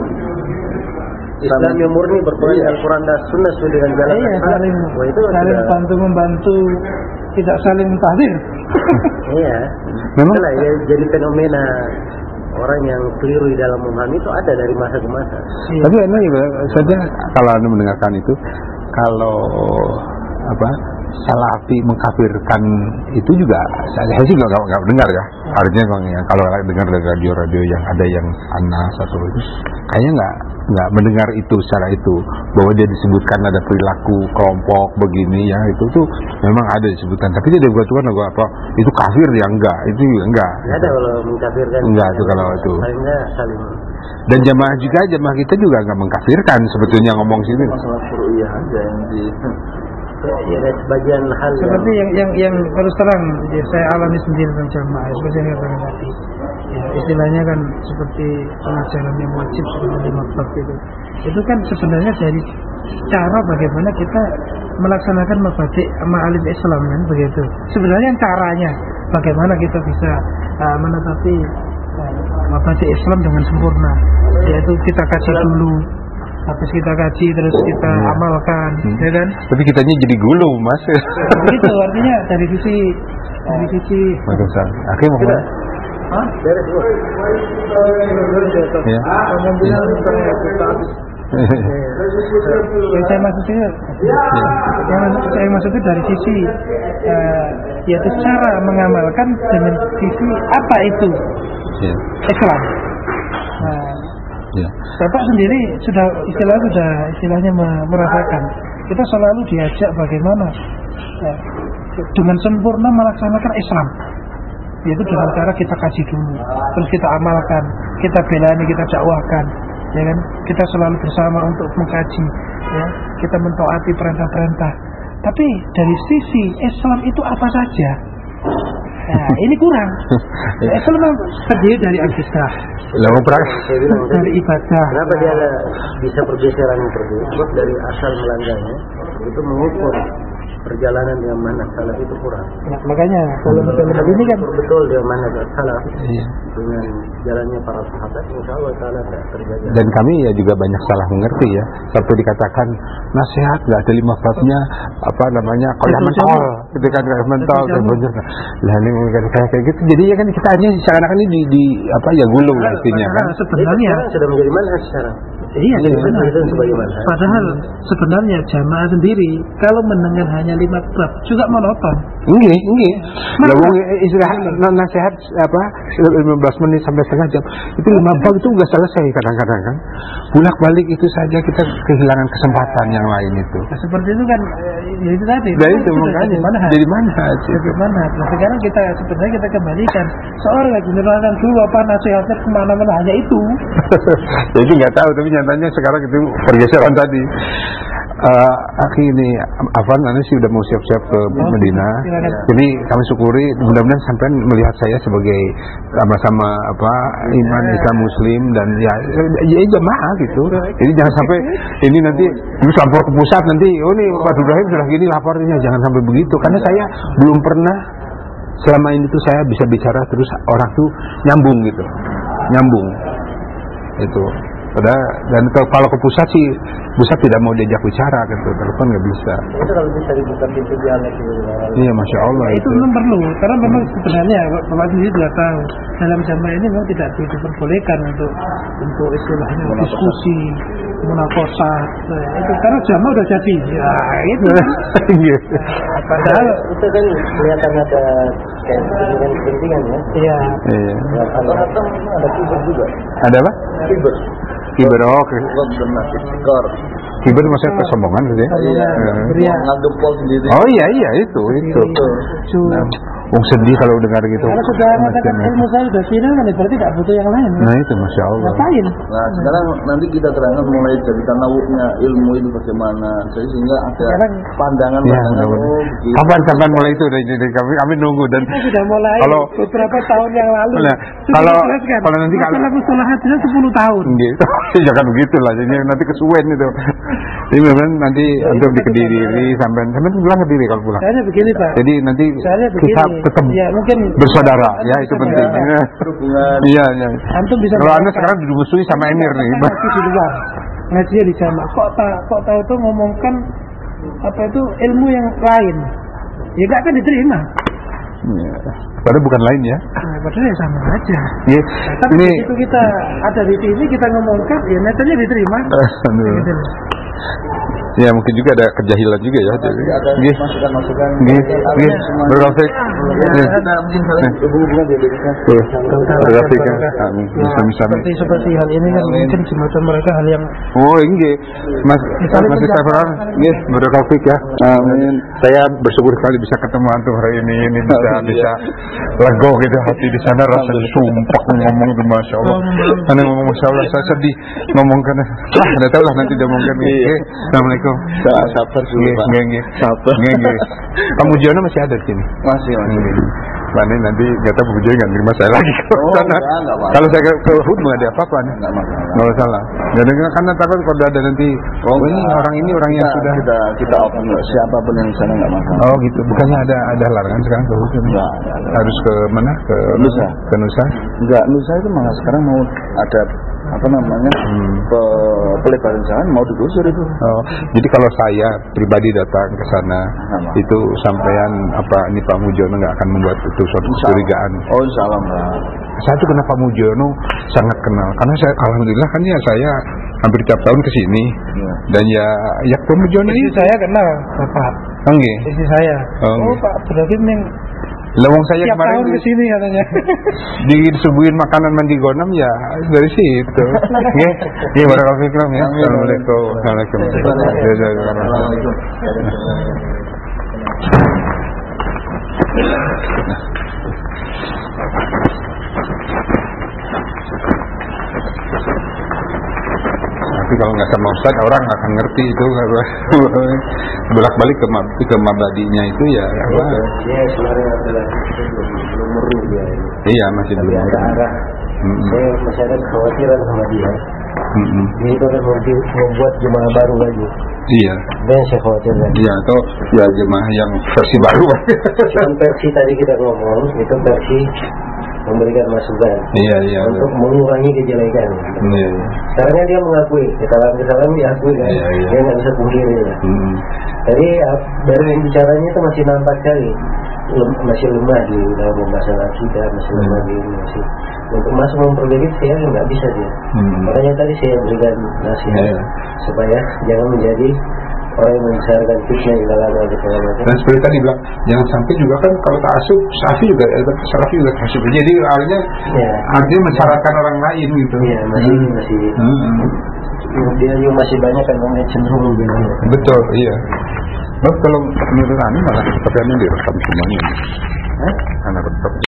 Speaker 3: Islam yang murni berpegang dengan Quran dan Sunnah sesuai dengan jalan.
Speaker 1: Iya, saling,
Speaker 3: Wah, itu
Speaker 1: saling bantu membantu, tidak saling mentahdir.
Speaker 3: Iya.
Speaker 2: Memang
Speaker 3: itulah ya, jadi fenomena orang yang keliru di dalam memahami itu ada dari masa ke masa.
Speaker 2: Iya. Tapi ini juga saja kalau anda mendengarkan itu, kalau apa salafi mengkafirkan itu juga saya sih nggak nggak dengar ya. Artinya kalau dengar dari radio-radio yang ada yang Anas atau itu, kayaknya nggak nggak mendengar itu secara itu bahwa dia disebutkan ada perilaku kelompok begini ya, itu tuh memang ada disebutkan. Tapi dia bukan apa itu kafir ya, enggak, itu enggak.
Speaker 3: Nggak ada kalau mengkafirkan.
Speaker 2: Enggak itu kalau itu.
Speaker 3: Palingnya saling.
Speaker 2: Dan jamaah juga jamaah kita juga nggak mengkafirkan sebetulnya ngomong sini.
Speaker 4: Masalah furu'iyah aja yang di
Speaker 3: ya, ada sebagian hal
Speaker 1: seperti
Speaker 3: yang
Speaker 1: yang yang, yang terus terang ya, saya alami sendiri dengan jamaah seperti yang saya tadi ya, istilahnya kan seperti pengajaran yang wajib seperti maktab itu itu kan sebenarnya dari cara bagaimana kita melaksanakan mabadi' ma'alim Islam kan begitu. Sebenarnya caranya bagaimana kita bisa uh, menetapi uh, mabadi' Islam dengan sempurna, yaitu kita kaji dulu, habis kita kaji terus kita hmm. amalkan, hmm. ya kan?
Speaker 2: Tapi kitanya jadi gulu, Mas.
Speaker 1: Begitu artinya dari sisi dari sisi.
Speaker 2: Bagusan. Akhirnya mau kemana?
Speaker 1: Hah?
Speaker 3: beres bu.
Speaker 2: Ya.
Speaker 1: Yang saya maksudnya, ya. yang saya maksudnya dari sisi, uh, yaitu cara mengamalkan dengan sisi apa itu
Speaker 2: ya.
Speaker 1: Islam. Nah,
Speaker 2: Ya.
Speaker 1: Bapak sendiri sudah istilah sudah istilahnya merasakan. Kita selalu diajak bagaimana ya, dengan sempurna melaksanakan Islam. Yaitu dengan cara kita kaji dulu, terus kita amalkan, kita belani, kita dakwahkan, ya kan? Kita selalu bersama untuk mengkaji, ya. Kita mentaati perintah-perintah. Tapi dari sisi Islam itu apa saja? Nah, ini kurang. Islam terdiri dari akidah, dari ibadah.
Speaker 3: Kenapa dia ada, bisa pergeseran seperti itu? Sebab dari asal melanggarnya itu mengukur perjalanan yang mana salah itu kurang.
Speaker 1: Ya, makanya kalau misalnya ini kan
Speaker 3: betul dia mana salah
Speaker 2: Iya.
Speaker 3: dengan jalannya para sahabat, insya Allah taala tak terjaga.
Speaker 2: Dan kami ya juga banyak salah mengerti ya. Sampai dikatakan nasihat nggak ada lima babnya, apa namanya kodah mentol, gitu kan kodah mentol, dan bener. Lah ini kayak kayak gitu. Jadi ya kan kita hanya seakan-akan ini di, di apa ya gulung lah intinya kan.
Speaker 1: Sebenarnya
Speaker 3: sudah menjadi manhaj sekarang.
Speaker 1: Iya,
Speaker 3: sebenarnya sebagai manhaj.
Speaker 1: Padahal sebenarnya jamaah sendiri kalau mendengar hanya lima bab juga monoton.
Speaker 2: Enggak, enggak. Lah istirahat nasihat apa lima belas menit sampai setengah jam. Itu lima bab itu enggak selesai kadang-kadang kan. Bolak-balik itu saja kita kehilangan kesempatan yang lain itu.
Speaker 1: Nah, seperti itu kan ya itu tadi.
Speaker 2: Nah, itu makanya
Speaker 1: mana?
Speaker 2: Jadi mana?
Speaker 1: Jadi mana? Nah, sekarang kita sebenarnya kita kembalikan seorang yang menerangkan dulu apa nasihatnya kemana-mana hanya itu.
Speaker 2: Jadi nggak tahu, tapi nyatanya sekarang itu pergeseran tadi. Uh, Akhi ini Afan, Anda sih udah mau siap-siap ke
Speaker 1: Oh,
Speaker 2: Medina.
Speaker 1: silakan.
Speaker 2: Jadi kami syukuri, mudah-mudahan sampai melihat saya sebagai sama-sama apa iman Islam Muslim dan ya ya jamaah gitu. Jadi jangan sampai ini nanti terus lapor ke pusat nanti, oh nih Pak Ibrahim sudah gini lapornya, jangan sampai begitu. Karena saya belum pernah selama ini tuh saya bisa bicara terus orang tuh nyambung gitu, nyambung itu. Padahal dan kalau ke pusat sih pusat tidak mau diajak bicara gitu, telepon nggak bisa.
Speaker 3: Itu kalau bisa dibuka pintu dialog itu.
Speaker 2: Iya, masya Allah
Speaker 1: Itu memang perlu, karena memang sebenarnya Bapak sendiri sudah tahu dalam zaman ini memang tidak diperbolehkan untuk untuk istilahnya diskusi, munakosah, nah, itu karena zaman udah jadi. Ya itu.
Speaker 3: Padahal itu kan kelihatan ada kayak kepentingan ya.
Speaker 1: Iya.
Speaker 2: Iya.
Speaker 3: Atau ada kibet juga.
Speaker 2: Ada apa?
Speaker 3: Kibet.
Speaker 2: Kiber, oh, oke.
Speaker 3: Skor.
Speaker 2: Kiber maksudnya kesombongan gitu ya?
Speaker 1: Iya.
Speaker 2: Iya.
Speaker 3: Ngadu pol sendiri.
Speaker 2: Oh iya iya itu itu. Nah, Wong sedih kalau dengar gitu.
Speaker 1: Kalau sudah mengatakan ilmu saya sudah final kan berarti tidak butuh yang lain.
Speaker 2: Nah itu masya Allah.
Speaker 1: Ngapain?
Speaker 4: Nah sekarang nanti kita terangkan mulai dari tanawunya ilmu itu bagaimana, jadi sehingga ada
Speaker 1: Sekarang,
Speaker 4: pandangan-pandangan.
Speaker 2: Ya,
Speaker 4: oh, begitu.
Speaker 2: kapan kapan mulai itu dari, dari kami kami nunggu dan
Speaker 1: kita sudah mulai
Speaker 2: kalau
Speaker 1: beberapa tahun yang lalu.
Speaker 2: Nah,
Speaker 1: Sudah
Speaker 2: kalau
Speaker 1: dijelaskan.
Speaker 2: kalau nanti kalau
Speaker 1: masalah mustalah hadisnya sepuluh tahun.
Speaker 2: gitu, jangan begitu lah, jadi nanti kesuwen itu. Ini memang nanti untuk di Kediri sampai sampai pulang Kediri kalau pulang.
Speaker 1: Soalnya begini Pak.
Speaker 2: Jadi nanti
Speaker 1: Soalnya begini.
Speaker 2: kita tetap
Speaker 1: Ya mungkin
Speaker 2: bersaudara, ya itu penting.
Speaker 4: Hubungan.
Speaker 2: Iya iya.
Speaker 1: Antum bisa.
Speaker 2: Kalau anda sekarang dimusuhi sama Emir nih.
Speaker 1: Ngaji di luar, ngaji di sana. Kok tak kok tahu tuh ngomongkan apa itu ilmu yang lain? Ya nggak akan diterima.
Speaker 2: Ya. Padahal bukan lain ya.
Speaker 1: Nah, padahal ya sama aja.
Speaker 2: Ya.
Speaker 1: Nah, tapi
Speaker 2: Ini.
Speaker 1: begitu kita ada di sini kita ngomongkan, ya netanya diterima.
Speaker 2: Aduh.
Speaker 1: Gitu.
Speaker 2: Ya mungkin juga ada kejahilan juga ya.
Speaker 4: Ada
Speaker 2: Gih.
Speaker 4: masukan-masukan.
Speaker 2: Gih. Gih. Berkafik.
Speaker 4: Ada mungkin saling hubungan di Indonesia.
Speaker 2: Berkafik ya. Amin. Bisa-bisa.
Speaker 1: Seperti seperti hal ini kan mungkin semacam mereka hal yang
Speaker 2: Oh ini Mas Mas Istaghfar. Gih. Berkafik ya. Amin. Saya bersyukur sekali bisa ketemu antum hari ini. Ini bisa bisa lego gitu hati di sana, rasanya sumpah ngomong itu masya Allah. Karena ngomong masya Allah saya sedih ngomong karena ah udah tahu lah nanti dia ngomongkan. Assalamualaikum.
Speaker 4: Sabar dulu Pak.
Speaker 2: Nggih, nggih.
Speaker 4: Sabar.
Speaker 2: Nggih, nggih. Pak Mujiono masih ada di sini.
Speaker 4: Masih masih.
Speaker 2: Mana nanti nggak tahu Pak Mujiono nggak terima saya lagi kalau
Speaker 4: Oh,
Speaker 2: sana.
Speaker 4: enggak, enggak apa-apa.
Speaker 2: Kalau saya ke, ke Hud nggak ada apa-apa nih.
Speaker 4: Enggak masalah.
Speaker 2: Nggak masalah. Jadi karena takut kalau ada nanti oh ini orang ini orang yang
Speaker 4: Kita-
Speaker 2: sudah
Speaker 4: kita kita open siapapun yang di sana enggak masalah.
Speaker 2: oh gitu. Bukannya ada ada larangan sekarang ke Hud?
Speaker 4: Enggak.
Speaker 2: Harus ke mana? Ke
Speaker 4: Nusa.
Speaker 2: Ke Nusa.
Speaker 4: Enggak, Nusa itu malah sekarang mau ada apa namanya
Speaker 2: Hmm.
Speaker 4: pe- pelebaran jalan mau digusur itu.
Speaker 2: Oh, jadi kalau saya pribadi datang ke sana
Speaker 4: Sama.
Speaker 2: itu sampean apa ini Pak Mujiono nggak akan membuat itu suatu kecurigaan.
Speaker 4: Oh insya Allah enggak.
Speaker 2: Saya tuh kenapa Mujiono sangat kenal karena saya alhamdulillah kan ya saya hampir tiap tahun ke sini
Speaker 4: Iya.
Speaker 2: dan ya ya Pak Mujiono
Speaker 1: istri
Speaker 2: itu
Speaker 1: saya kenal Bapak.
Speaker 2: enggak
Speaker 1: Istri saya.
Speaker 2: Oh,
Speaker 1: Oh,
Speaker 2: nggih.
Speaker 1: Pak Ibrahim yang
Speaker 2: Lawang saya
Speaker 1: Tiap
Speaker 2: kemarin
Speaker 1: tahun
Speaker 2: di-
Speaker 1: kesini katanya.
Speaker 2: disuguhin makanan mandi gonam ya dari situ. Nggih, nggih barakallahu fikum ya. Assalamualaikum. Waalaikumsalam.
Speaker 4: Assalamualaikum.
Speaker 2: Tapi kalau nggak sama Ustaz orang nggak akan ngerti itu bolak balik ke mab- ke mabadinya itu ya apa?
Speaker 3: Dia sebenarnya adalah belum meru dia ini.
Speaker 2: Iya masih
Speaker 3: Tapi
Speaker 2: belum.
Speaker 3: ada arah.
Speaker 2: Mm-mm.
Speaker 3: Saya masih ada kekhawatiran sama dia.
Speaker 2: Mm-mm.
Speaker 3: Dia itu akan membi- membuat jemaah baru lagi.
Speaker 2: Iya,
Speaker 3: Dan saya khawatirkan.
Speaker 2: iya atau ya jemaah yang versi baru.
Speaker 3: Cuman versi tadi kita ngomong itu versi memberikan masukan
Speaker 2: Iya iya.
Speaker 3: untuk mengurangi kejelekan.
Speaker 2: Iya. Iya.
Speaker 3: Sekarang kan dia mengakui kesalahan-kesalahan diakui kan.
Speaker 2: Iya, iya.
Speaker 3: Dia nggak bisa pungkiri ya.
Speaker 2: Mm.
Speaker 3: Jadi ah, dari yang bicaranya itu masih nampak sekali lem- masih lemah di dalam pembahasan akidah, masih lemah di ini, masih untuk masuk memperbaiki saya nggak bisa dia.
Speaker 2: Hmm.
Speaker 3: Makanya tadi saya berikan nasihat
Speaker 2: Iya.
Speaker 3: supaya jangan menjadi orang yang membesarkan fitnah ilalan atau segala macam.
Speaker 2: Dan seperti tadi bilang jangan sampai juga kan kalau ta'assub Syafi juga eh, Salafi juga ta'assub. Jadi artinya
Speaker 3: Ya.
Speaker 2: artinya mensyaratkan orang lain gitu.
Speaker 3: Iya masih masih
Speaker 2: Hmm.
Speaker 3: dia juga masih banyak kan orang yang cenderung membela.
Speaker 2: Betul, iya. Oh, kalau menurut Ani malah pakaiannya direkam semuanya.
Speaker 3: Hah?
Speaker 2: Anak rekam